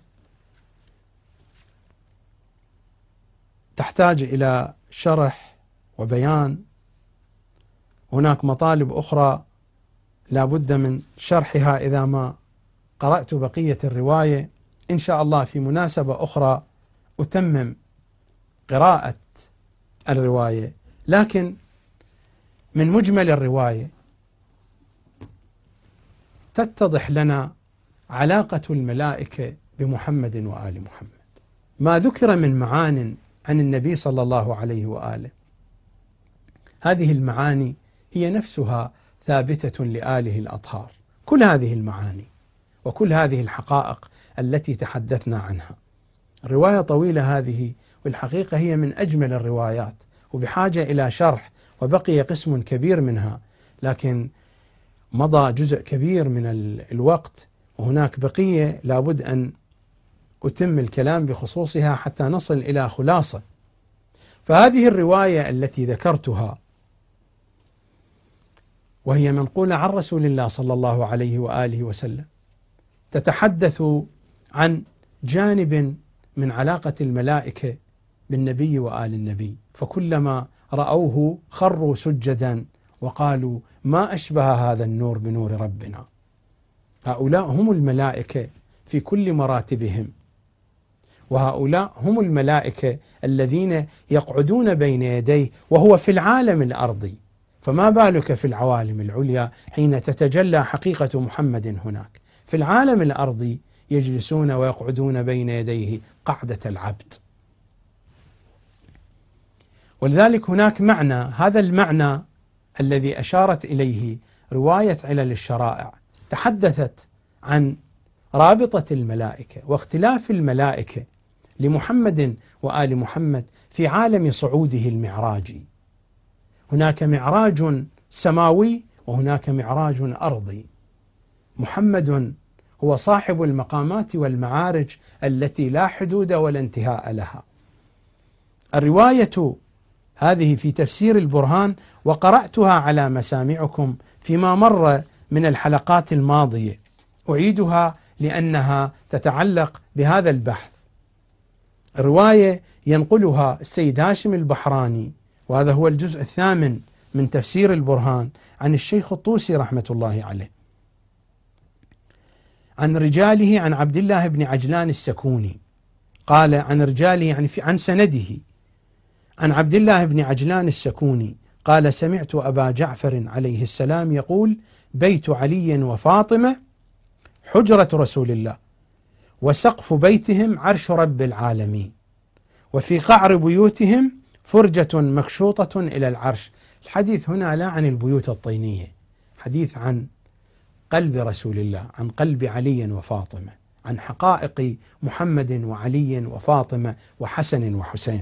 تحتاج إلى شرح وبيان. هناك مطالب أخرى لا بد من شرحها إذا ما قرأت بقية الرواية. إن شاء الله في مناسبة أخرى أتمم قراءة الرواية، لكن من مجمل الرواية تتضح لنا علاقة الملائكة بمحمد وآل محمد. ما ذكر من معان عن النبي صلى الله عليه وآله، هذه المعاني هي نفسها ثابتة لآله الأطهار. كل هذه المعاني وكل هذه الحقائق التي تحدثنا عنها، رواية طويلة هذه، والحقيقة هي من أجمل الروايات وبحاجة إلى شرح، وبقي قسم كبير منها، لكن مضى جزء كبير من الوقت، وهناك بقية لابد أن أتم الكلام بخصوصها حتى نصل إلى خلاصة. فهذه الرواية التي ذكرتها وهي منقولة عن رسول الله صلى الله عليه وآله وسلم، تتحدث عن جانب من علاقة الملائكة بالنبي وآل النبي، فكلما رأوه خروا سجدا وقالوا ما أشبه هذا النور بنور ربنا. هؤلاء هم الملائكة في كل مراتبهم، وهؤلاء هم الملائكة الذين يقعدون بين يديه وهو في العالم الأرضي، فما بالك في العوالم العليا حين تتجلى حقيقة محمد هناك. في العالم الأرضي يجلسون ويقعدون بين يديه قعدة العبد. ولذلك هناك معنى، هذا المعنى الذي أشارت إليه رواية علل الشرائع، تحدثت عن رابطة الملائكة واختلاف الملائكة لمحمد وآل محمد في عالم صعوده المعراجي. هناك معراج سماوي وهناك معراج أرضي. محمد هو صاحب المقامات والمعارج التي لا حدود ولا انتهاء لها. الرواية هذه في تفسير البرهان، وقرأتها على مسامعكم فيما مر من الحلقات الماضية، أعيدها لأنها تتعلق بهذا البحث. الرواية ينقلها السيد هاشم البحراني، وهذا هو الجزء 8 من تفسير البرهان، عن الشيخ الطوسي رحمة الله عليه، عن رجاله عن عبد الله بن عجلان السكوني، قال عن رجاله يعني عن سنده عن عبد الله بن عجلان السكوني قال: سمعت أبا جعفر عليه السلام يقول: بيت علي وفاطمة حجرة رسول الله، وسقف بيتهم عرش رب العالمين، وفي قعر بيوتهم فرجة مكشوطة إلى العرش. الحديث هنا لا عن البيوت الطينية، حديث عن قلب رسول الله، عن قلب علي وفاطمة، عن حقائق محمد وعلي وفاطمة وحسن وحسين.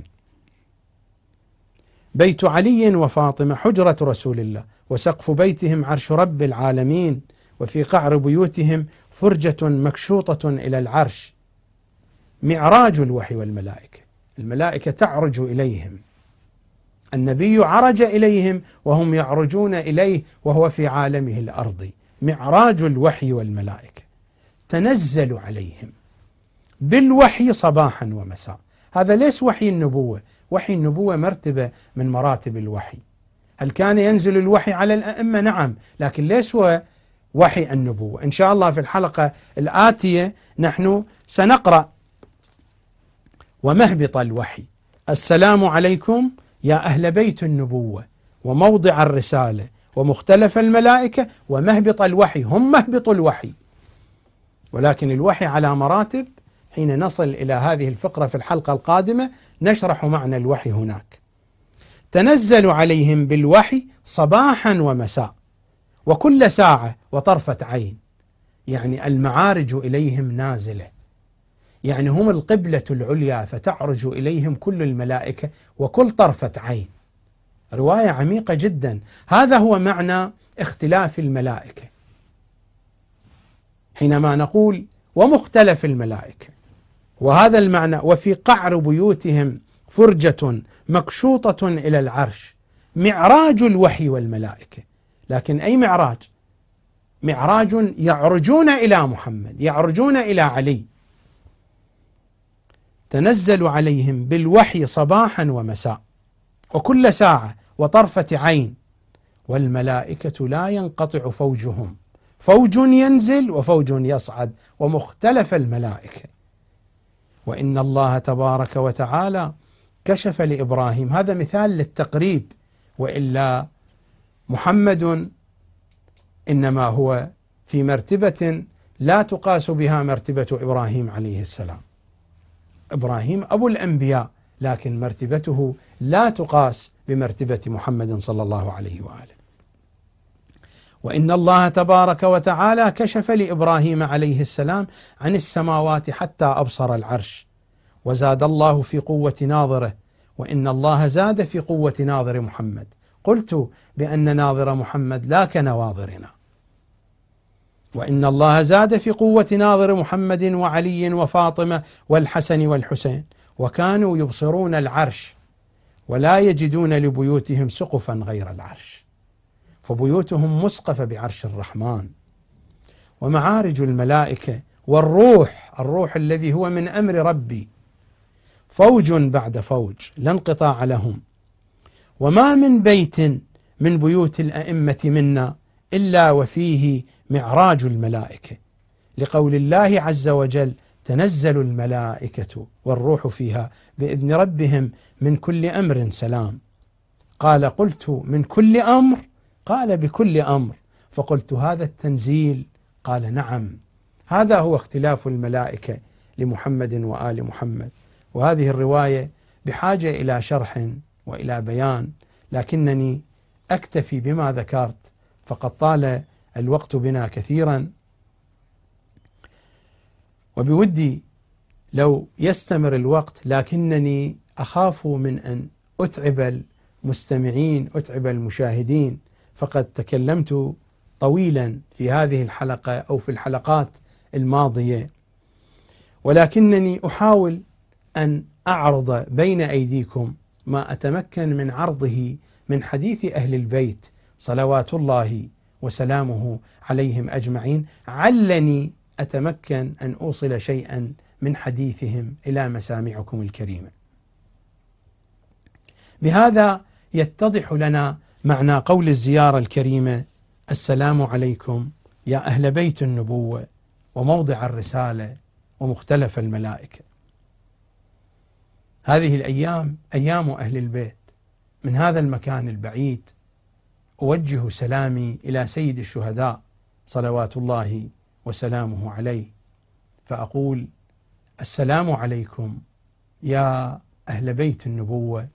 بيت علي وفاطمة حجرة رسول الله، وسقف بيتهم عرش رب العالمين، وفي قعر بيوتهم فرجة مكشوطة إلى العرش. معراج الوحي والملائكة، الملائكة تعرج إليهم، النبي عرج إليهم وهم يعرجون إليه وهو في عالمه الأرضي. معراج الوحي والملائكة، تنزل عليهم بالوحي صباحا ومساء. هذا ليس وحي النبوة، وحي النبوة مرتبة من مراتب الوحي. هل كان ينزل الوحي على الأئمة؟ نعم، لكن ليس هو وحي النبوة. إن شاء الله في الحلقة الآتية نحن سنقرأ ومهبط الوحي: السلام عليكم يا أهل بيت النبوة وموضع الرسالة ومختلف الملائكة ومهبط الوحي. هم مهبط الوحي، ولكن الوحي على مراتب. حين نصل إلى هذه الفقرة في الحلقة القادمة نشرح معنى الوحي هناك. تنزل عليهم بالوحي صباحا ومساء وكل ساعة وطرفة عين، يعني المعارج إليهم نازلة، يعني هم القبلة العليا فتعرج إليهم كل الملائكة وكل طرفة عين. رواية عميقة جدا. هذا هو معنى اختلاف الملائكة. حينما نقول ومختلف الملائكة، وهذا المعنى وفي قعر بيوتهم فرجة مكشوطة إلى العرش، معراج الوحي والملائكة. لكن أي معراج؟ معراج يعرجون إلى محمد، يعرجون إلى علي. تنزل عليهم بالوحي صباحا ومساء وكل ساعة وطرفة عين، والملائكة لا ينقطع فوجهم، فوج ينزل وفوج يصعد، ومختلف الملائكة. وإن الله تبارك وتعالى كشف لإبراهيم، هذا مثال للتقريب، وإلا محمد إنما هو في مرتبة لا تقاس بها مرتبة إبراهيم عليه السلام. إبراهيم أبو الأنبياء، لكن مرتبته لا تقاس بمرتبة محمد صلى الله عليه وآله. وإن الله تبارك وتعالى كشف لإبراهيم عليه السلام عن السماوات حتى أبصر العرش، وزاد الله في قوة ناظره، وإن الله زاد في قوة ناظر محمد. قلت بأن ناظر محمد لا كنواظرنا. وإن الله زاد في قوة ناظر محمد وعلي وفاطمة والحسن والحسين، وكانوا يبصرون العرش ولا يجدون لبيوتهم سقفا غير العرش، فبيوتهم مسقفة بعرش الرحمن. ومعارج الملائكة والروح الذي هو من أمر ربي فوج بعد فوج لا انقطاع لهم. وما من بيت من بيوت الأئمة منا إلا وفيه معراج الملائكة، لقول الله عز وجل: تنزل الملائكة والروح فيها بإذن ربهم من كل أمر سلام. قال: قلت من كل أمر؟ قال: بكل أمر. فقلت: هذا التنزيل؟ قال: نعم، هذا هو اختلاف الملائكة لمحمد وآل محمد. وهذه الرواية بحاجة إلى شرح وإلى بيان، لكنني أكتفي بما ذكرت فقد طال الوقت بنا كثيرا، وبودي لو يستمر الوقت، لكنني أخاف من أن أتعب المستمعين، أتعب المشاهدين، فقد تكلمت طويلا في هذه الحلقة أو في الحلقات الماضية، ولكنني أحاول أن أعرض بين أيديكم ما أتمكن من عرضه من حديث أهل البيت صلوات الله وسلامه عليهم أجمعين، علني أتمكن أن أوصل شيئا من حديثهم إلى مسامعكم الكريمة. بهذا يتضح لنا معنى قول الزيارة الكريمة: السلام عليكم يا أهل بيت النبوة وموضع الرسالة ومختلف الملائكة. هذه الأيام أيام أهل البيت. من هذا المكان البعيد أوجه سلامي إلى سيد الشهداء صلوات الله وسلامه عليه، فأقول: السلام عليكم يا أهل بيت النبوة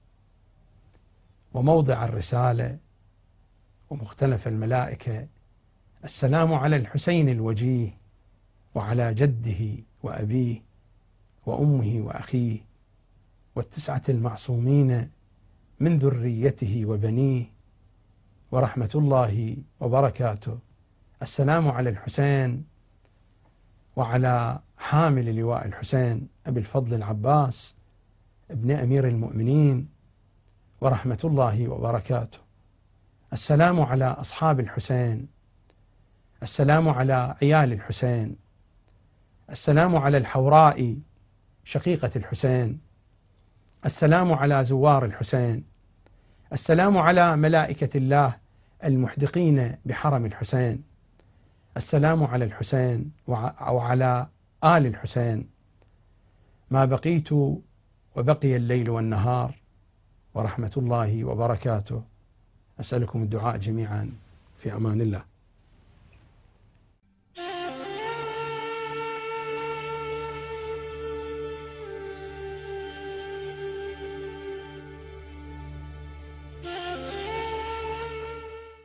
وموضع الرسالة ومختلف الملائكة. السلام على الحسين الوجيه وعلى جده وأبيه وأمه وأخيه والتسعة المعصومين من ذريته وبنيه ورحمة الله وبركاته. السلام على الحسين وعلى حامل لواء الحسين أبي الفضل العباس ابن أمير المؤمنين ورحمة الله وبركاته. السلام على أصحاب الحسين. السلام على عيال الحسين. السلام على الحوراء شقيقة الحسين. السلام على زوار الحسين. السلام على ملائكة الله المحدقين بحرم الحسين. السلام على الحسين وعلى آل الحسين ما بقيت وبقي الليل والنهار ورحمة الله وبركاته. أسألكم الدعاء جميعا، في أمان الله.